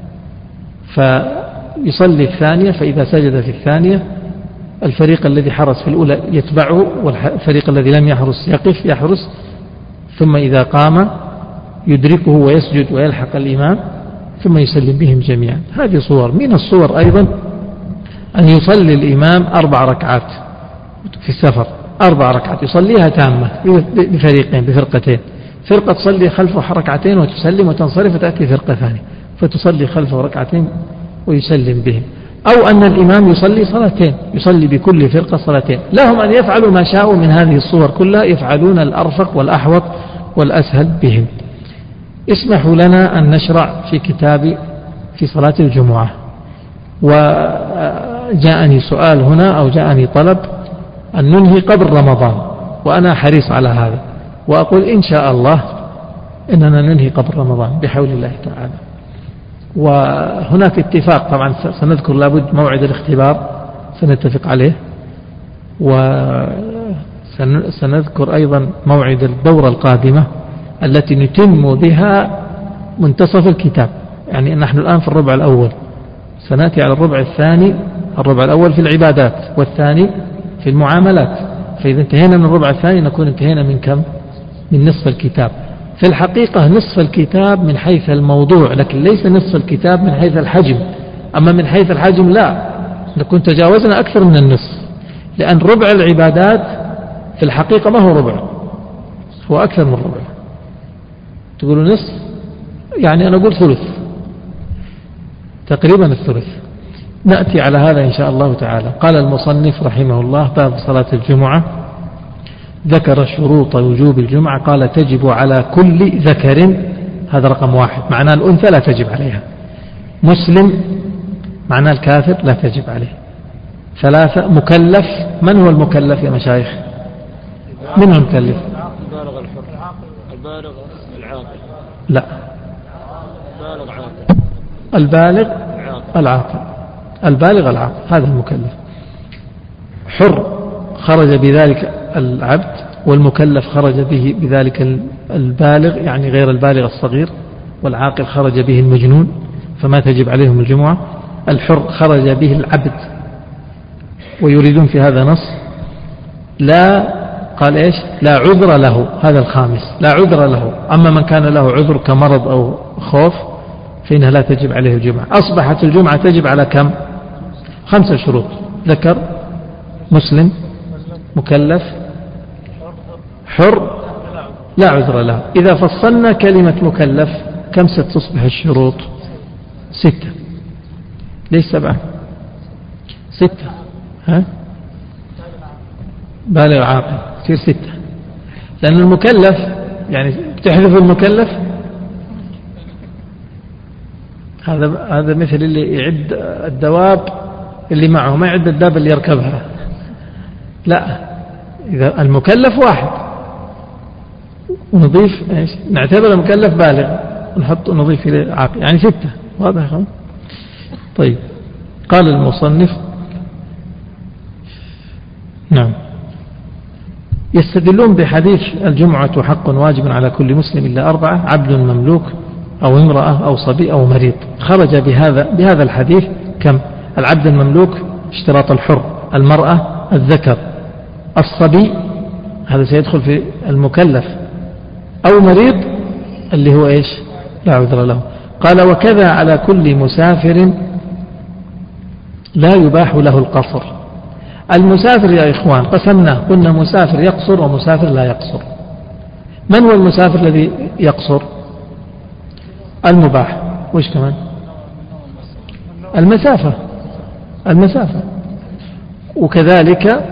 فيصلي الثانية، فإذا سجد في الثانية الفريق الذي حرس في الأولى يتبعه، والفريق الذي لم يحرس يقف يحرس، ثم إذا قام يدركه ويسجد ويلحق الإمام ثم يسلم بهم جميعا. هذه صور. من الصور أيضا أن يصلي الإمام 4 ركعات في السفر، 4 ركعات يصليها تامة بفريقين بفرقتين، فرقة تصلي خلفه ركعتين وتسلم وتنصرف وتأتي فرقة ثانية فتصلي خلفه ركعتين ويسلم بهم. أو أن الإمام يصلي صلاتين، يصلي بكل فرقة صلاتين. لهم أن يفعلوا ما شاءوا من هذه الصور كلها، يفعلون الأرفق والأحوط والأسهل بهم. اسمحوا لنا أن نشرع في كتاب في صلاة الجمعة. وجاءني سؤال هنا أو جاءني طلب أن ننهي قبل رمضان، وأنا حريص على هذا، وأقول إن شاء الله إننا ننهي قبل رمضان بحول الله تعالى. وهناك اتفاق طبعا، سنذكر لابد موعد الاختبار سنتفق عليه، وسنذكر أيضا موعد الدورة القادمة التي نتم بها منتصف الكتاب. يعني نحن الآن في الربع الأول، سنأتي على الربع الثاني. الربع الأول في العبادات والثاني في المعاملات، فإذا انتهينا من الربع الثاني نكون انتهينا من كم؟ من نصف الكتاب. في الحقيقة نصف الكتاب من حيث الموضوع، لكن ليس نصف الكتاب من حيث الحجم. أما من حيث الحجم لا، نكون تجاوزنا أكثر من النصف، لأن ربع العبادات في الحقيقة ما هو ربع، هو أكثر من ربع. تقولوا نصف، يعني أنا أقول ثلث، تقريبا الثلث. نأتي على هذا إن شاء الله تعالى. قال المصنف رحمه الله: باب صلاة الجمعة. ذكر شروط وجوب الجمعة، قال: تجب على كل ذكر، هذا رقم 1، معناه الأنثى لا تجب عليها. مسلم، معناه الكافر لا تجب عليه. 3 مكلف. من هو المكلف يا مشايخ؟ من هو المكلف؟ البالغ الحر، البالغ العاقل. لا، البالغ عاقل. البالغ العاقل، البالغ العاقل هذا المكلف. حر خرج بذلك العبد، والمكلف خرج به بذلك البالغ، يعني غير البالغ الصغير، والعاقل خرج به المجنون فما تجب عليهم الجمعة. الحر خرج به العبد، ويريدون في هذا نص. لا، قال إيش؟ لا عذر له، هذا الخامس، لا عذر له. أما من كان له عذر كمرض أو خوف فإنها لا تجب عليه الجمعة. أصبحت الجمعة تجب على كم؟ 5 شروط: ذكر، مسلم، مكلف، حر، لا عذر له. إذا فصلنا كلمة مكلف كم ستصبح الشروط؟ 6. ليش 7؟ 6. ها؟ بالغ عاقل تصير 6، لأن المكلف يعني تحذف المكلف. هذا مثل اللي يعد الدواب اللي معه، ما يعد الدابة اللي يركبها. لا، إذا المكلف 1 ونضيف إيش؟ نعتبر المكلف بالغ ونحط نضيف إليه عاقل، يعني 6. واضح؟ طيب. قال المصنف: نعم، يستدلون بحديث الجمعة حق واجب على كل مسلم إلا 4: عبد مملوك أو امرأة أو صبي أو مريض. خرج بهذا الحديث كم؟ العبد المملوك اشتراط الحر، المرأة، الذكر، الصبي هذا سيدخل في المكلف، أو مريض اللي هو إيش؟ لا عذر له. قال: وكذا على كل مسافر لا يباح له القصر. المسافر يا إخوان قسمناه، قلنا مسافر يقصر ومسافر لا يقصر. من هو المسافر الذي يقصر؟ المباح. وش كمان؟ المسافة، وكذلك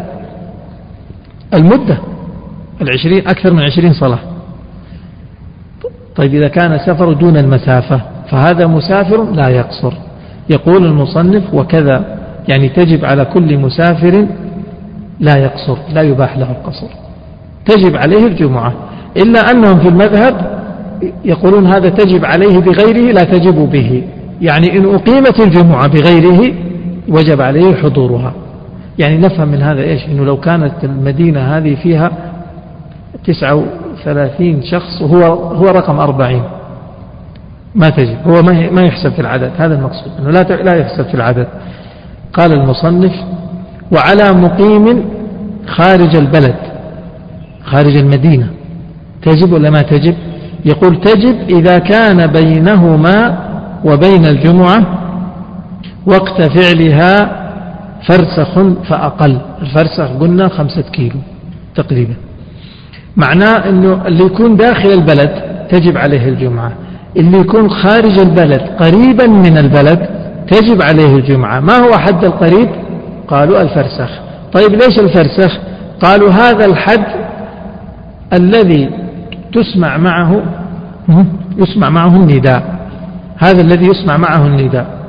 المدة 20، أكثر من 20 صلاة. طيب إذا كان سفر دون المسافة فهذا مسافر لا يقصر. يقول المصنف وكذا، يعني تجب على كل مسافر لا يقصر، لا يباح له القصر، تجب عليه الجمعة، إلا أنهم في المذهب يقولون هذا تجب عليه بغيره لا تجب به، يعني إن أقيمت الجمعة بغيره وجب عليه حضورها. يعني نفهم من هذا إيش؟ إنه لو كانت المدينة هذه فيها 39 شخص وهو رقم 40 ما تجب، هو ما يحسب في العدد، هذا المقصود أنه لا يحسب في العدد. قال المصنف وعلى مقيم خارج البلد خارج المدينة تجب ولا ما تجب؟ يقول تجب إذا كان بينهما وبين الجمعة وقت فعلها فرسخ فأقل. الفرسخ قلنا 5 كيلو تقريبا، معناه أنه اللي يكون داخل البلد تجب عليه الجمعة، اللي يكون خارج البلد قريبا من البلد تجب عليه الجمعة. ما هو حد القريب؟ قالوا الفرسخ. طيب ليش الفرسخ؟ قالوا هذا الحد الذي يسمع معه النداء، هذا الذي يسمع معه النداء،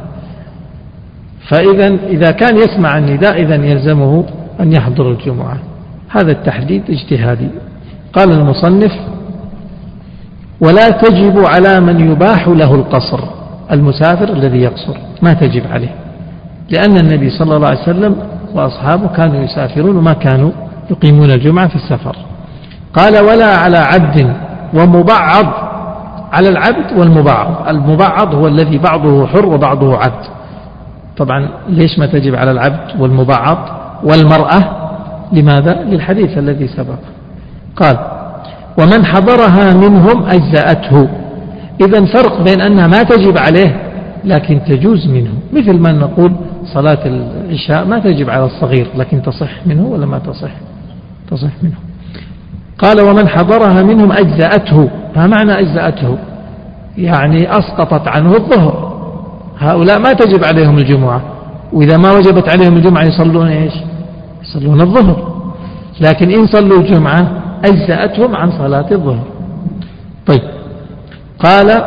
إذا كان يسمع النداء إذن يلزمه أن يحضر الجمعة. هذا التحديد اجتهادي. قال المصنف ولا تجب على من يباح له القصر، المسافر الذي يقصر ما تجب عليه، لأن النبي صلى الله عليه وسلم وأصحابه كانوا يسافرون وما كانوا يقيمون الجمعة في السفر. قال ولا على عبد ومبعض، على العبد والمبعض. المبعض هو الذي بعضه حر وبعضه عبد. طبعا ليش ما تجب على العبد والمبعض والمرأة؟ لماذا؟ للحديث الذي سبق. قال ومن حضرها منهم أجزأته. إذن فرق بين أنها ما تجب عليه لكن تجوز منه، مثل ما نقول صلاة العشاء ما تجب على الصغير لكن تصح منه ولا ما تصح منه. قال ومن حضرها منهم أجزأته. ما معنى أجزأته؟ يعني أسقطت عنه الظهر. هؤلاء ما تجب عليهم الجمعة، وإذا ما وجبت عليهم الجمعة يصلون إيش؟ يصلون الظهر، لكن إن صلوا الجمعة أجزأتهم عن صلاة الظهر. طيب قال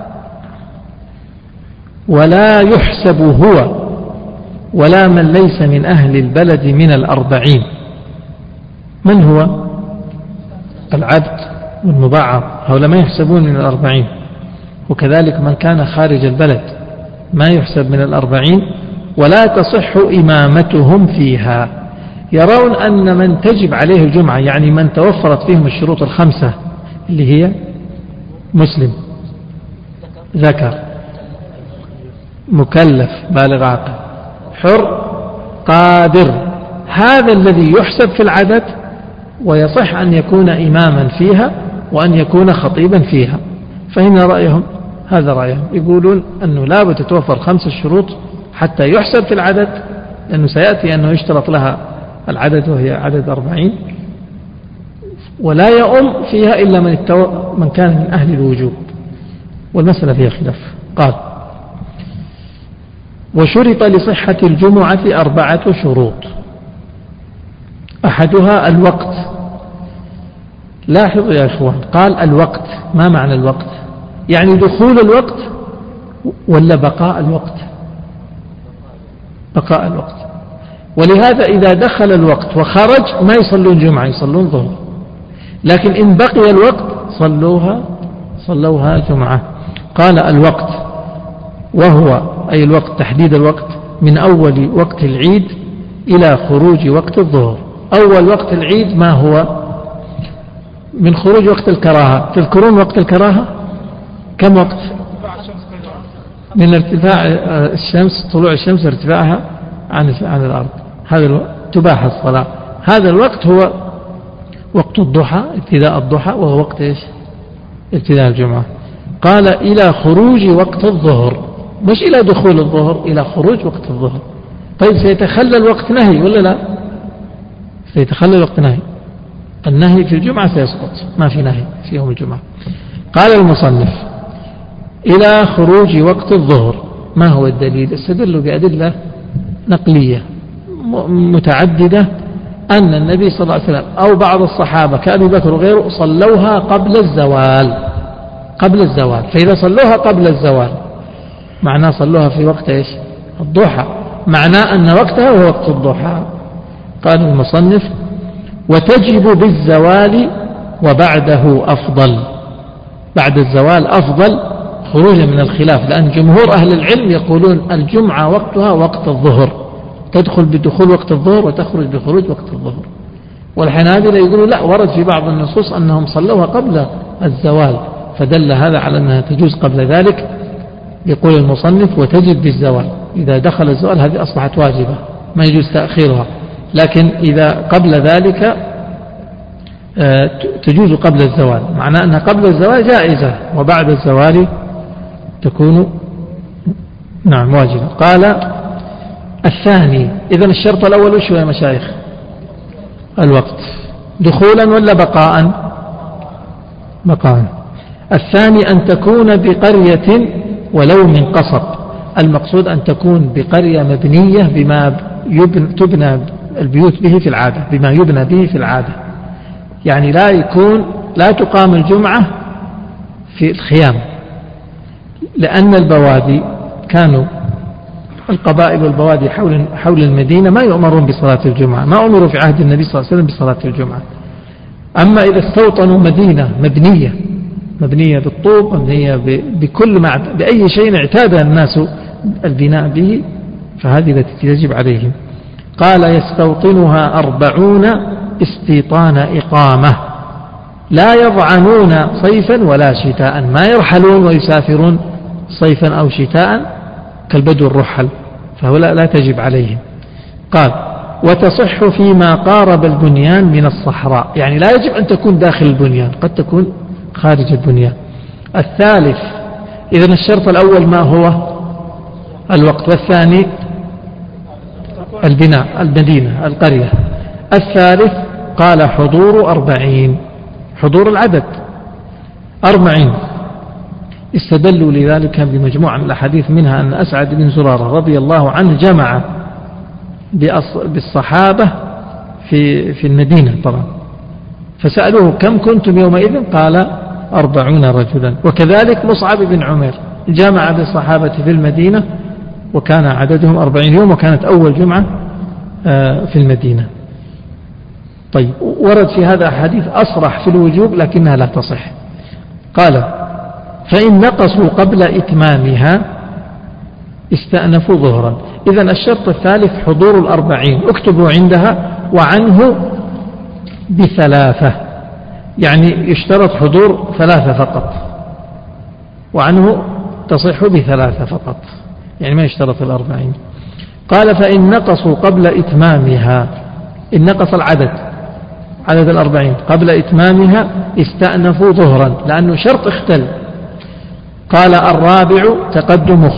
ولا يحسب هو ولا من ليس من أهل البلد من 40. من هو؟ العبد والمبعض، هؤلاء ما يحسبون من 40. وكذلك من كان خارج البلد ما يحسب من 40 ولا تصح إمامتهم فيها. يرون أن من تجب عليه الجمعة يعني من توفرت فيهم الشروط 5 اللي هي مسلم، ذكر، مكلف بالغ عاقل، حر، قادر، هذا الذي يحسب في العدد ويصح أن يكون إماما فيها وأن يكون خطيبا فيها. فهنا رأيهم، هذا رأيهم، يقولون أنه لا بد تتوفر 5 شروط حتى يحسب في العدد، لأنه سيأتي أنه يشترط لها العدد وهي عدد 40، ولا يؤم فيها إلا من كان من أهل الوجوب، والمسألة فيها خلاف. قال وشرط لصحة الجمعة 4 شروط، أحدها الوقت. لاحظوا يا إخوان، قال الوقت. ما معنى الوقت؟ يعني دخول الوقت ولا بقاء الوقت؟ بقاء الوقت. ولهذا إذا دخل الوقت وخرج ما يصلون جمعة، يصلون ظهر، لكن إن بقي الوقت صلوها جمعة. قال الوقت وهو أي الوقت، تحديد الوقت من أول وقت العيد إلى خروج وقت الظهر. أول وقت العيد ما هو؟ من خروج وقت الكراهة. تذكرون وقت الكراهة كم وقت؟ من ارتفاع الشمس، طلوع الشمس ارتفاعها عن الأرض، هذا تباح الصلاة. هذا الوقت هو وقت الضحى، ابتداء الضحى، وهو وقت إيش؟ ابتداء الجمعة. قال إلى خروج وقت الظهر، مش إلى دخول الظهر، إلى خروج وقت الظهر. طيب سيتخلى الوقت نهي ولا لا؟ سيتخلى الوقت نهي. النهي في الجمعة سيسقط، ما في نهي في يوم الجمعة. قال المصنف إلى خروج وقت الظهر. ما هو الدليل؟ استدلوا بأدلة نقلية متعددة أن النبي صلى الله عليه وسلم أو بعض الصحابة كأبي بكر وغيره صلوها قبل الزوال، قبل الزوال. فإذا صلوها قبل الزوال معناه صلوها في وقت إيش؟ الضحى، معناه أن وقتها هو وقت الضحى. قال المصنف: وتجب بالزوال وبعده أفضل. بعد الزوال أفضل خروجا من الخلاف، لأن جمهور أهل العلم يقولون الجمعة وقتها وقت الظهر، تدخل بدخول وقت الظهر وتخرج بخروج وقت الظهر. والحنابلة يقولوا لا، ورد في بعض النصوص أنهم صلوها قبل الزوال، فدل هذا على أنها تجوز قبل ذلك. يقول المصنف: وتجب بالزوال. إذا دخل الزوال هذه أصبحت واجبة، ما يجوز تأخيرها، لكن إذا قبل ذلك تجوز قبل الزوال، معناه أنها قبل الزوال جائزة، وبعد الزوال تكون نعم واجبة. قال: الثاني. إذن الشرط الأول وش هو يا مشايخ؟ الوقت، دخولا ولا بقاء؟ بقاء. الثاني أن تكون بقرية ولو من قصب. المقصود أن تكون بقرية مبنية بما تبنى البيوت به في العادة، بما يبنى به في العادة، يعني لا تقام الجمعة في الخيام، لأن البوادي كانوا القبائل والبوادي حول المدينة ما يؤمرون بصلاة الجمعة، ما أمروا في عهد النبي صلى الله عليه وسلم بصلاة الجمعة. أما إذا استوطنوا مدينة مبنية بالطوب، مبنية بأي شيء اعتاد الناس البناء به، فهذه التي تجب عليهم. قال: يستوطنها 40 استيطان إقامة، لا يضعنون صيفا ولا شتاء، ما يرحلون ويسافرون صيفا أو شتاء كالبدو الرحل، فهؤلاء لا تجب عليهم. قال: وتصح فيما قارب البنيان من الصحراء، يعني لا يجب أن تكون داخل البنيان، قد تكون خارج البنيان. الثالث. إذن الشرط الأول ما هو؟ الوقت، والثاني البناء، المدينة، القرية. الثالث قال: حضور 40، حضور العدد 40. استدلوا لذلك بمجموعة من الأحاديث، منها أن أسعد بن زرارة رضي الله عنه جمع بالصحابة في المدينة طبعا، فسألوه: كم كنتم يومئذ؟ قال: 40 رجلا. وكذلك مصعب بن عمير جمع بالصحابة في المدينة وكان عددهم 40 يوم، وكانت أول جمعة في المدينة. طيب، ورد في هذا حديث أصرح في الوجوب لكنها لا تصح. قال: فإن نقصوا قبل إتمامها استأنفوا ظهرا. إذن الشرط الثالث حضور 40، اكتبوا عندها: وعنه ب3، يعني يشترط حضور 3 فقط، وعنه تصح ب3 فقط، يعني ما يشترط 40. قال: فإن نقصوا قبل إتمامها، إن نقص عدد 40 قبل إتمامها استأنفوا ظهرا، لأنه شرط اختل. قال: الرابع تقدم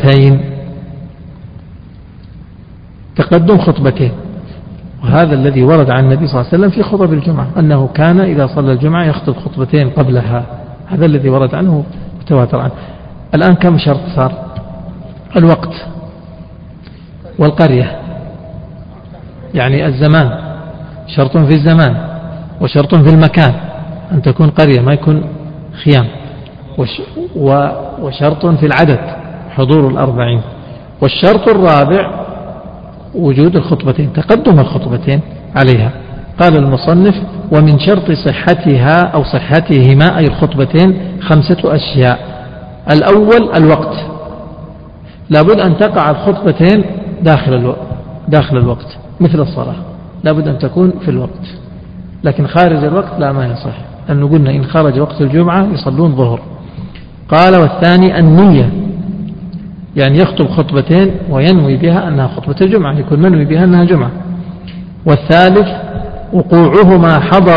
خطبتين، وهذا الذي ورد عن النبي صلى الله عليه وسلم في خطب الجمعة، أنه كان إذا صلى الجمعة يخطب خطبتين قبلها، هذا الذي ورد عنه وتواتر عنه. الآن كم شرط صار؟ الوقت والقرية، يعني الزمان، شرط في الزمان وشرط في المكان، أن تكون قرية ما يكون خيام، وشرط في العدد حضور 40. والشرط الرابع وجود الخطبتين، تقدم الخطبتين عليها. قال المصنف: ومن شرط صحتها أو صحتهما أي الخطبتين 5 أشياء. الأول الوقت، لابد أن تقع الخطبتين داخل الوقت، مثل الصلاة لابد أن تكون في الوقت، لكن خارج الوقت لا، ما يصح، لأنه قلنا إن خرج وقت الجمعة يصلون ظهر. قال: والثاني النية، يعني يخطب خطبتين وينوي بها أنها خطبة الجمعة، يكون منوي بها أنها جمعة. والثالث وقوعهما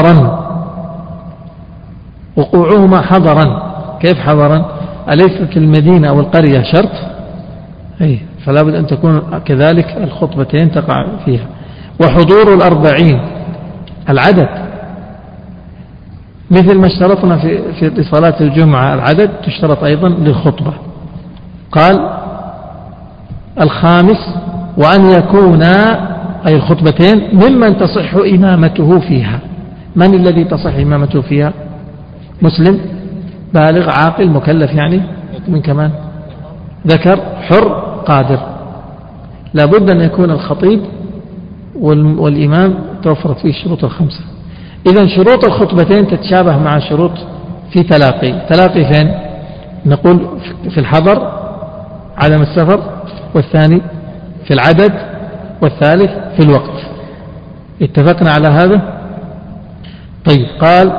حضرا. كيف حضرا؟ أليست المدينة أو القرية شرط؟ فلا بد أن تكون كذلك الخطبتين تقع فيها. وحضور 40 العدد، مثل ما اشترطنا في صلاة الجمعة العدد تشترط أيضا للخطبة. قال: الخامس وأن يكونا أي الخطبتين ممن تصح إمامته فيها. من الذي تصح إمامته فيها؟ مسلم بالغ عاقل مكلف، يعني من كمان ذكر حر قادر. لابد أن يكون الخطيب والإمام توفرت فيه الشروط الخمسة. إذن شروط الخطبتين تتشابه مع شروط في تلاقي فين؟ نقول في الحضر عدم السفر، والثاني في العدد، والثالث في الوقت. اتفقنا على هذا؟ طيب.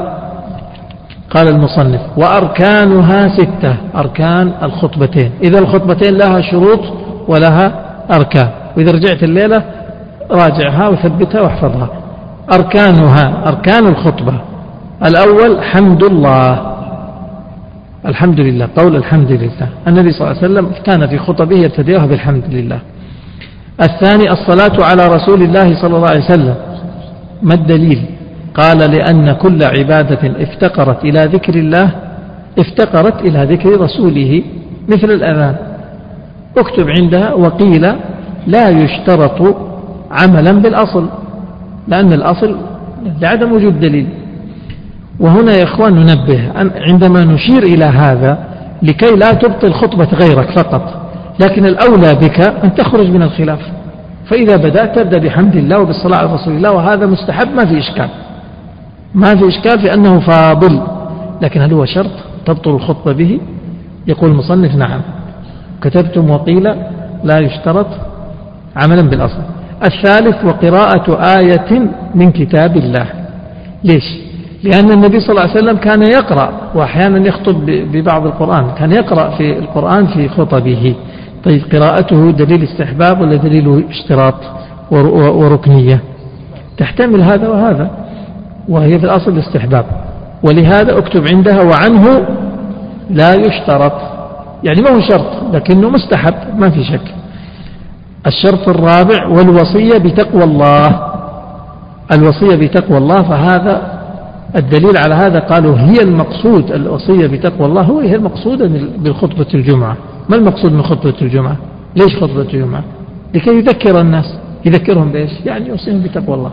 قال المصنف: وأركانها 6. أركان الخطبتين. إذا الخطبتين لها شروط ولها أركان، وإذا رجعت الليلة راجعها وثبتها واحفظها. أركانها، أركان الخطبة: الأول حمد الله، الحمد لله، قول الحمد لله. النبي صلى الله عليه وسلم كان في خطبه يبتدئها بالحمد لله. الثاني الصلاة على رسول الله صلى الله عليه وسلم. ما الدليل؟ قال: لأن كل عبادة افتقرت إلى ذكر الله افتقرت إلى ذكر رسوله، مثل الأذان. اكتب عندها: وقيل لا يشترط عملا بالأصل، لأن الأصل لعدم وجود دليل. وهنا يا إخوان ننبه عندما نشير إلى هذا لكي لا تبطل خطبة غيرك فقط، لكن الأولى بك أن تخرج من الخلاف. فإذا بدأت تبدأ بحمد الله وبالصلاة على رسول الله، وهذا مستحب، ما في إشكال، ما في إشكال في أنه فاضل. لكن هل هو شرط تبطل الخطبة به؟ يقول المصنف: نعم. كتبتم: وقيل لا يشترط عملا بالأصل. الثالث وقراءة آية من كتاب الله. ليش؟ لأن النبي صلى الله عليه وسلم كان يقرأ، وأحيانا يخطب ببعض القرآن، كان يقرأ في القرآن في خطبه. طيب، قراءته دليل استحباب ولا دليل اشتراط وركنية؟ تحتمل هذا وهذا، وهي في الأصل الاستحباب. ولهذا اكتب عندها: وعنه لا يشترط، يعني ما هو شرط لكنه مستحب، ما في شك. الشرط الرابع والوصية بتقوى الله. الوصية بتقوى الله، فهذا الدليل على هذا قالوا هي المقصود، الوصية بتقوى الله هي المقصودة بالخطبة الجمعة. ما المقصود من خطبة الجمعة؟ ليش خطبة الجمعة؟ لكي يذكر الناس، يذكرهم بإيش؟ يعني يوصيهم بتقوى الله.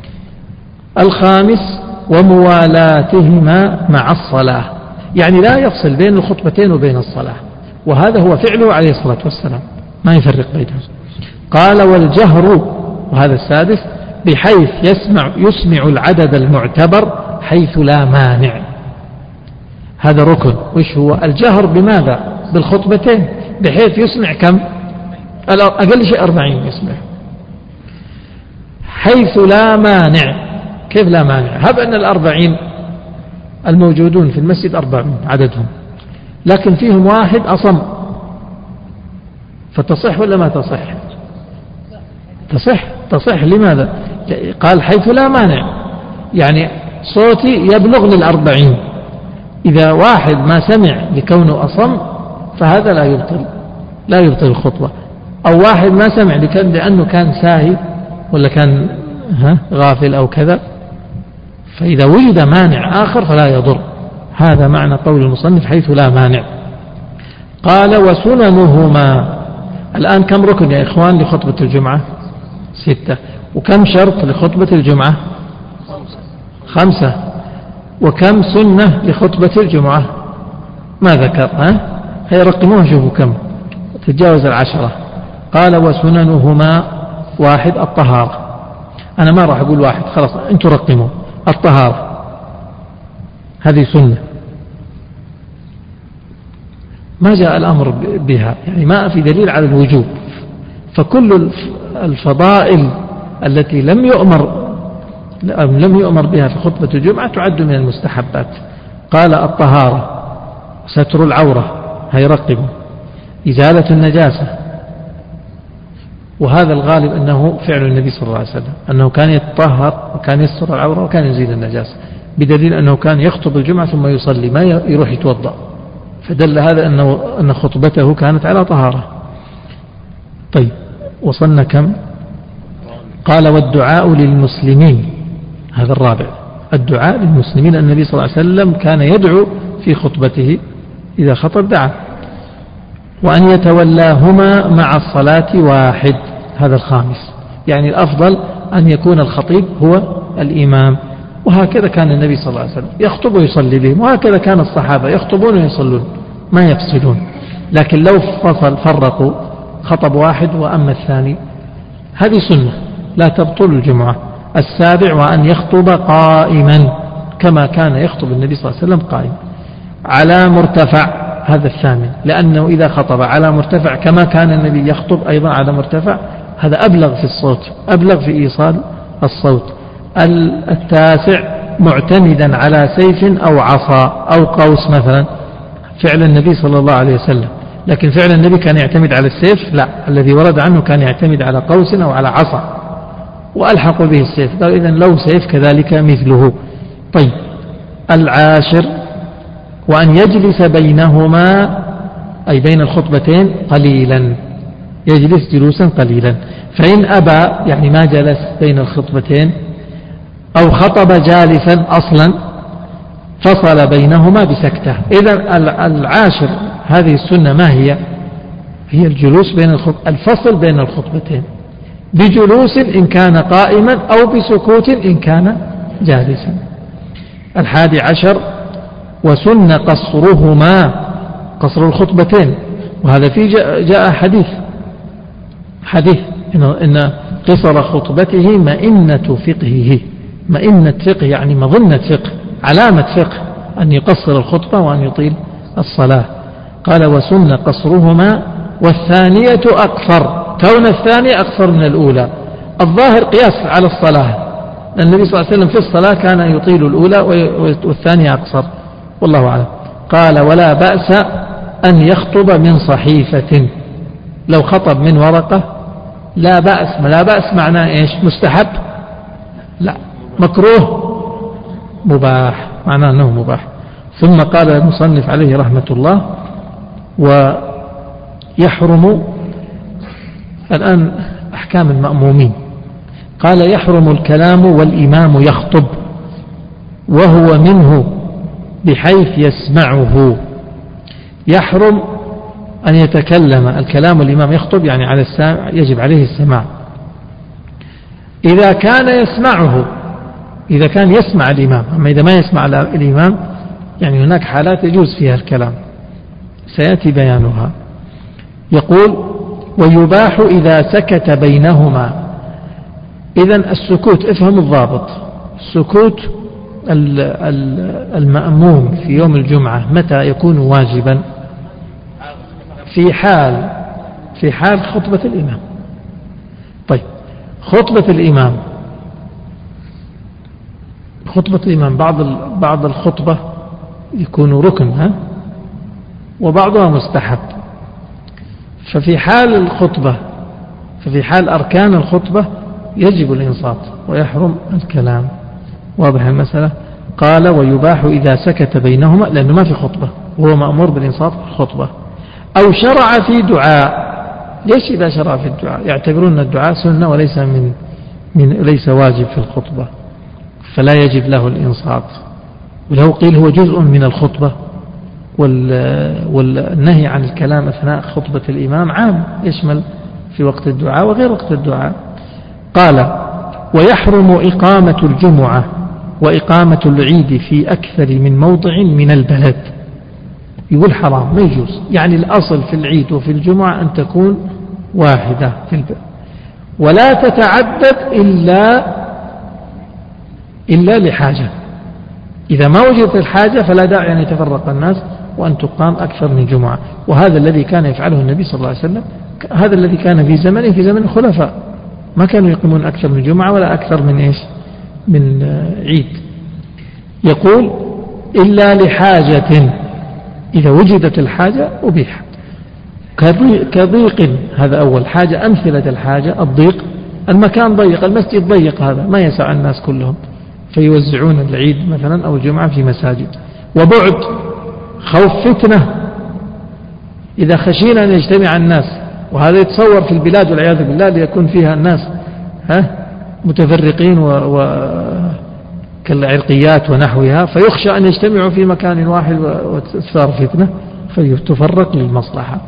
الخامس وموالاتهما مع الصلاة، يعني لا يفصل بين الخطبتين وبين الصلاة، وهذا هو فعله عليه الصلاة والسلام، ما يفرق بينهم. قال: والجهر، وهذا السادس، بحيث يسمع العدد المعتبر حيث لا مانع. هذا ركن. وش هو الجهر؟ بماذا؟ بالخطبتين، بحيث يسمع كم؟ أقل شيء 40 يسمع، حيث لا مانع. كيف لا مانع؟ هب أن 40 الموجودون في المسجد 40 عددهم، لكن فيهم واحد أصم، فتصح ولا ما تصح؟ تصح. لماذا؟ قال حيث لا مانع، يعني صوتي يبلغ لل40. إذا واحد ما سمع لكونه أصم فهذا لا يبطل الخطبة. أو واحد ما سمع لأنه كان ساهي ولا كان غافل أو كذا، فإذا وجد مانع آخر فلا يضر. هذا معنى قول المصنف حيث لا مانع. قال: وسننهما. الآن كم ركن يا إخوان لخطبة الجمعة؟ 6. وكم شرط لخطبة الجمعة؟ 5. وكم سنة لخطبة الجمعة؟ ما ذكر. هيرقموها، شوفوا كم تتجاوز 10. قال: وسننهما 1 الطهارة. أنا ما راح أقول 1، خلاص أنتم رقموا. الطهارة هذه سنة، ما جاء الأمر بها، يعني ما في دليل على الوجوب. فكل الفضائل التي لم يؤمر بها في خطبة الجمعة تعد من المستحبات. قال: الطهارة، ستر العورة، هيرقبوا، إزالة النجاسة، وهذا الغالب أنه فعل النبي صلى الله عليه وسلم، أنه كان يتطهر وكان يستر العورة وكان يزيل النجاسة، بدليل أنه كان يخطب الجمعة ثم يصلي، ما يروح يتوضأ، فدل هذا أن خطبته كانت على طهارة. طيب، وصلنا كم؟ قال: والدعاء للمسلمين. هذا الرابع، الدعاء للمسلمين. النبي صلى الله عليه وسلم كان يدعو في خطبته، إذا خطب دعا. وأن يتولاهما مع الصلاة 1. هذا الخامس، يعني الأفضل أن يكون الخطيب هو الإمام، وهكذا كان النبي صلى الله عليه وسلم يخطب ويصلي بهم، وهكذا كان الصحابة يخطبون ويصلون ما يفصلون. لكن لو فرقوا خطب واحد وأما الثاني، هذه سنة لا تبطل الجمعة. السابع وأن يخطب قائما كما كان يخطب النبي صلى الله عليه وسلم قائما على مرتفع. هذا الثامن، لأنه إذا خطب على مرتفع كما كان النبي يخطب أيضا على مرتفع، هذا أبلغ في الصوت، أبلغ في إيصال الصوت. التاسع معتمدا على سيف أو عصا أو قوس مثلا، فعل النبي صلى الله عليه وسلم. لكن فعل النبي كان يعتمد على السيف؟ لا، الذي ورد عنه كان يعتمد على قوس أو على عصا وألحق به السيف. قال إذن لو سيف كذلك مثله. طيب، العاشر وأن يجلس بينهما أي بين الخطبتين قليلا، يجلس جلوسا قليلا. فإن أبى يعني ما جلس بين الخطبتين أو خطب جالسا أصلا فصل بينهما بسكتة. إذن العاشر هذه السنة ما هي؟ هي الجلوس بين الفصل بين الخطبتين بجلوس إن كان قائما أو بسكوت إن كان جالسا. 11 وسن قصرهما، قصر الخطبتين، وهذا فيه جاء حديث إن قصر خطبته مئنة فقهه. مئنة فقه يعني مظنة فقه، علامة فقه أن يقصر الخطبة وأن يطيل الصلاة. قال وسن قصرهما والثانية أقصر، كون الثانية أقصر من الأولى. الظاهر قياس على الصلاة، لأن النبي صلى الله عليه وسلم في الصلاة كان يطيل الأولى والثانية أقصر، والله أعلم. قال ولا بأس أن يخطب من صحيفة، لو خطب من ورقة لا بأس. لا بأس معناه إيش؟ مستحب؟ لا، مكروه؟ مباح، معناه أنه مباح. ثم قال المصنف عليه رحمة الله ويحرم الآن أحكام المأمومين. قال يحرم الكلام والإمام يخطب وهو منه بحيث يسمعه. يحرم أن يتكلم الكلام والإمام يخطب، يعني على السامع يجب عليه السماع إذا كان يسمعه، إذا كان يسمع الإمام. أما إذا ما يسمع الإمام يعني هناك حالات يجوز فيها الكلام سيأتي بيانها. يقول ويباح إذا سكت بينهما. إذن السكوت، افهم الضابط، السكوت المأموم في يوم الجمعة متى يكون واجبا؟ في حال خطبة الإمام. طيب، خطبة الإمام بعض الخطبة يكون ركن وبعضها مستحب. ففي حال أركان الخطبة يجب الإنصات ويحرم الكلام. واضح المسألة؟ قال ويباح إذا سكت بينهما، لأنه ما في خطبة وهو مأمور بالإنصات في الخطبة. أو شرع في دعاء. ليش إذا شرع في الدعاء؟ يعتبرون الدعاء سنة وليس ليس واجب في الخطبة، فلا يجب له الإنصات. ولو قيل هو جزء من الخطبة، والنهي عن الكلام أثناء خطبة الإمام عام، يشمل في وقت الدعاء وغير وقت الدعاء. قال ويحرم إقامة الجمعة وإقامة العيد في أكثر من موضع من البلد. يقول حرام، ما يجوز. يعني الأصل في العيد وفي الجمعة أن تكون واحدة في البلد، ولا تتعدد إلا لحاجة. إذا ما وجدت الحاجة فلا داعي أن يتفرق الناس وأن تقام أكثر من جمعة. وهذا الذي كان يفعله النبي صلى الله عليه وسلم، هذا الذي كان في زمن الخلفاء، ما كانوا يقيمون أكثر من جمعة ولا أكثر من عيد. يقول إلا لحاجة، إذا وجدت الحاجة أبيح. كضيق، هذا أول حاجة. أمثلة الحاجة الضيق، المكان ضيق، المسجد ضيق، هذا ما يسع الناس كلهم فيوزعون العيد مثلا أو الجمعة في مساجد. وبعد، خوف فتنة، إذا خشينا أن يجتمع الناس، وهذا يتصور في البلاد والعياذ بالله ليكون فيها الناس متفرقين كالعرقيات ونحوها، فيخشى أن يجتمعوا في مكان واحد وتصار فتنة فتفرق للمصلحة.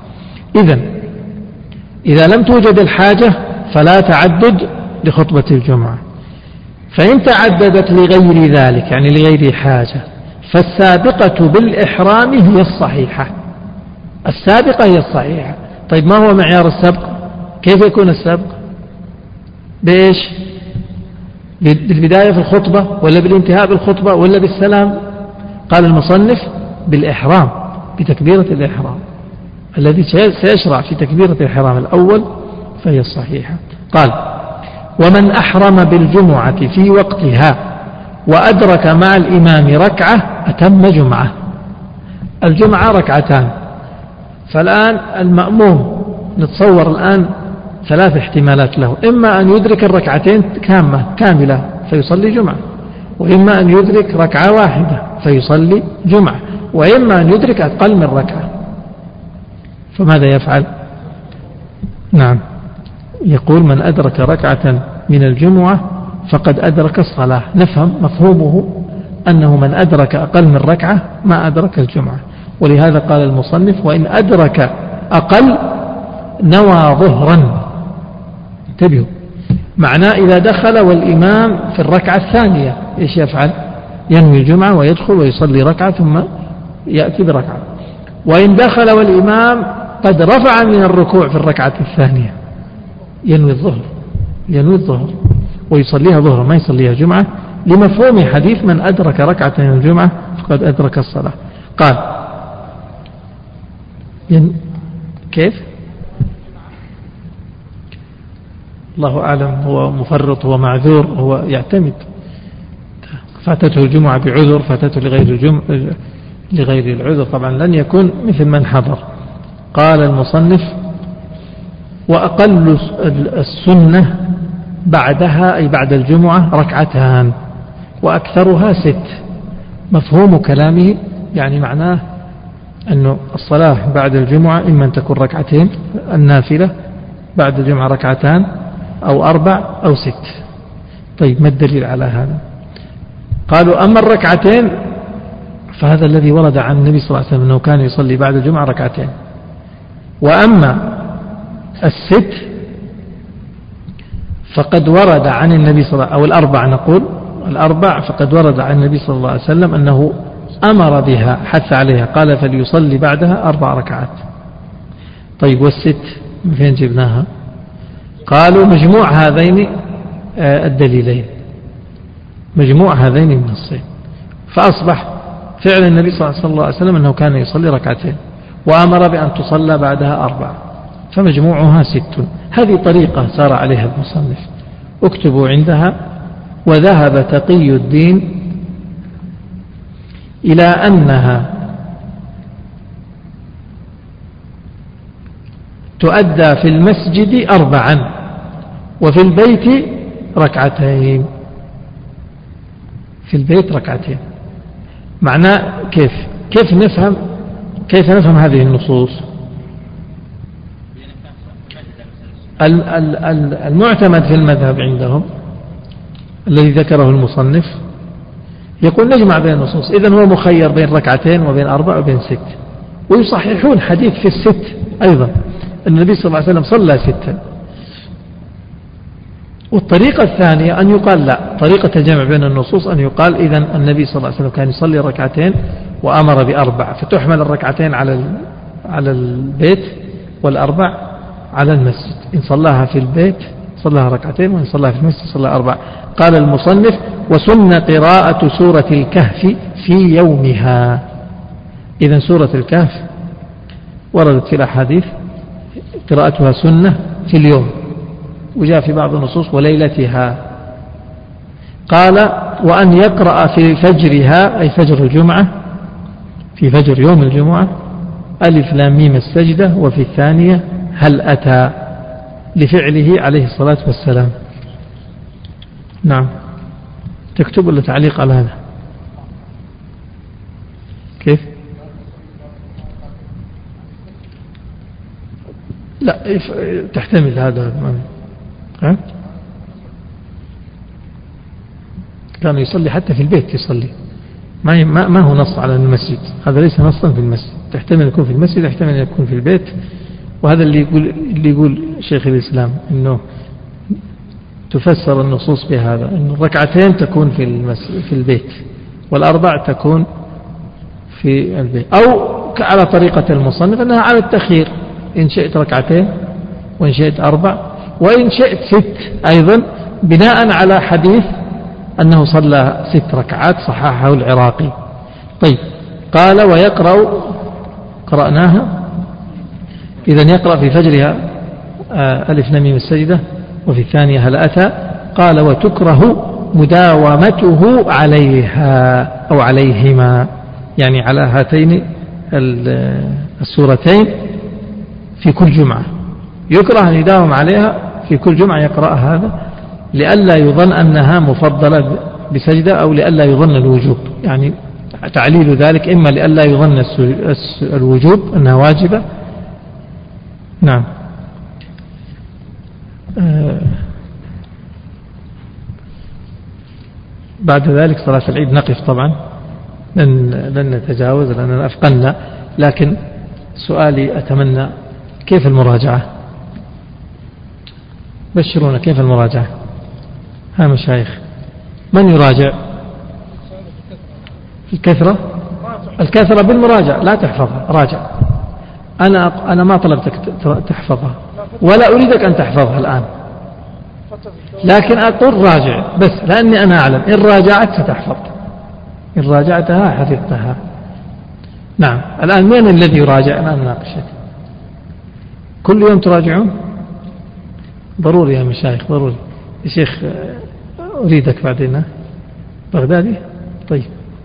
إذا لم توجد الحاجة فلا تعدد لخطبة الجمعة. فإن تعددت لغير ذلك يعني لغير حاجة فالسابقة بالإحرام هي الصحيحة. السابقة هي الصحيحة. طيب ما هو معيار السبق؟ كيف يكون السبق؟ بإيش؟ بالبداية في الخطبة ولا بالانتهاء بالخطبة ولا بالسلام؟ قال المصنف بالإحرام، بتكبيرة الإحرام الذي سيشرع في تكبيرة الإحرام الأول فهي الصحيحة. قال ومن أحرم بالجمعة في وقتها وأدرك مع الإمام ركعة أتم جمعة. الجمعة ركعتان، فالآن المأموم نتصور الآن ثلاث احتمالات له: إما أن يدرك الركعتين كاملة فيصلي جمعة، وإما أن يدرك ركعة واحدة فيصلي جمعة، وإما أن يدرك أقل من ركعة. فماذا يفعل؟ نعم، يقول من أدرك ركعة من الجمعة فقد أدرك الصلاة. نفهم مفهومه أنه من أدرك أقل من ركعة ما أدرك الجمعة، ولهذا قال المصنف وإن أدرك أقل نوى ظهرا. انتبهوا، معناه إذا دخل والإمام في الركعة الثانية إيش يفعل؟ ينوي الجمعة ويدخل ويصلي ركعة ثم يأتي بركعة. وإن دخل والإمام قد رفع من الركوع في الركعة الثانية ينوي الظهر ويصليها ظهرا ما يصليها جمعة، لمفهوم حديث من أدرك ركعة من الجمعة فقد أدرك الصلاة. قال كيف؟ الله أعلم، هو مفرط، هو معذور، هو يعتمد. فاتته الجمعة بعذر، فاتته لغير العذر طبعا لن يكون مثل من حضر. قال المصنف وأقل السنة بعدها أي بعد الجمعة ركعتان وأكثرها 6. مفهوم كلامه يعني معناه أنه الصلاة بعد الجمعة إما أن تكون ركعتين النافلة بعد الجمعة ركعتان أو 4 أو 6. طيب ما الدليل على هذا؟ قالوا أما الركعتين فهذا الذي ورد عن النبي صلى الله عليه وسلم أنه كان يصلي بعد الجمعة ركعتين، وأما 6 فقد ورد عن النبي صلى الله عليه وسلم، أو 4 نقول 4 فقد ورد عن النبي صلى الله عليه وسلم أنه أمر بها، حث عليها، قال فليصلي بعدها 4 ركعات. طيب وال6 من فين جبناها؟ قالوا مجموع هذين الدليلين، مجموع هذين النصين، فأصبح فعل النبي صلى الله عليه وسلم أنه كان يصلي ركعتين وأمر بأن تصلى بعدها 4، فمجموعها 6. هذه طريقة سار عليها المصنف، اكتبوا عندها. وذهب تقي الدين إلى أنها تؤدى في المسجد 4 وفي البيت ركعتين. في البيت ركعتين معناه كيف نفهم هذه النصوص؟ المعتمد في المذهب عندهم الذي ذكره المصنف يقول نجمع بين النصوص، إذن هو مخير بين ركعتين وبين 4 وبين 6. ويصححون حديث في 6 أيضا، النبي صلى الله عليه وسلم صلى 6. والطريقة الثانية أن يقال لا، طريقة الجمع بين النصوص أن يقال إذن النبي صلى الله عليه وسلم كان يصلي ركعتين وأمر ب4، فتحمل الركعتين على البيت وال4 على المسجد. إن صلاها في البيت صلاها ركعتين، وإن صلاها في المسجد صلاها 4. قال المصنف وسن قراءة سورة الكهف في يومها. إذن سورة الكهف وردت في الأحاديث قراءتها سنة في اليوم، وجاء في بعض النصوص وليلتها. قال وأن يقرأ في فجرها أي فجر الجمعة، في فجر يوم الجمعة ألف لام ميم السجدة، وفي الثانية هل أتى لفعله عليه الصلاة والسلام. نعم، تكتب ولا تعليق على هذا؟ كيف؟ لا تحتمل هذا. كان يصلي حتى في البيت، يصلي ما هو نص على المسجد، هذا ليس نصا في المسجد، تحتمل يكون في المسجد، تحتمل يكون في البيت. وهذا اللي يقول شيخ الإسلام إنه تفسر النصوص بهذا، أن الركعتين تكون في البيت والأربع تكون في البيت، أو على طريقة المصنف أنها على التخيير، إن شئت ركعتين وإن شئت أربع وإن شئت 6 أيضا، بناء على حديث أنه صلى 6 ركعات صححه العراقي. طيب، قال ويقرأ، قرأناها، إذن يقرأ في فجرها ألف لام ميم السجدة، وفي الثانية هل أتى. قال وتكره مداومته عليها أو عليهما، يعني على هاتين السورتين في كل جمعة، يكره أن يداوم عليها في كل جمعة يقرأ هذا، لئلا يظن أنها مفضلة بسجدة، أو لئلا يظن الوجوب، يعني تعليل ذلك إما لئلا يظن الوجوب أنها واجبة. نعم. بعد ذلك صلاة العيد نقف طبعا، لن نتجاوز لأننا أفقنا، لكن سؤالي أتمنى كيف المراجعة؟ بشرونا كيف المراجعة؟ ها مشايخ، من يراجع؟ الكثرة بالمراجعة، لا تحفظها، راجع. أنا ما طلبتك تحفظها ولا أريدك أن تحفظها الآن، لكن أقول راجع بس، لأني أنا أعلم إن راجعت ستحفظ، إن راجعتها حفظتها. نعم. الآن من الذي يراجع؟ الآن ناقشك. كل يوم تراجعون؟ ضروري يا مشايخ، ضروري. يا شيخ أريدك بعدين، بغدادي. طيب،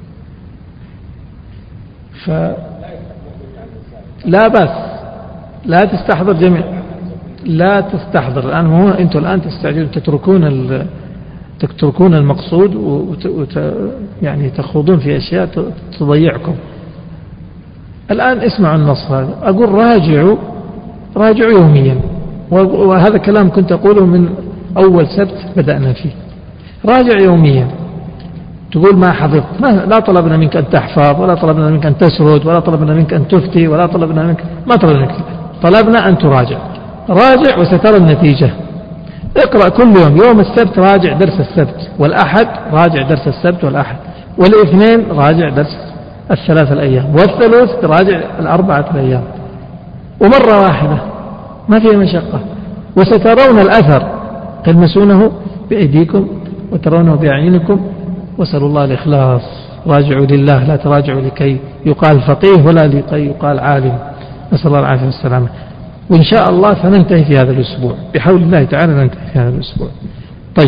لا بس لا تستحضر جميع، لا تستحضر الآن، هو أنتم الآن تستعجلون، تتركون المقصود يعني تخوضون في أشياء تضيعكم. الآن اسمعوا النص هذا، أقول راجعوا يوميا، وهذا كلام كنت أقوله من أول سبت بدأنا فيه. راجع يوميا، تقول ما حفظت، لا طلبنا منك أن تحفظ، ولا طلبنا منك أن تسرد، ولا طلبنا منك أن تفتي، ولا طلبنا منك، ما طلبنا منك، طلبنا أن تراجع. راجع وسترى النتيجة. اقرأ كل يوم السبت راجع درس السبت، والأحد راجع درس السبت والأحد، والاثنين راجع درس 3 أيام، والثلاث راجع 4 أيام، ومرة واحدة ما فيها مشقة، وسترون الأثر، تلمسونه بأيديكم وترونه بأعينكم. وسألوا الله الإخلاص. راجعوا لله، لا تراجعوا لكي يقال فقيه ولا لكي يقال عالم، نسأل الله العافية والسلامة. وإن شاء الله سننتهي في هذا الأسبوع بحول الله تعالى، ننتهي في هذا الأسبوع. طيب،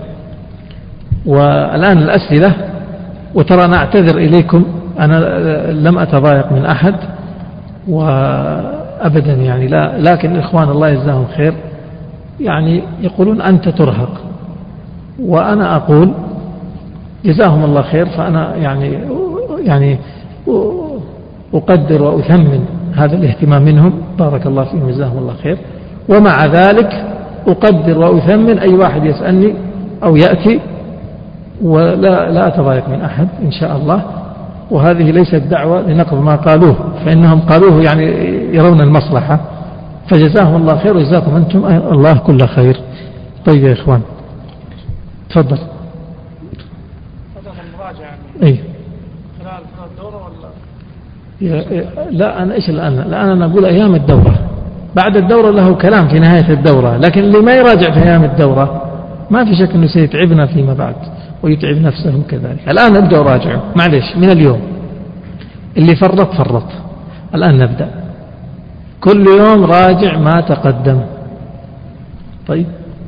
والآن الأسئلة. وترى أنا أعتذر إليكم، أنا لم أتضايق من أحد وأبدا يعني، لا، لكن الإخوان الله يجزاهم خير يعني يقولون أنت ترهق، وأنا أقول جزاهم الله خير، فأنا يعني أقدر وأثمن هذا الاهتمام منهم، بارك الله فيهم جزاهم الله خير. ومع ذلك أقدر وأثمن أي واحد يسألني أو يأتي، ولا أتضايق من أحد إن شاء الله. وهذه ليست دعوة لنقض ما قالوه، فإنهم قالوه يعني يرون المصلحة، فجزاهم الله خير وجزاكم أنتم الله كل خير. طيب يا إخوان، تفضل. أي خلال الدورة ولا لا؟ أنا إيش الآن أنا أقول أيام الدورة، بعد الدورة له كلام في نهاية الدورة، لكن اللي ما يراجع في أيام الدورة ما في شك أنه سيتعبنا فيما بعد ويتعب نفسه كذلك. الآن نبدأ راجعه، معلش من اليوم، اللي فرط. الآن نبدأ كل يوم راجع ما تقدم. طيب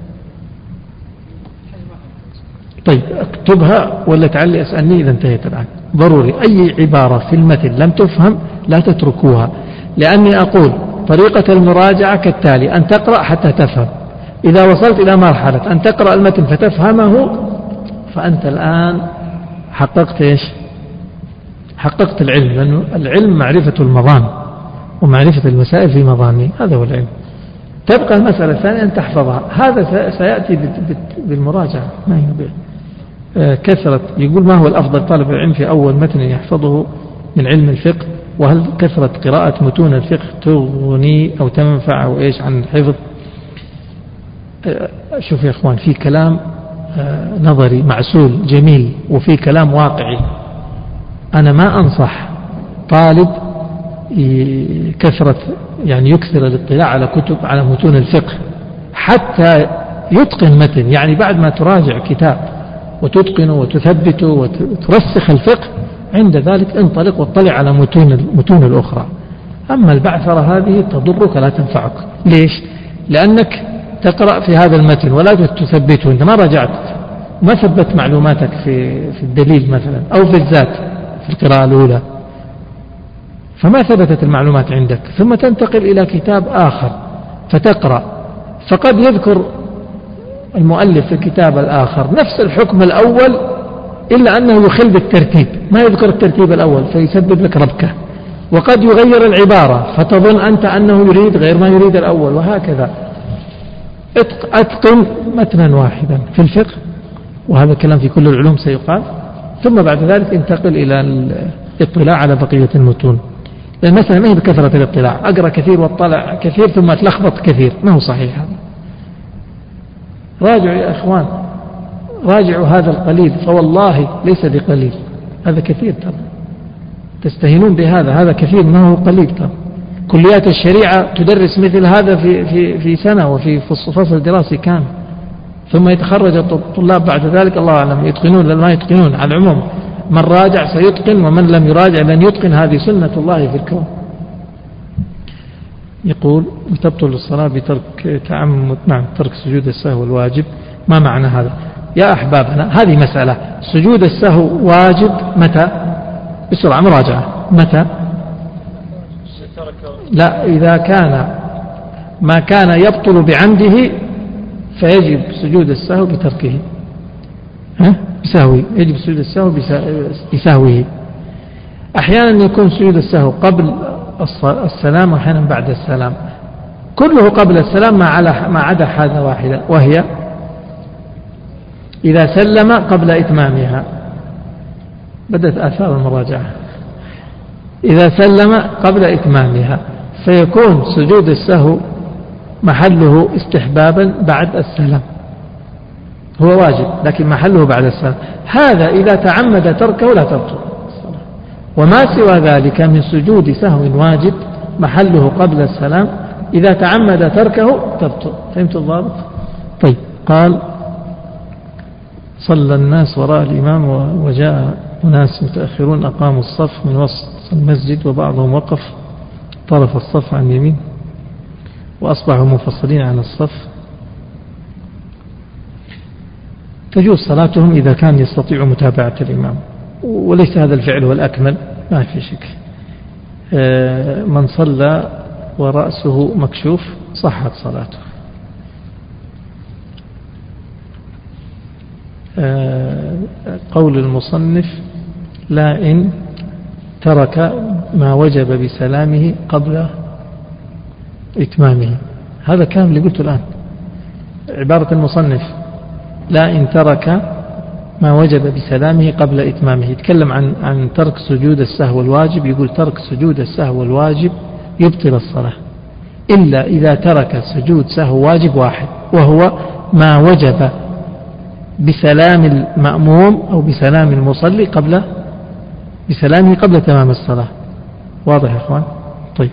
اكتبها ولا تعلي اسألني إذا انتهيت الآن. ضروري أي عبارة في المتن لم تفهم لا تتركوها، لأني أقول طريقة المراجعة كالتالي: أن تقرأ حتى تفهم، إذا وصلت إلى مرحلة أن تقرأ المتن فتفهمه فأنت الآن حققت إيش؟ حققت العلم، لأنه العلم معرفة المضان ومعرفة المسائل في مضانه، هذا هو العلم. تبقى المسألة الثانية أن تحفظها، هذا سيأتي بالمراجعة ما يبيع. كثرة، يقول ما هو الأفضل طالب العلم في أول متن يحفظه من علم الفقه، وهل كثرة قراءة متون الفقه تغني أو تنفع أو إيش عن الحفظ؟ شوف يا إخوان، في كلام نظري معسول جميل وفي كلام واقعي. أنا ما أنصح طالب كثرة يعني يكثر الاطلاع على كتب على متون الفقه حتى يتقن متن. يعني بعد ما تراجع كتاب وتتقنه وتثبته وترسخ الفقه، عند ذلك انطلق واطلع على متون الأخرى. أما البعثرة هذه تضرك لا تنفعك. ليش؟ لأنك تقرأ في هذا المتن ولا تثبته، أنت ما رجعت، ما ثبت معلوماتك في الدليل مثلا أو في الذات في القراءة الأولى، فما ثبتت المعلومات عندك، ثم تنتقل إلى كتاب آخر فتقرأ، فقد يذكر المؤلف في الكتاب الآخر نفس الحكم الأول إلا أنه يخل بالترتيب، ما يذكر الترتيب الأول فيسبب لك ربكة، وقد يغير العبارة فتظن أنت أنه يريد غير ما يريد الأول، وهكذا. أتقن متنا واحدا في الفقه، وهذا الكلام في كل العلوم سيقال، ثم بعد ذلك انتقل إلى الاطلاع على بقية المتون. لأن مثلا ما هي بكثرة الاطلاع، أقرأ كثير واطلع كثير ثم أتلخبط كثير، ما هو صحيح هذا. راجعوا يا إخوان، راجعوا هذا القليل، فوالله ليس بقليل، هذا كثير ترى. تستهينون بهذا، هذا كثير ما هو قليل ترى. كليات الشريعة تدرس مثل هذا في سنة وفي فصل دراسي كامل، ثم يتخرج الطلاب بعد ذلك الله أعلم يتقنون ولا ما يتقنون. على العموم من راجع سيتقن، ومن لم يراجع لن يتقن، هذه سنة الله في الكون. يقول تبطل الصلاة بترك تعمد، نعم، ترك سجود السهو الواجب. ما معنى هذا يا أحبابنا؟ هذه مسألة. سجود السهو واجب متى؟ بسرعة مراجعة. متى؟ لا، إذا كان ما كان يبطل بعمده فيجب سجود السهو بتركه، بسهوه، يجب سجود السهو بسهوه. أحيانا يكون سجود السهو قبل السلام وأحيانا بعد السلام، كله قبل السلام ما عدا حاجة واحدة، وهي إذا سلم قبل إتمامها. بدأت آثار المراجعة. إذا سلم قبل إتمامها فيكون سجود السهو محله استحبابا بعد السلام، هو واجب لكن محله بعد السلام. هذا إذا تعمد تركه لا تبطل الصلاة، وما سوى ذلك من سجود سهو واجب محله قبل السلام، إذا تعمد تركه تبطل. فهمت الضابط؟ طيب. قال صلى الناس وراء الإمام وجاء أناس متأخرون أقاموا الصف من وسط المسجد وبعضهم وقف طرف الصف عن يمين وأصبحوا منفصلين عن الصف، تجوز صلاتهم إذا كان يستطيع متابعة الإمام، وليس هذا الفعل هو الأكمل، ما في شك. من صلى ورأسه مكشوف صحت صلاته. قول المصنف لا إن ترك ما وجب بسلامه قبل إتمامه، هذا كلام اللي قلته الآن. عبارة المصنف لا إن ترك ما وجب بسلامه قبل إتمامه، يتكلم عن ترك سجود السهو الواجب، يقول ترك سجود السهو الواجب يبطل الصلاة إلا إذا ترك سجود سهو واجب واحد، وهو ما وجب بسلام المأموم أو بسلام المصلي بسلامه قبل تمام الصلاة. واضح يا إخوان؟ طيب.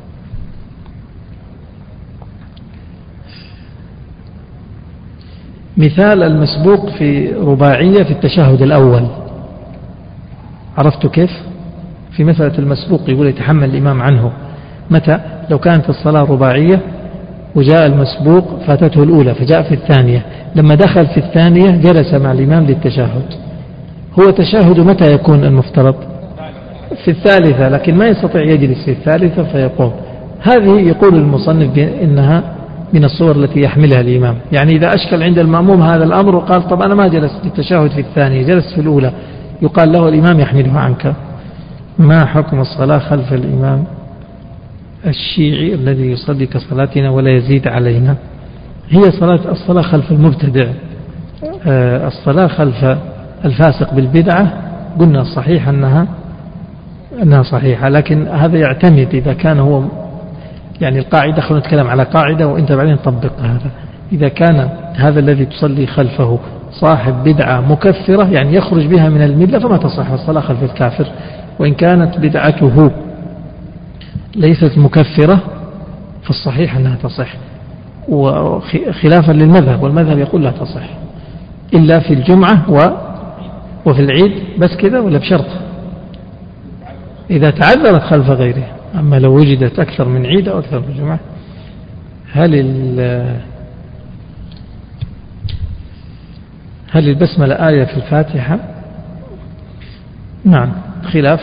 مثال المسبوق في رباعية في التشهد الأول، عرفتوا كيف؟ في مسألة المسبوق يقول يتحمل الإمام عنه متى؟ لو كانت الصلاة رباعية وجاء المسبوق فاتته الأولى فجاء في الثانية، لما دخل في الثانية جلس مع الإمام للتشهد. هو تشهد متى يكون المفترض؟ في الثالثة، لكن ما يستطيع يجلس في الثالثة فيقوم. هذه يقول المصنف إنها من الصور التي يحملها الإمام. يعني إذا أشكل عند المأموم هذا الأمر وقال طب أنا ما جلست للتشهد في الثانية، جلست في الأولى، يقال له الإمام يحملها عنك. ما حكم الصلاة خلف الإمام الشيعي الذي يصلي كصلاتنا ولا يزيد علينا؟ هي الصلاة خلف المبتدع، الصلاة خلف الفاسق بالبدعة قلنا الصحيح أنها صحيحة، لكن هذا يعتمد إذا كان هو يعني القاعدة. خلونا نتكلم على قاعدة وإنت بعدين طبق هذا. إذا كان هذا الذي تصلي خلفه صاحب بدعة مكفرة يعني يخرج بها من الملة فما تصح الصلاة خلف الكافر. وإن كانت بدعته ليست مكفرة فالصحيح أنها تصح، وخلافا للمذهب، والمذهب يقول لا تصح إلا في الجمعة وفي العيد بس كذا، ولا بشرط إذا تعذرت خلف غيره. أما لو وجدت أكثر من عيد أو أكثر من جمعة. هل البسملة آية في الفاتحة؟ نعم، خلاف،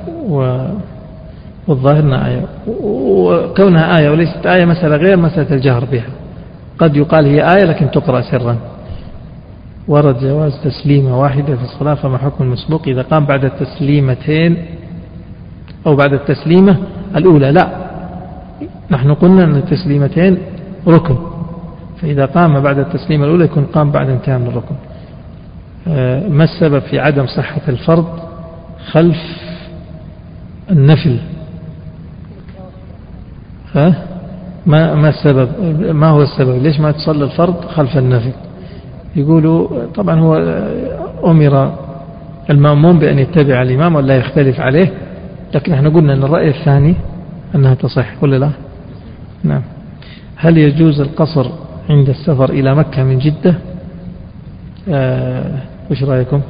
والظاهر أنها آية، وكونها آية وليست آية مسألة غير مسألة الجهر بها. قد يقال هي آية لكن تقرأ سرا. ورد جواز تسليمة واحدة في الصلاة، فما حكم المسبوق إذا قام بعد التسليمتين أو بعد التسليمة الأولى؟ لا، نحن قلنا أن التسليمتين ركن، فإذا قام بعد التسليمة الأولى يكون قام بعد انتهاء من الركن. ما السبب في عدم صحة الفرض خلف النفل؟ ما السبب؟ ما هو السبب؟ ليش ما تصلي الفرض خلف النفل؟ يقولوا طبعا هو أمر المأموم بأن يتبع الإمام ولا يختلف عليه، لكن احنا قلنا أن الرأي الثاني أنها تصح ولا لا؟ نعم. هل يجوز القصر عند السفر إلى مكة من جدة؟ وش رأيكم؟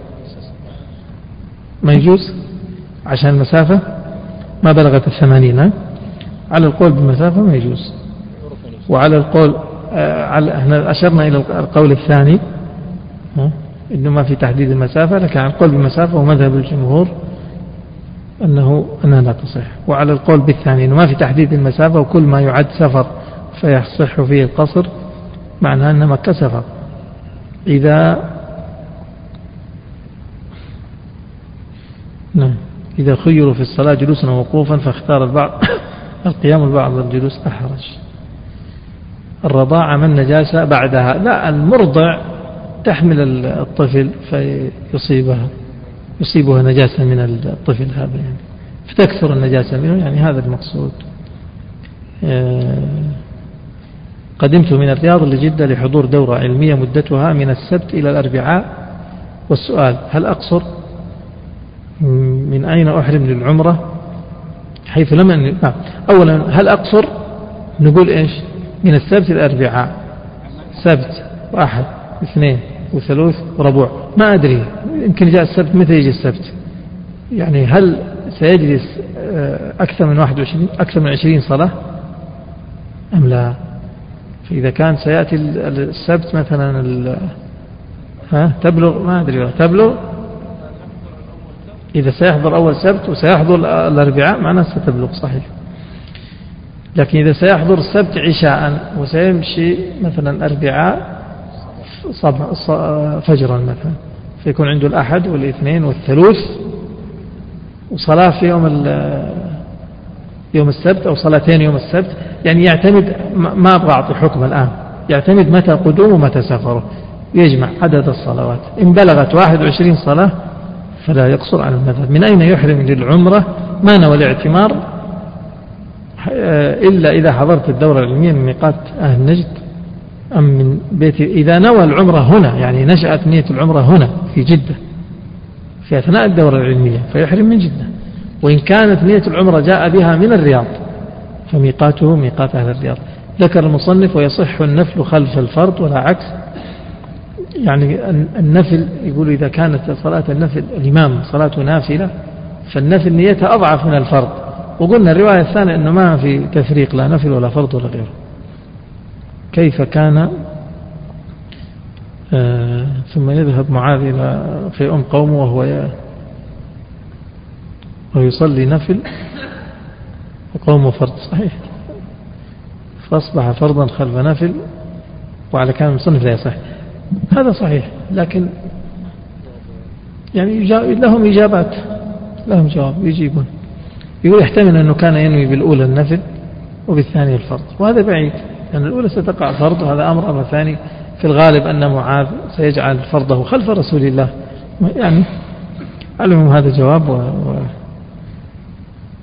ما يجوز عشان المسافة ما بلغت 80. على القول بالمسافة ما يجوز، وعلى القول احنا أشرنا إلى القول الثاني إنه ما في تحديد المسافة، لكن على القول بالمسافة ومذهب الجمهور أنها لا تصح. وعلى القول بالثاني إنه ما في تحديد المسافة وكل ما يعد سفر فيصح فيه القصر، معناه أن مكة سفر. إذا خيروا في الصلاة جلوسا ووقوفا فاختار البعض القيام البعض الجلوس أحرج. الرضاعة من نجاسة بعدها؟ لا، المرضع تحمل الطفل يصيبها نجاسة من الطفل هذا يعني، فتكثر النجاسة منه، يعني هذا المقصود. قدمت من الرياض لجدة لحضور دورة علمية مدتها من السبت إلى الأربعاء، والسؤال: هل أقصر؟ من أين أحرم للعمرة؟ حيث لم أولا هل أقصر؟ نقول إيش؟ من السبت إلى الأربعاء، سبت وأحد واثنين وثلاث وربوع، ما أدري يمكن جاء السبت. متى يجي السبت؟ يعني هل سيجلس أكثر من 20 صلاة أم لا؟ فإذا كان سيأتي السبت مثلا تبلغ، ما أدري تبلغ، إذا سيحضر أول سبت وسيحضر الأربعاء معناه ستبلغ صحيح. لكن إذا سيحضر السبت عشاء وسيمشي مثلا الأربعاء فجرا مثلا، فيكون عنده الأحد والاثنين والثلاث وصلاة في يوم السبت أو صلاتين يوم السبت، يعني يعتمد، ما أبغى أعطي حكم الآن، يعتمد متى قدومه ومتى سفره، يجمع عدد الصلوات. إن بلغت 21 صلاة فلا يقصر عن المذهب. من أين يحرم للعمرة؟ ما نوى الاعتمار إلا إذا حضرت الدورة العلمية من ميقات أهل نجد أم من بيت. إذا نوى العمرة هنا، يعني نشأت نية العمرة هنا في جدة في أثناء الدورة العلمية، فيحرم من جدة. وإن كانت نية العمرة جاء بها من الرياض فميقاته ميقات أهل الرياض. ذكر المصنف: ويصح النفل خلف الفرض ولا عكس. يعني النفل، يقول إذا كانت صلاة النفل الإمام صلاة نافلة فالنفل نيتها أضعف من الفرض. وقلنا الرواية الثانية أنه ما في تفريق، لا نفل ولا فرض ولا غيره. كيف كان ثم يذهب معاذ إلى في قومه وهو ويصلي نفل وقومه فرض، صحيح، فأصبح فرضا خلف نفل، وعلى كلام المصنف لا يصح. هذا صحيح، لكن يعني لهم إجابات، لهم جواب يجيبون. يقول يحتمل أنه كان ينوي بالأولى النفل وبالثانية الفرض، وهذا بعيد، لأن الأولى ستقع فرض وهذا أمر ثاني. في الغالب أن معاذ سيجعل فرضه خلف رسول الله، يعني علمهم هذا جواب.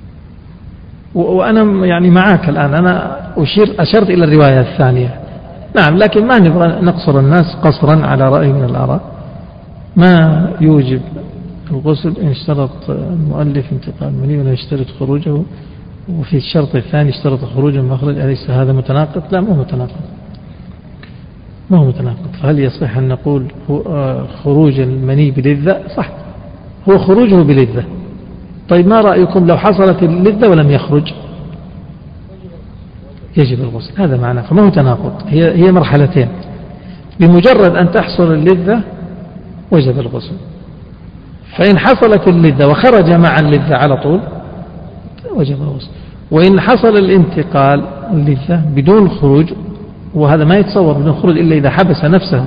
وأنا يعني معك الآن، أنا أشرت إلى الرواية الثانية. نعم، لكن ما نبغى نقصر الناس قصرا على رأي من الآراء. ما يوجب الغسل إن اشترط المؤلف انتقال المني ولا يشترط خروجه، وفي الشرط الثاني اشترط خروج المخرج، أليس هذا متناقض؟ لا، مو متناقض، ما هو متناقض. فهل يصح أن نقول خروج المني بلذة؟ صح، هو خروجه بلذة. طيب ما رأيكم لو حصلت اللذة ولم يخرج؟ يجب الغسل، هذا معناه. فما هو تناقض، هي مرحلتين. بمجرد أن تحصل اللذة وجب الغسل، فإن حصلت اللذة وخرج مع اللذة على طول وجب الغسل. وإن حصل الانتقال اللذة بدون خروج، وهذا ما يتصور بدون خروج إلا إذا حبس نفسه،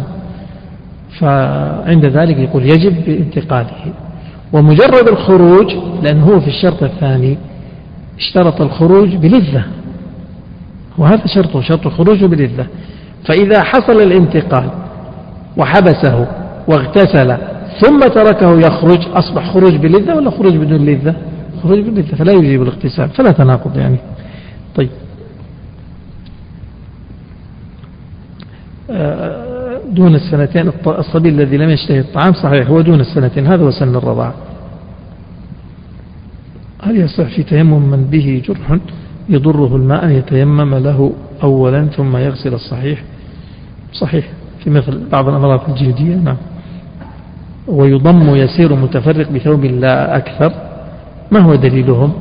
فعند ذلك يقول يجب بانتقاله. ومجرد الخروج، لأنه هو في الشرط الثاني اشترط الخروج بلذة، وهذا شرطه، شرط الخروج بلذة. فإذا حصل الانتقال وحبسه واغتسل ثم تركه يخرج، أصبح خروج بلذة ولا خروج بدون لذة؟ خروج بلذة، فلا يجيب الاغتسال، فلا تناقض يعني. طيب، دون السنتين الصبي الذي لم يشتهي الطعام، صحيح هو دون السنتين، هذا هو سن الرضاعة. هل يصح في تيمم من به جرح يضره الماء أن يتيمم له أولا ثم يغسل الصحيح؟ صحيح، في مثل بعض الأمراض الجلدية، نعم. ويضم يسير متفرق بثوب لا أكثر، ما هو دليلهم؟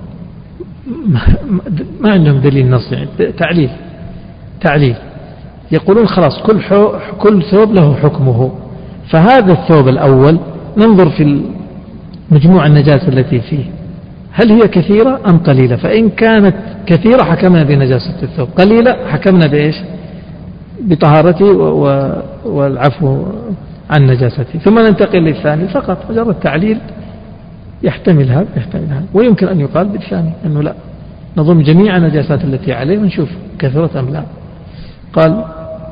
ما عندهم دليل نص، يعني تعليل. يقولون خلاص كل ثوب له حكمه، فهذا الثوب الأول ننظر في مجموع النجاسة التي فيه، هل هي كثيرة أم قليلة؟ فإن كانت كثيرة حكمنا بنجاسة الثوب، قليلة حكمنا بإيش؟ بطهارته والعفو عن نجاسته. ثم ننتقل للثاني، فقط مجرد تعليل يحتمل هذا يحتمل هذا. ويمكن أن يقال بالثاني أنه لا، نضم جميع النجاسات التي عليه ونشوف كثرة أم لا. قال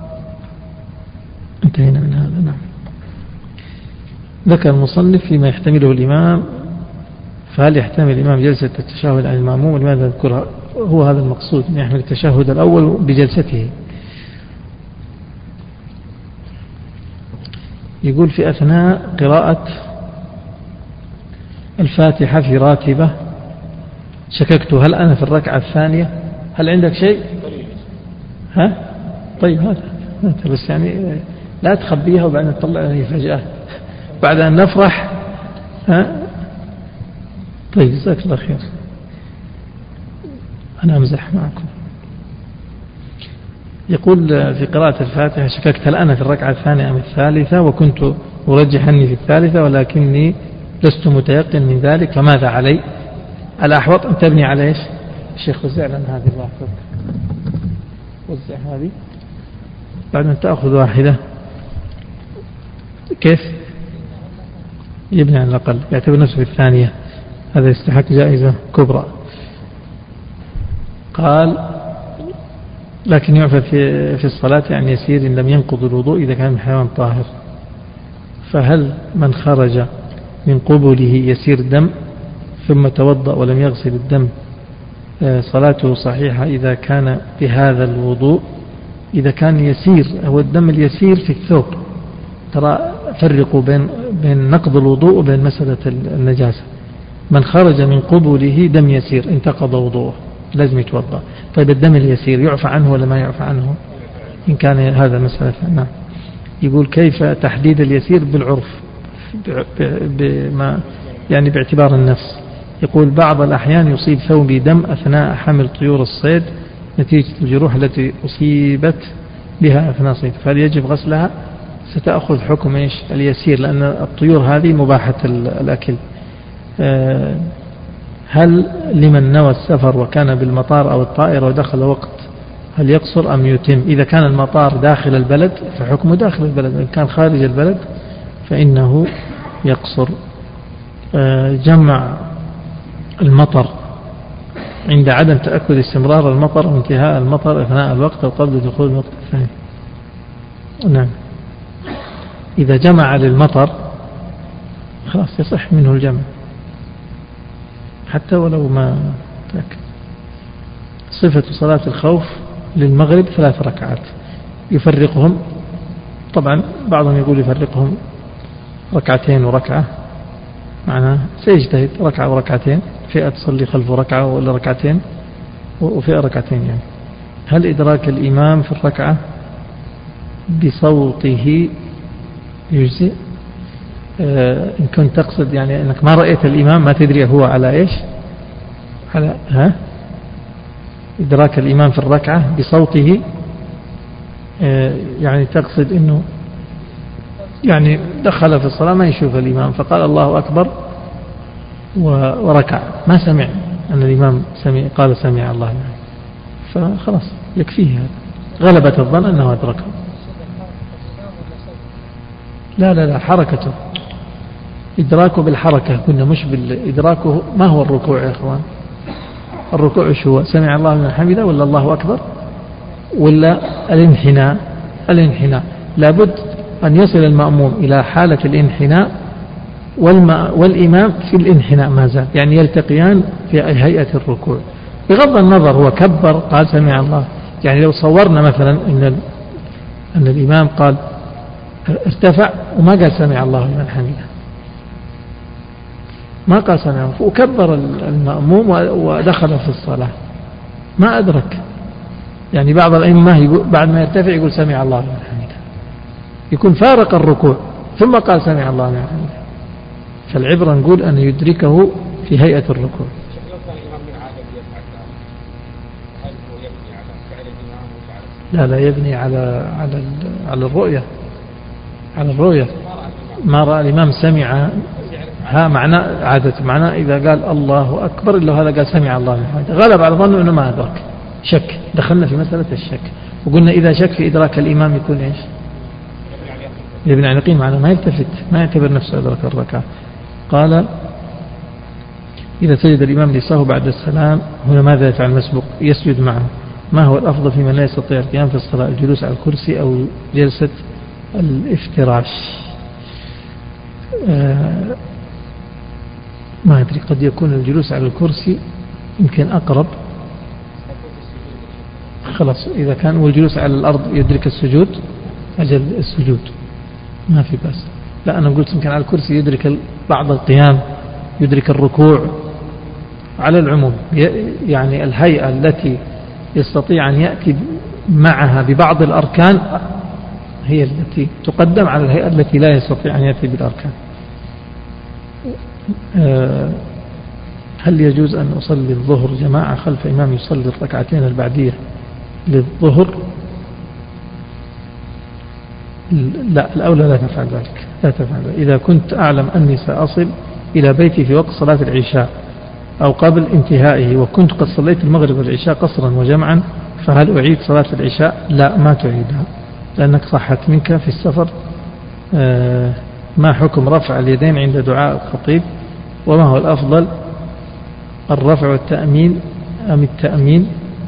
انتهينا من هذا. نعم. ذكر المصنف فيما يحتمله الإمام، فهل يحتمل الإمام جلسة التشهد عن المأموم؟ ولماذا ذكرها؟ هو هذا المقصود، أن يحمل التشهد الأول بجلسته. يقول في أثناء قراءة الفاتحة في راتبة شككت هل أنا في الركعة الثانية، هل عندك شيء؟ ها؟ طيب هذا بس يعني لا تخبيها وبعدين تطلع لي فجأة بعد أن نفرح. ها؟ طيب جزاك الله خير، أنا أمزح معكم. يقول في قراءة الفاتحة شككت هل أنا في الركعة الثانية أم الثالثة، وكنت أرجح أني في الثالثة ولكني لست متيقن من ذلك، فماذا علي؟ الأحوط أن تبني على إيش؟ الشيخ وزع لنا هذه الواحدة، وزع هذه بعد أن تأخذ واحدة. كيف يبني على الأقل، يعتبر نفسه في الثانية، هذا يستحق جائزة كبرى. قال لكن يعفى في الصلاة عن يسير إن لم ينقض الوضوء إذا كان الحيوان طاهر، فهل من خرج من قبله يسير دم ثم توضأ ولم يغسل الدم صلاته صحيحة إذا كان بهذا الوضوء؟ إذا كان يسير هو الدم اليسير في الثوب، ترى فرقوا بين نقض الوضوء وبين مسألة النجاسة. من خرج من قبله دم يسير انتقض وضوءه، لازم يتوضأ. طيب الدم اليسير يعفى عنه ولا ما يعفى عنه إن كان هذا مسألة؟ نعم. يقول كيف تحديد اليسير بالعرف يعني باعتبار النفس؟ يقول بعض الأحيان يصيب ثوبي دم أثناء حمل طيور الصيد نتيجة الجروح التي أصيبت بها أثناء صيد، فهل يجب غسلها؟ ستأخذ حكم إيش؟ اليسير، لأن الطيور هذه مباحة الأكل. هل لمن نوى السفر وكان بالمطار أو الطائرة ودخل وقت هل يقصر أم يتم؟ إذا كان المطار داخل البلد فحكمه داخل البلد، إن كان خارج البلد فإنه يقصر. جمع المطر عند عدم تأكد استمرار المطر وانتهاء المطر أثناء الوقت أو قبل دخول الوقت الثاني. نعم، إذا جمع للمطر خلاص يصح منه الجمع حتى ولو ما تأكد. صفة صلاة الخوف للمغرب 3 ركعات، يفرقهم. طبعا بعضهم يقول يفرقهم ركعتين وركعة، معناه سيجتهد ركعة وركعتين، فئة تصلي خلفه ركعة ولا ركعتين وفئة ركعتين يعني. هل إدراك الإمام في الركعة بصوته يجزئ؟ إن كنت تقصد يعني أنك ما رأيت الإمام ما تدري هو على إيش، على إدراك الإمام في الركعة بصوته، يعني تقصد أنه يعني دخل في الصلاة ما يشوف الإمام فقال الله أكبر وركع، ما سمع أن الإمام قال سمع الله يعني، فخلاص يكفيه هذا، غلبة الظن أنه أدركه. لا حركته، إدراكه بالحركة كنا، مش بالإدراكه. ما هو الركوع يا إخوان؟ الركوع شو؟ سمع الله لمن حمده ولا الله أكبر ولا الانحناء؟ الانحناء لابد أن يصل المأموم إلى حالة الانحناء والإمام في الانحناء ما زال، يعني يلتقيان في هيئة الركوع بغض النظر هو كبر قال سمع الله. يعني لو صورنا مثلا أن الإمام قال ارتفع وما قال سمع الله لمن حمده، ما قال سمع الله وكبر المأموم ودخل في الصلاة، ما أدرك. يعني بعض الأئمة بعد ما يرتفع يقول سمع الله لمن حمده، يكون فارق الركوع ثم قال سمع الله لمن حمده. فالعبرة نقول أن يدركه في هيئة الركوع. لا يبني على الرؤية، على الرؤية. ما رأى الإمام سمع معناه عادة، معناه إذا قال الله أكبر إلا هذا قال سمع الله لمن حمده، غلب على ظنه أنه ما أدرك، شك، دخلنا في مسألة الشك. وقلنا إذا شك في إدراك الإمام يكون إيش؟ يبني على يقين، معناه ما يلتفت، ما يعتبر نفسه أدرك الركعة. قال إذا سجد الإمام للسهو بعد السلام هنا ماذا يفعل المسبوق؟ يسجد معه. ما هو الأفضل في من لا يستطيع القيام في الصلاة، الجلوس على الكرسي أو جلسة الافتراش؟ ما أدري، قد يكون الجلوس على الكرسي يمكن أقرب. خلاص إذا كان والجلوس على الأرض يدرك السجود، أجل السجود ما في بأس. لا أنا قلت يمكن على الكرسي يدرك بعض القيام، يدرك الركوع. على العموم يعني الهيئة التي يستطيع أن يأتي معها ببعض الأركان هي التي تقدم على الهيئة التي لا يستطيع أن يأتي بالأركان. هل يجوز أن أصلي الظهر جماعة خلف إمام يصلي الركعتين البعدية للظهر؟ لا، الأولى لا تفعل ذلك، لا تفعل ذلك. إذا كنت أعلم أني سأصل إلى بيتي في وقت صلاة العشاء أو قبل انتهائه وكنت قد صليت المغرب والعشاء قصرا وجمعا، فهل أعيد صلاة العشاء؟ لا، ما تعيدها، لأنك صحت منك في السفر. ما حكم رفع اليدين عند دعاء الخطيب؟ وما هو الأفضل، الرفع والتأمين أم التأمين؟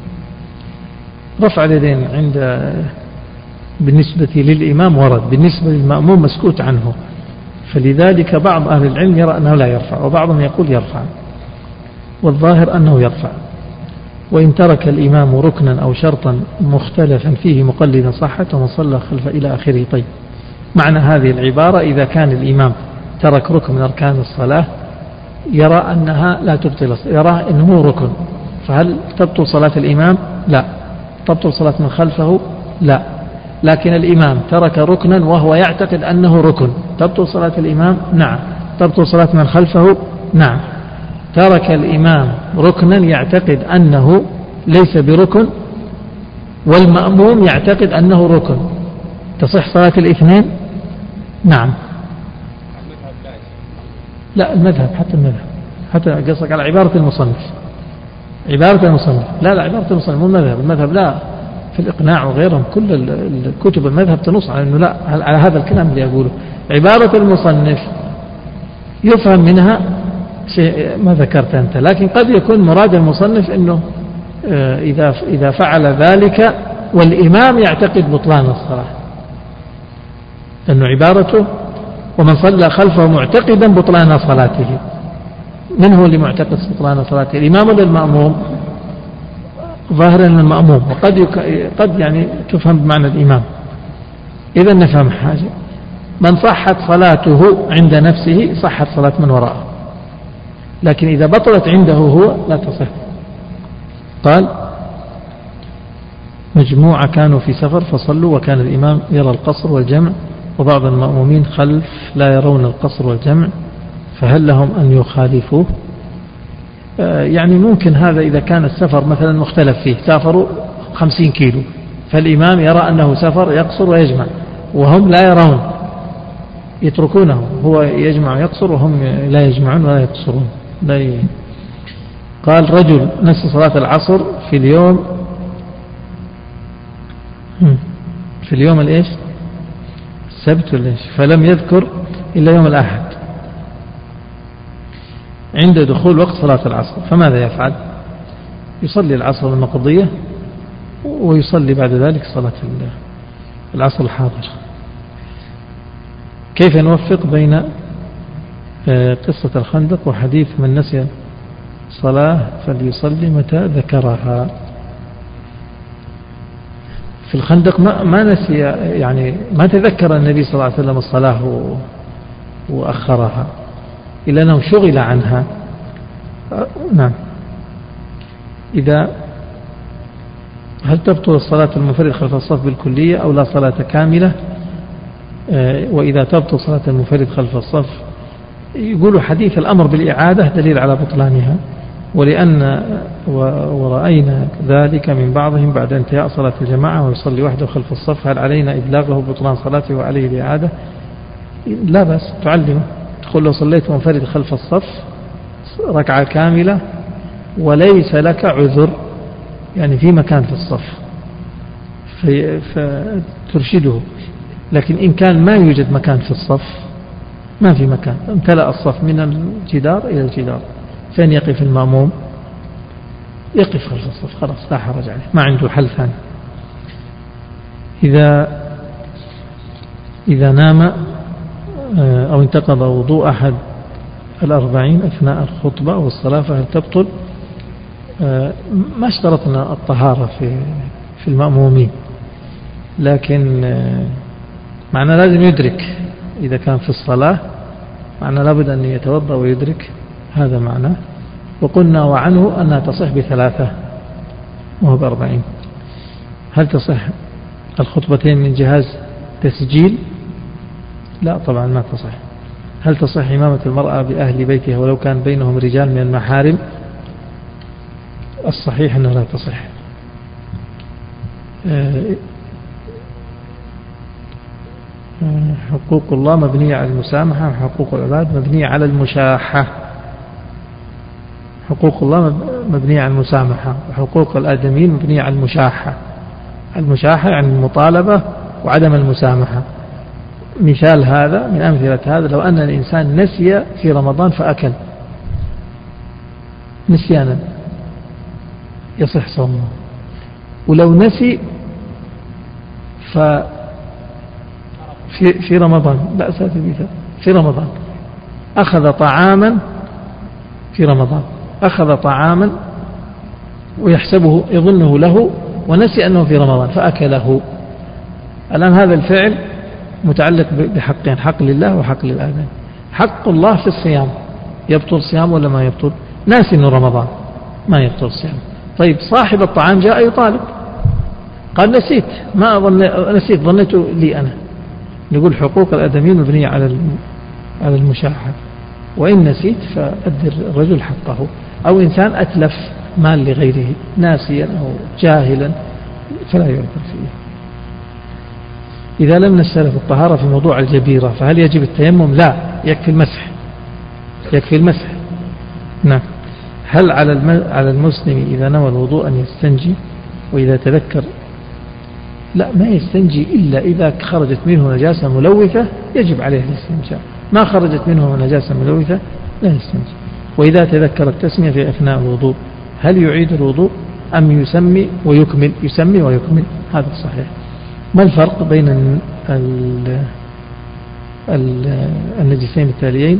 رفع اليدين بالنسبة للإمام ورد، بالنسبة للمأموم مسكوت عنه، فلذلك بعض أهل العلم يرى أنه لا يرفع وبعضهم يقول يرفع، والظاهر أنه يرفع. وإن ترك الإمام ركنا أو شرطا مختلفا فيه مقلدا صحت ومن صلى خلف إلى آخره. طيب، معنى هذه العبارة إذا كان الإمام ترك ركن من أركان الصلاة يرى أنها لا تبطل، يرى أنه ركن، فهل تبطل صلاة الإمام؟ لا. تبطل صلاة من خلفه؟ لا. لكن الإمام ترك ركنا وهو يعتقد أنه ركن، تبطل صلاة الإمام؟ نعم. تبطل صلاة من خلفه؟ نعم. ترك الإمام ركنا يعتقد أنه ليس بركن والمأموم يعتقد أنه ركن، تصح صلاة الاثنين؟ نعم. لا، المذهب، حتى المذهب، حتى قصدك على عبارة المصنف، عبارة المصنف، لا عبارة المصنف مو المذهب. المذهب لا، في الإقناع وغيرهم كل الكتب المذهب تنص على أنه لا، على هذا الكلام اللي أقوله. عبارة المصنف يفهم منها شيء ما ذكرت أنت، لكن قد يكون مراد المصنف أنه إذا فعل ذلك والإمام يعتقد بطلان الصلاة، لأنه عبارته ومن صلى خلفه معتقدا بطلان صلاته. من هو اللي معتقد بطلان صلاته، الإمام ولا المأموم؟ ظاهرا للمأموم، وقد قد يعني تفهم بمعنى الإمام. إذا نفهم حاجة، من صحت صلاته عند نفسه صحت صلاة من وراءه، لكن إذا بطلت عنده هو لا تصح. قال مجموعة كانوا في سفر فصلوا وكان الإمام يرى القصر والجمع وبعض المأمومين خلف لا يرون القصر والجمع، فهل لهم أن يخالفوه؟ يعني ممكن هذا إذا كان السفر مثلا مختلف فيه، سافروا 50 كيلو، فالإمام يرى أنه سفر يقصر ويجمع وهم لا يرون، يتركونه، هو يجمع ويقصر وهم لا يجمعون ولا يقصرون. قال رجل نسي صلاة العصر في اليوم الإيش؟ السبت ولا إيش؟ فلم يذكر إلا يوم الأحد عند دخول وقت صلاة العصر، فماذا يفعل؟ يصلي العصر المقضية ويصلي بعد ذلك صلاة العصر الحاضر. كيف نوفق بين قصة الخندق وحديث من نسي صلاة فليصلي متى ذكرها؟ في الخندق ما نسي، يعني ما تذكر النبي صلى الله عليه وسلم الصلاة وأخرها إلا أنه شغل عنها. نعم. هل تبطل الصلاة المنفرد خلف الصف بالكلية أو لا صلاة كاملة؟ وإذا تبطل صلاة المنفرد خلف الصف، يقولوا حديث الأمر بالإعادة دليل على بطلانها، ورأينا ذلك من بعضهم بعد انتهاء صلاة الجماعة ويصلي وحده خلف الصف، هل علينا إبلاغه بطلان صلاته وعليه الإعادة؟ لا بس تعلمه، تقول له صليت منفرد خلف الصف ركعة كاملة وليس لك عذر، يعني في مكان في الصف، فترشده. لكن إن كان ما يوجد مكان في الصف، ما في مكان، امتلأ الصف من الجدار إلى الجدار، فين يقف المأموم؟ يقف خلف الصف، خلاص لا حرج عليه، ما عنده حل ثاني. إذا نام أو انتقض وضوء أحد 40 أثناء الخطبة والصلاة فهل تبطل؟ ما اشترطنا الطهارة في المأمومين، لكن معنى لازم يدرك، إذا كان في الصلاة معنى لابد أن يتوضأ ويدرك، هذا معناه. وقلنا وعنه أنها تصح ب3 وهو ب40. هل تصح الخطبتين من جهاز تسجيل؟ لا طبعا ما تصح. هل تصح إمامة المرأة بأهل بيتها ولو كان بينهم رجال من المحارم؟ الصحيح أنها لا تصح. حقوق الله مبنية على المسامحة وحقوق العباد مبنية على المشاحة. حقوق الله مبنية على المسامحة وحقوق الآدمين مبنية على المشاحة. المشاحة يعني المطالبة وعدم المسامحة. مثال هذا من أمثلة هذا، لو أن الإنسان نسي في رمضان فأكل نسيانا يصح صومه، ولو نسي في رمضان، لا أساس المثال في رمضان أخذ طعاما في رمضان، أخذ طعاما ويحسبه يظنه له ونسي أنه في رمضان فأكله. الآن هذا الفعل متعلق بحقين، حق لله وحق للآدم. حق الله في الصيام، يبطل الصيام ولا ما يبطل؟ ناسي أنه رمضان ما يبطل الصيام. طيب صاحب الطعام جاء يطالب قال نسيت، ما نسيت ظنيته لي أنا. نقول حقوق الآدمين مبنية على المشاحة، وإن نسيت فأدر الرجل حقه. أو إنسان أتلف مال لغيره ناسيا أو جاهلا فلا يعذر فيه. إذا لم نشترط الطهارة في موضوع الجبيرة فهل يجب التيمم؟ لا، يكفي المسح، يكفي المسح. نعم. هل على المسلم إذا نوى الوضوء أن يستنجي وإذا تذكر؟ لا، ما يستنجي إلا إذا خرجت منه نجاسة ملوثة يجب عليه الاستنجاء. ما خرجت منه نجاسة ملوثة لا يستنجي. وإذا تذكر التسمية في أثناء الوضوء هل يعيد الوضوء أم يسمي ويكمل؟ يسمي ويكمل، هذا صحيح. ما الفرق بين النجسين التاليين؟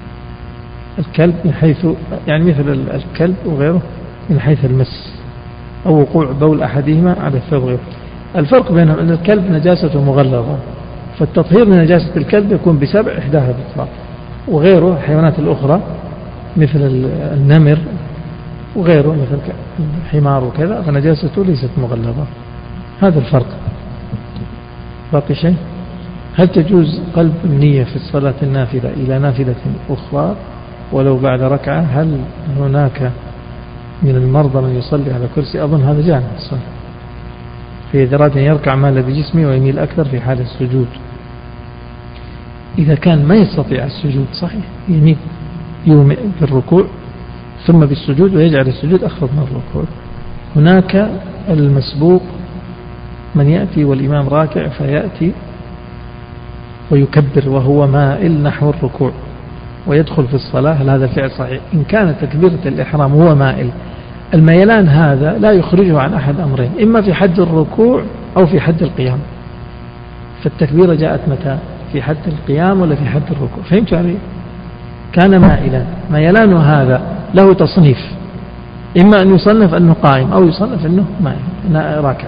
الكلب من حيث يعني مثل الكلب وغيره من حيث المس، أو وقوع بول أحدهما على الثوب غيره. الفرق بينهم أن الكلب نجاسته مغلظة، فالتطهير من نجاسة الكلب يكون بسبع إحداها بالإطلاق، وغيره الحيوانات الأخرى مثل النمر وغيره مثل الحمار وكذا فنجاسته ليست مغلظة. هذا الفرق. باقي شيء؟ هل تجوز قلب النية في الصلاة النافلة إلى نافلة أخرى ولو بعد ركعة؟ هل هناك من المرضى من يصلي على كرسي؟ أظن هذا جاء من الصلاة في إراد أن يركع مال بجسمه ويميل أكثر في حال السجود. إذا كان ما يستطيع السجود صحيح يميل يومئ بالركوع ثم بالسجود ويجعل السجود أخفض من الركوع. هناك المسبوق من يأتي والإمام راكع فيأتي ويكبر وهو مائل نحو الركوع ويدخل في الصلاة، هل هذا الفعل صحيح؟ إن كان تكبيرة الإحرام هو مائل، الميلان هذا لا يخرجه عن أحد أمرين، إما في حد الركوع أو في حد القيام. فالتكبيرة جاءت متى؟ في حد القيام ولا في حد الركوع؟ فهمت علي؟ كان مائلا، ميلان هذا له تصنيف، إما أن يصنف أنه قائم أو يصنف أنه مائل أنه راكع.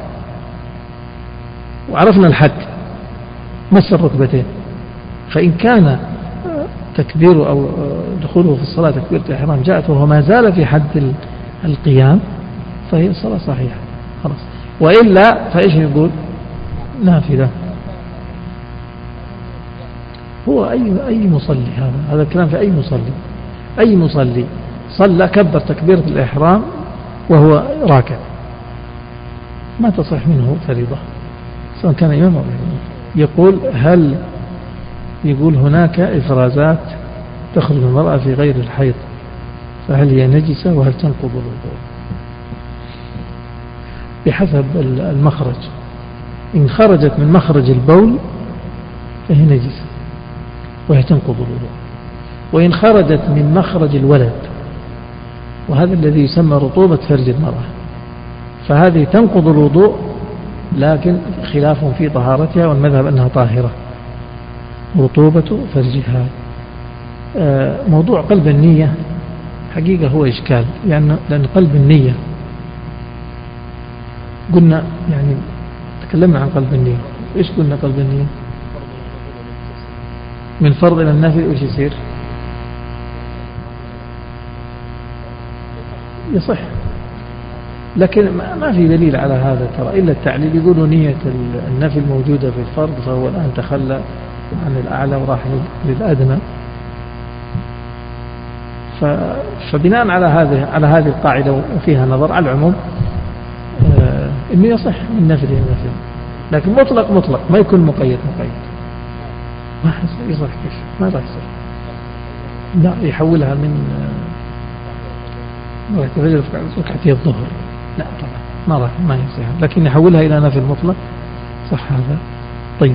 وعرفنا الحد مس الركبتين، فإن كان تكبيره أو دخوله في الصلاة تكبيرة الإحرام جاءت وهو ما زال في حد القيام فهي الصلاة صحيحة خلاص. وإلا فإيش يقول؟ نافلة. هو أي مصلي، هذا الكلام في أي مصلي. أي مصلي صلى كبر تكبيرة الإحرام وهو راكع ما تصح منه فريضة سواء كان إمام أو إمام. يقول هل يقول هناك إفرازات تخرج من المرأة في غير الحيض فهل هي نجسة وهل تنقض الوضوء؟ بحسب المخرج، إن خرجت من مخرج البول فهي نجسة وهي تنقض الوضوء، وإن خرجت من مخرج الولد وهذا الذي يسمى رطوبة فرج المرأة فهذه تنقض الوضوء لكن خلاف في طهارتها، والمذهب أنها طاهرة رطوبة فرجها. موضوع قلب النية حقيقة هو إشكال، لأن قلب النية قلنا يعني تكلمنا عن قلب النية. إيش قلنا قلب النية؟ من فرض إلى النافل إيش يصير؟ يصح، لكن ما في دليل على هذا ترى إلا التعليل. يقولوا نية النفل موجودة في الفرض فهو الآن تخلى عن الأعلى وراح للأدنى. فبناء على هذه القاعدة وفيها نظر على العموم إنه يصح من نفل إلى نفل، لكن مطلق ما يكون مقيد. ما يصح كيف؟ ما راح يصح. لا يحولها من الفجر ركعتي الظهر، لا طبعا ما يصح، لكن يحولها إلى نفل مطلق صح هذا. طيب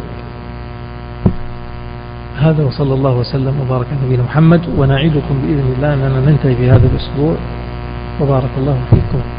هذا وصلى الله وسلم وبارك على نبينا محمد، ونعيدكم بإذن الله أننا ننتهي بهذا الأسبوع وبارك الله فيكم.